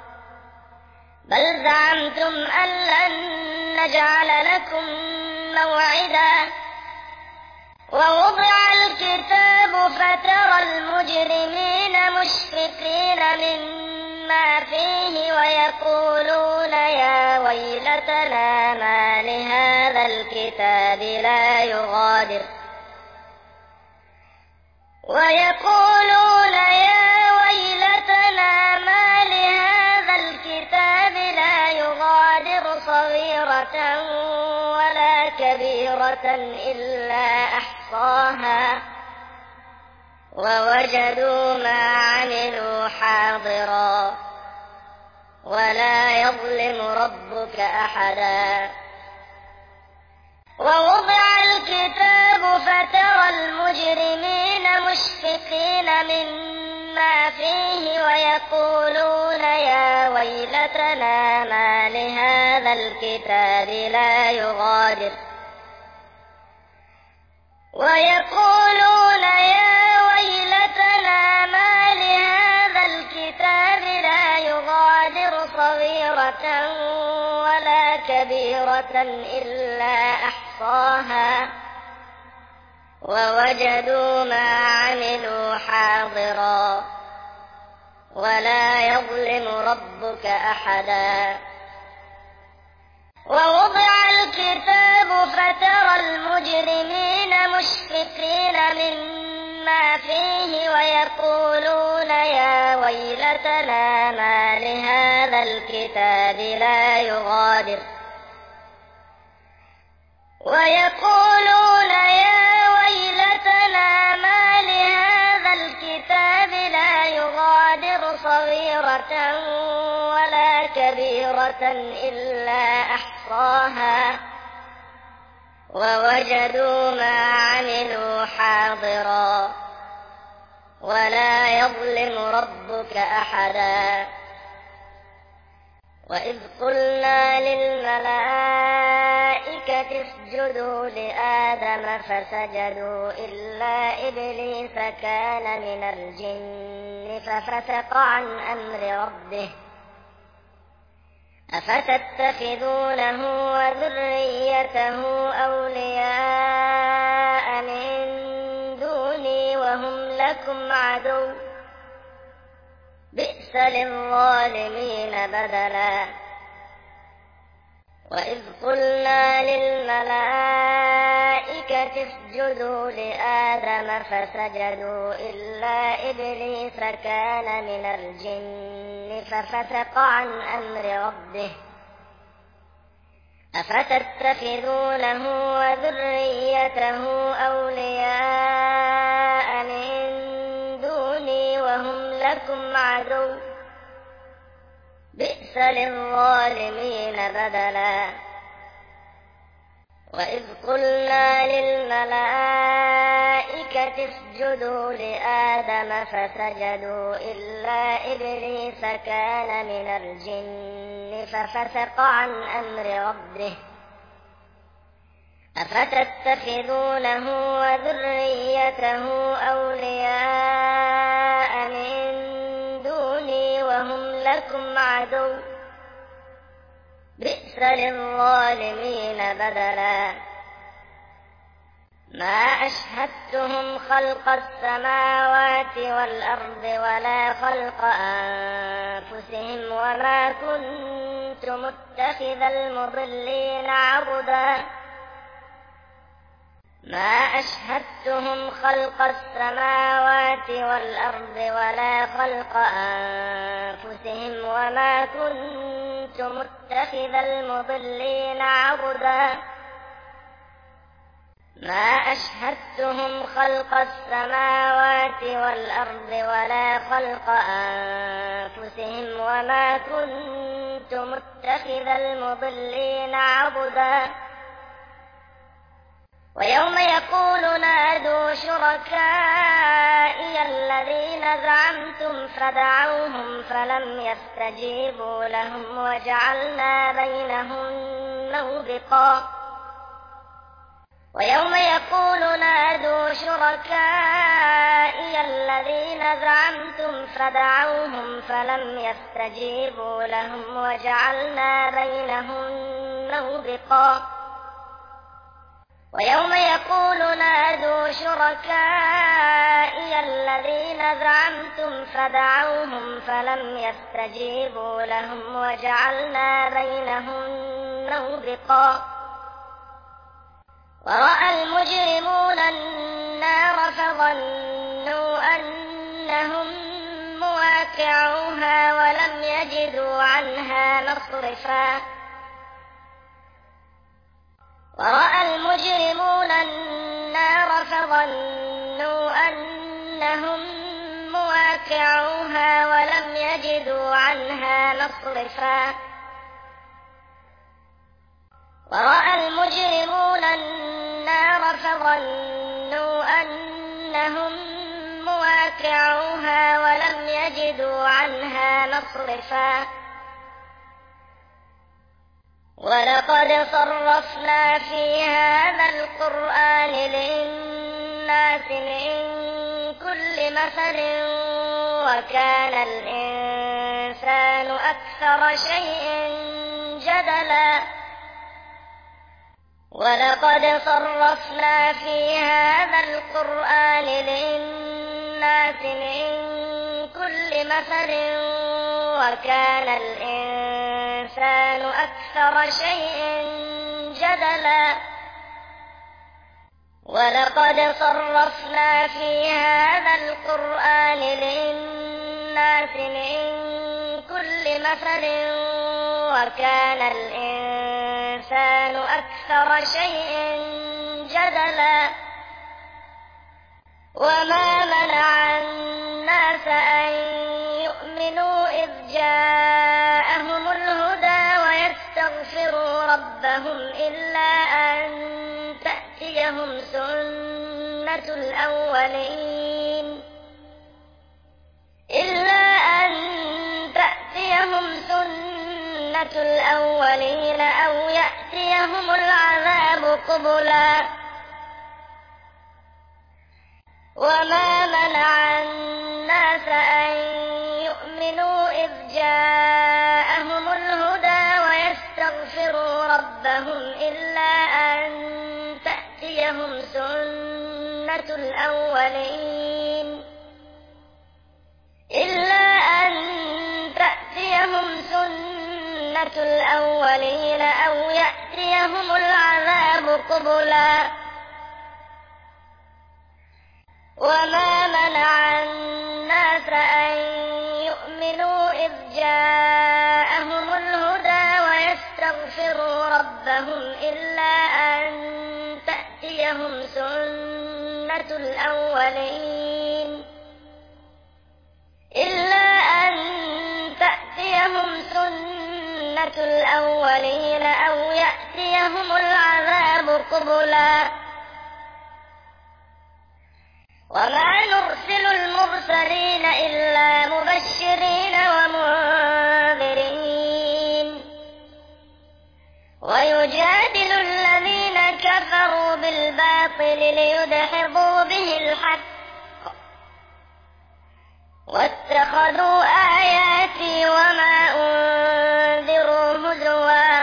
بل زعمتم أن لن نجعل لكم موعدا. ووضع الكتاب فترى المجرمين مشفقين مما فيه ويقولون يا ويلتنا ما لهذا الكتاب لا يغادر صغيرة ولا كبيرة إلا أحصاها ووجدوا ما عملوا حاضرا ولا يظلم ربك أحدا. ووضع الكتاب فترى المجرمين مشفقين مما فيه ويقولون يا ويلتنا ما لهذا الكتاب لا يغادر صغيرة ولا كبيرة إلا أحصاها ووجدوا ما عملوا حاضرا ولا يظلم ربك أحدا. ووضع الكتاب فترى المجرمين مشفقين مما فيه ويقولون يا ويلتنا ما لهذا الكتاب لا يغادر صغيرة ولا كبيرة إلا أحصاها ووجدوا ما عملوا حاضرا ولا يظلم ربك أحدا. وإذ قلنا للملائكة اسجدوا لآدم فسجدوا إلا إبليس كان من الجن ففسق عن أمر ربه أفتتخذونه وذريته أولياء من دوني وهم لكم لكم عدو بئس للظالمين بدلا وإذ قلنا للملائكة اسجدوا لآدم فسجدوا إلا إبليس كان من الجن ففسق عن أمر ربه أفتتخذونه وذريته أولياء من دوني وهم لكم عدو بئس للظالمين بدلا وإذ قلنا للملائكة اسجدوا لآدم فسجدوا إلا إبليس كان من الجن ففسق عن أمر ربه أفتتخذونه وذريته أولياء من دوني وهم لكم عدو بئس للظالمين بدلا ما أشهدتهم خلق السماوات والأرض ولا خلق أنفسهم وما كنت متخذ المضلين عضدا ما أشهدتهم خلق السماوات والأرض ولا خلق أنفسهم وما كنت متخذ المضلين عضدا ما أشهدتهم خلق السماوات والأرض ولا خلق أنفسهم وما كنت متخذ المضلين عضدا ويوم يقول نادوا شركائي الذين زعمتم فدعوهم فلم يستجيبوا لهم وجعلنا بينهم موبقا ويوم يقول نادوا شركائي الذين زعمتم فدعوهم فلم يستجيبوا لهم وجعلنا بينهم موبقا ويوم يقول نادوا شركائي الذين زعمتم فدعوهم فلم يستجيبوا لهم وجعلنا بينهم موبقا ورأى المجرمون النار فظنوا أنهم مواقعوها ولم يجدوا عنها مصرفا ورأى المجرمون النار فظنوا أنهم مواقعوها ولم يجدوا عنها مصرفا ورأى المجرمون النار فظنوا أنهم مواقعوها ولم يجدوا عنها مصرفا ولقد صرفنا في هذا القرآن للناس من كل مثل وكان الإنسان أكثر شيء جدلا ولقد صرفنا في هذا القرآن للناس من كل مثل وكان الإنسان أكثر شيء جدلا ولقد صرفنا في هذا القرآن للناس من كل مثل وكان الإنسان أكثر شيء جدلا وما منع الناس أن يؤمنوا إذ جاءهم الهدى ويستغفروا ربهم إلا أن تأتيهم سنة الأولين أو يأتيهم العذاب قبلا وما منع الناس أن يؤمنوا إذ جاءهم الهدى ويستغفروا ربهم إلا أن تأتيهم سنة الأولين سنة الأولين أو يأتيهم العذاب قبلا وما منع الناس أن يؤمنوا إذ جاءهم الهدى ويستغفروا ربهم إلا أن تأتيهم سنة الأولين أو يأتيهم العذاب قبلا وما نرسل المرسلين إلا مبشرين ومنذرين ويجادل الذين كفروا بالباطل ليدحضوا به الحق واتخذوا آياتي وما أنذروا هزوا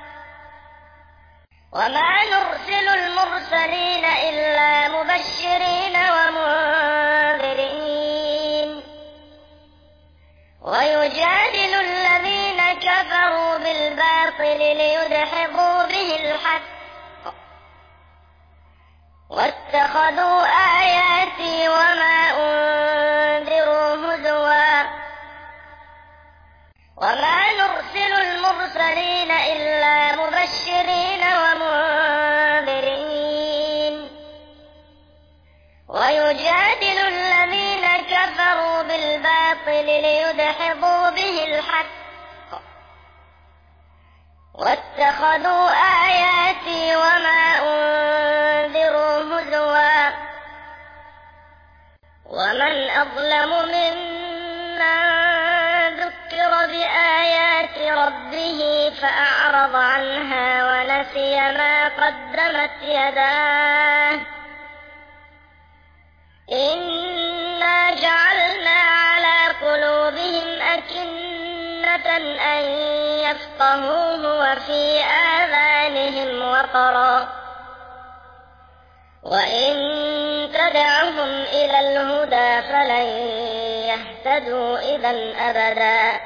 وما نرسل المرسلين إلا مبشرين ومنذرين ويجادل الذين كفروا بالباطل ليدحضوا به الحق واتخذوا آياتي وما أنذروا هزوا وما نرسل المرسلين إلا مبشرين ومنذرين ويجادل الذين كفروا بالباطل ليدحضوا به الحق واتخذوا آياتي وما أنذروا هزوا ومن أظلم ممن ذكر بآيات ربه فأعرض عنها ونسي ما قدمت يداه إنا جعلنا على قلوبهم أكنة أن يفقهوه وفي آذانهم وقرا وإن تدعهم إلى الهدى فلن يهتدوا إذا أبدا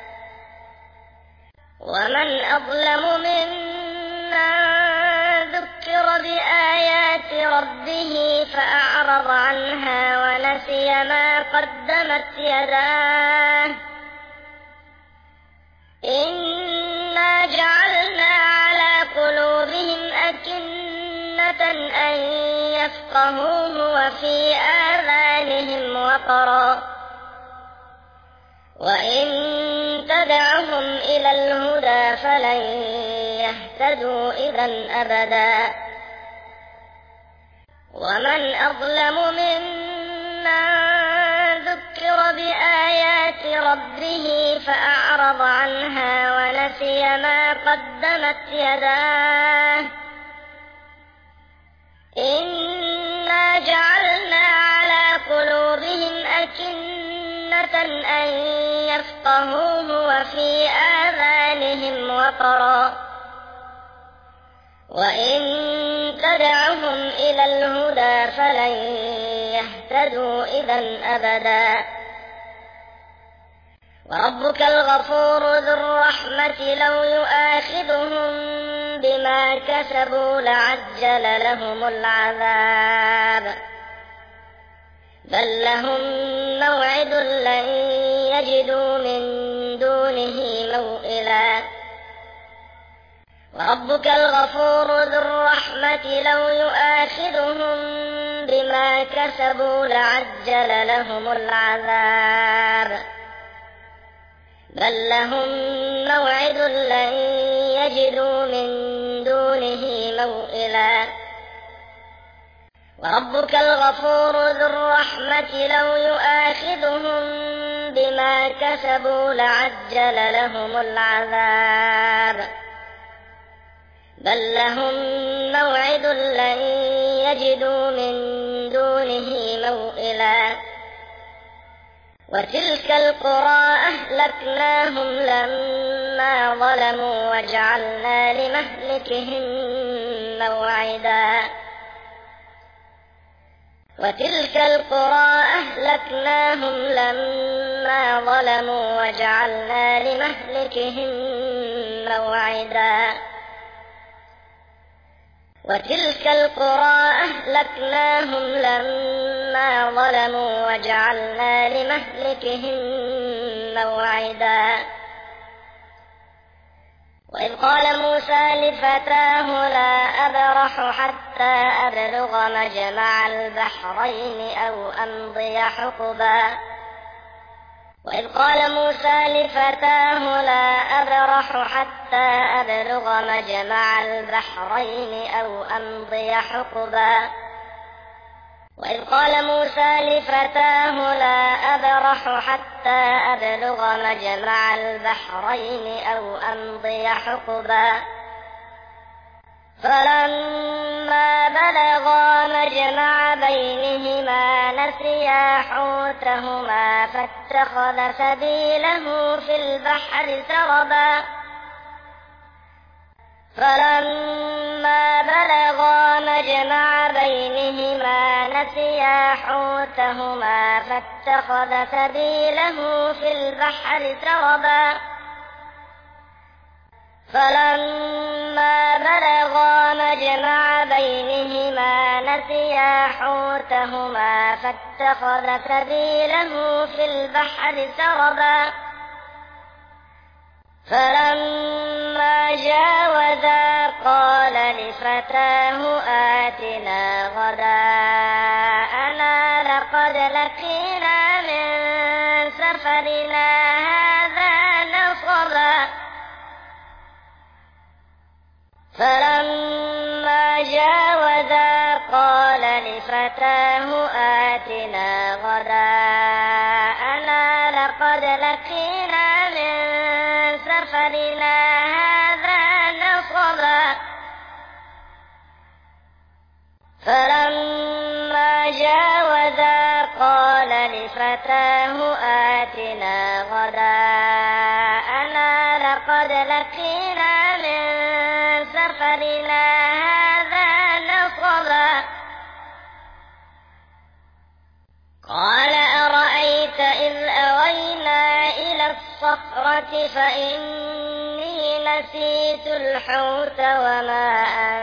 ومن أظلم ممن ذكر بآيات ربه فأعرض عنها ونسي ما قدمت يداه إنا جعلنا على قلوبهم أكنة أن يفقهوه وفي آذانهم وقرا وإن تدعهم إلى الهدى فلن يهتدوا إذا أبدا ومن أظلم ممن ذكر بآيات ربه فأعرض عنها ونسي ما قدمت يداه إنا جعلنا على قلوبهم أكنة أن يفقهوه وفي آذانهم وقرا وإن تدعهم إلى الهدى فلن يهتدوا إذا أبدا وربك الغفور ذو الرحمة لو يؤاخذهم بما كسبوا لعجل لهم العذاب بل لهم موعد لن يجدوا من دونه موئلا وربك الغفور ذو الرحمة لو يؤاخذهم بما كسبوا لعجل لهم العذاب بل لهم موعد لن يجدوا من دونه موئلا وربك الغفور ذو الرحمة لو يؤاخذهم بما كسبوا لعجل لهم العذاب بل لهم موعد لن يجدوا من دونه موئلا وتلك القرى أهلكناهم لما ظلموا وجعلنا لمهلكهم موعدا وتلك القرى أهلكناهم لما ظلموا وجعلنا لمهلكهم موعدا وتلك القرى أهلكناهم لما ظلموا وجعلنا لمهلكهم موعدا وإذ قال موسى لفتاه لا أبرح حتى أبلغ مجمع البحرين أو أمضي حقبا وإذ قال موسى لفتاه لا أبرح حتى أبلغ مجمع البحرين أو أمضي حقبا وإذ قال موسى لفتاه لا أبرح حتى أبلغ مجمع البحرين أو أمضي حقبا فلما بلغا مجمع بينهما نسيا حوتهما فاتخذ سبيله في البحر سربا فلما بلغا مجمع بينهما نسيا حوتهما فاتخذ سبيله في البحر سربا فلما بلغا مجمع بينهما نسيا حوتهما فاتخذ سبيله في البحر سربا فلما جاوزا قال لفتاه آتنا غداءنا لقد لقينا من سفرنا هذا نصبا فلما جاوزا قال لفتاه آتنا غداءنا لقد لقينا من سفرنا هذا نصبا فلما جاوزا قال لفتاه آتنا غداءنا لقد لقينا من سفرنا هذا نصبا قال أرأيت إذ أوينا إلى الصخرة فإني نسيت الحوت وما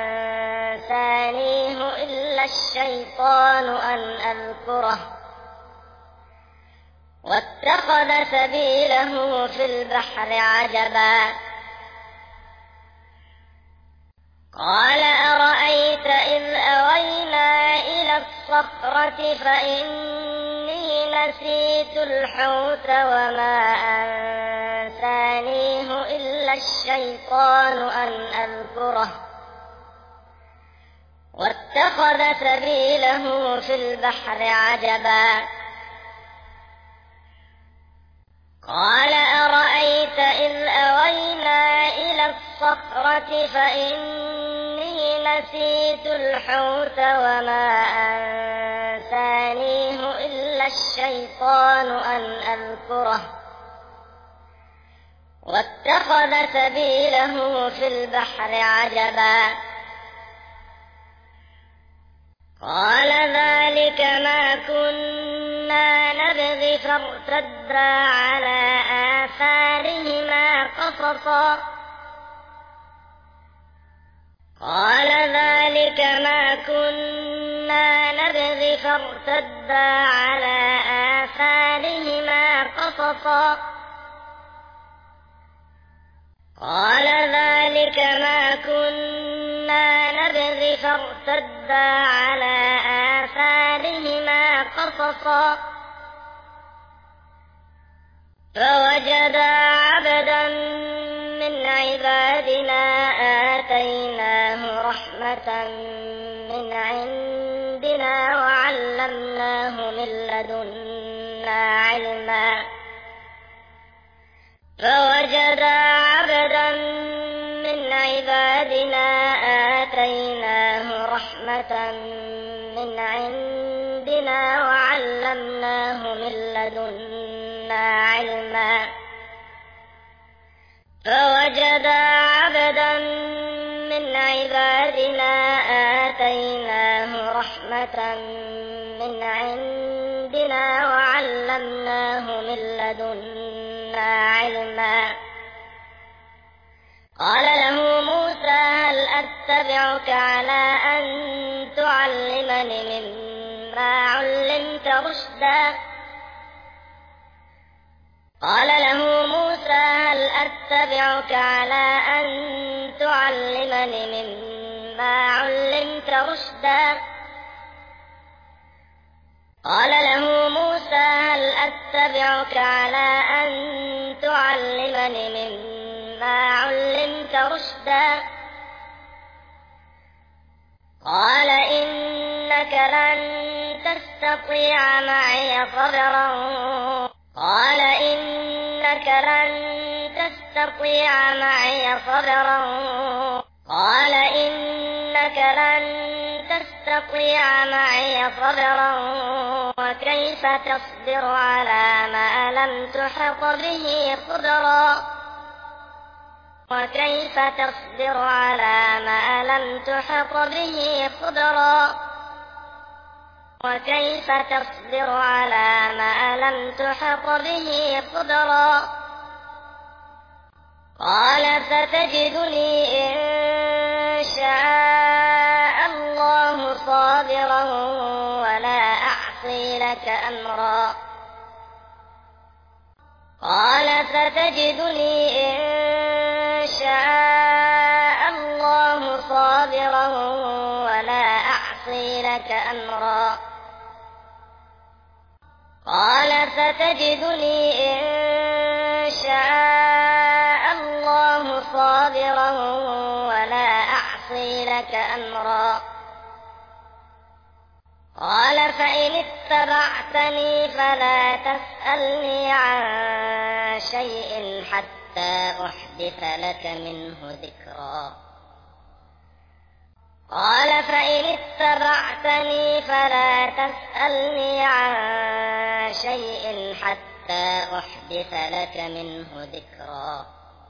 أنسانيه إلا الشيطان أن أذكره واتخذ سبيله في البحر عجبا قال أرأيت إذ أوينا إلى الصخرة فإني نسيت الحوت وما أنسانيه إلا الشيطان أن أذكره واتخذ سبيله في البحر عجبا قال أرأيت إذ أوينا إلى الصخرة فإني نسيت الحوت وما أنسانيه إلا الشيطان أن أذكره واتخذ سبيله في البحر عجبا قال ذلك ما كنا نبغي فارتدا على آثارهما قصصا قال ذلك ما كنا نبغي فارتدا على آثارهما قصصا قال ذلك ما كنا نبغي فارتدا على آثارهما قصصا فوجدا عبدا من عبادنا آتيناه رحمة من عندنا وعلمناه من لدنا علما فوجدا عبدا من عبادنا آتيناه رحمة من عندنا وعلمناه من لدنا علما فوجدا عبدا من عبادنا آتيناه رحمة من عندنا وعلمناه من لدنا علما قال له موسى هل أتبعك على أن تعلمني مما علمت رشدا قال له موسى هل أتبعك على أن تعلمني مما علمت رشدا قال له موسى هل أتبعك على أن تعلمني مما علمت رشدا قال إنك لن تستطيع معي صبرا قال إنك لن تستطيع معي صبرا قال إنك لن تستطيع معي صبرا وكيف تصبر على ما لم تحط به خبرا وكيف تصبر على ما لم تحط به خبرا وكيف تصبر على ما لم تحط به خبرا قال ستجدني إن شاء الله صابرا ولا أعصي لك أمرا قال ستجدني إن شاء الله صابرا ولا أعصي لك أمرا قال ستجدني إن شاء الله صابرا ولا أعصي لك أمرا قال فإن اتبعتني فلا تسألني عن شيء حتى أحدث لك منه ذكرا قال فإن اتبعتني فلا تسألني عن شيء حتى أحدث لك منه ذكرا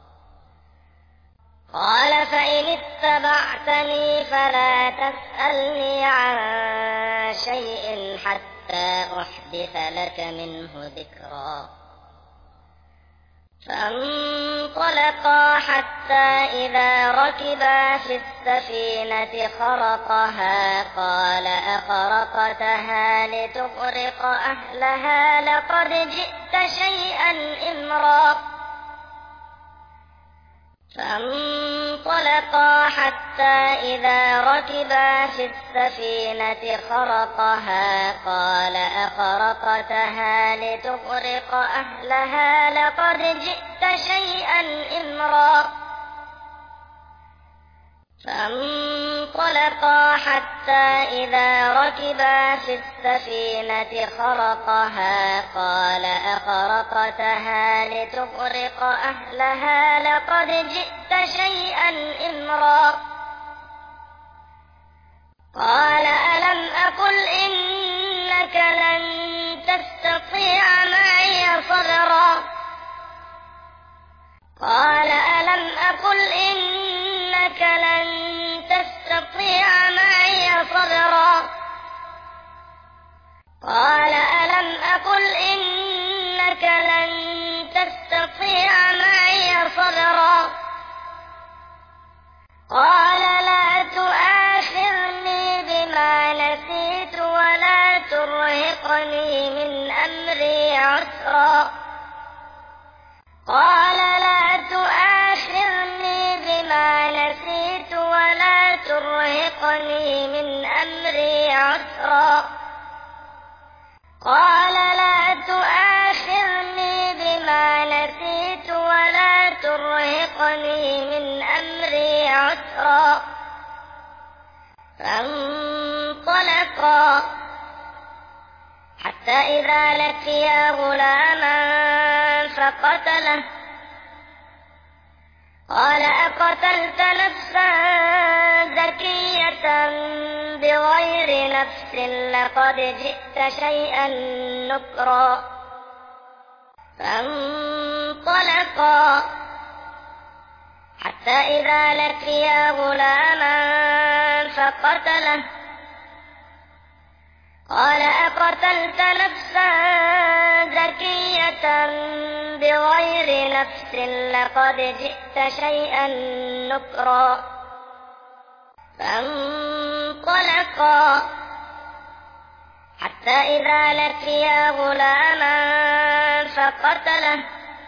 قال فإن اتبعتني فلا تسألني عن شيء حتى أحدث لك منه ذكرا فانطلقا حتى إذا ركبا في السفينة خرقها قال أخرقتها لتغرق أهلها لقد جئت شيئا إمرا فانطلقا حتى إذا ركبا في السفينة خرقها قال أخرقتها لتغرق أهلها لقد جئت شيئا إمرا فانطلقا حتى إذا ركبا في السفينة خرقها قال أخرقتها لتغرق أهلها لقد جئت شيئا إمرا قال ألم أقل إنك لن تستطيع معي صبرا قال ألم أقل إنك لن تستطيع معي صبرا قال ألم أقل إنك لن تستطيع معي صبرا قال لا تؤاخذني بما نسيت ولا ترهقني من أمري عسرا قال لا تؤاخذني بما نسيت ولا ترهقني من أمري عسرا قال لا تؤاخذني بما نسيت ولا ترهقني من أمري عسرا فانطلقا حتى إذا لقيا غلاما فقتله قال أقتلت نفسا زكية بغير نفس لقد جئت شيئا نكرا فانطلقا حتى إذا لقيا غلاما فقتله قال أقتلت نفسا زكية بغير نفس لقد جئت شيئا نكرا. فانطلقا حتى إذا لقيا غلاما فقتله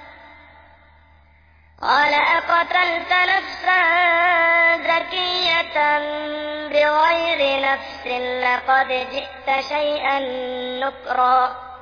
قال أقتلت نفسا زكية بغير نفس لقد جئت شيئا نكرا.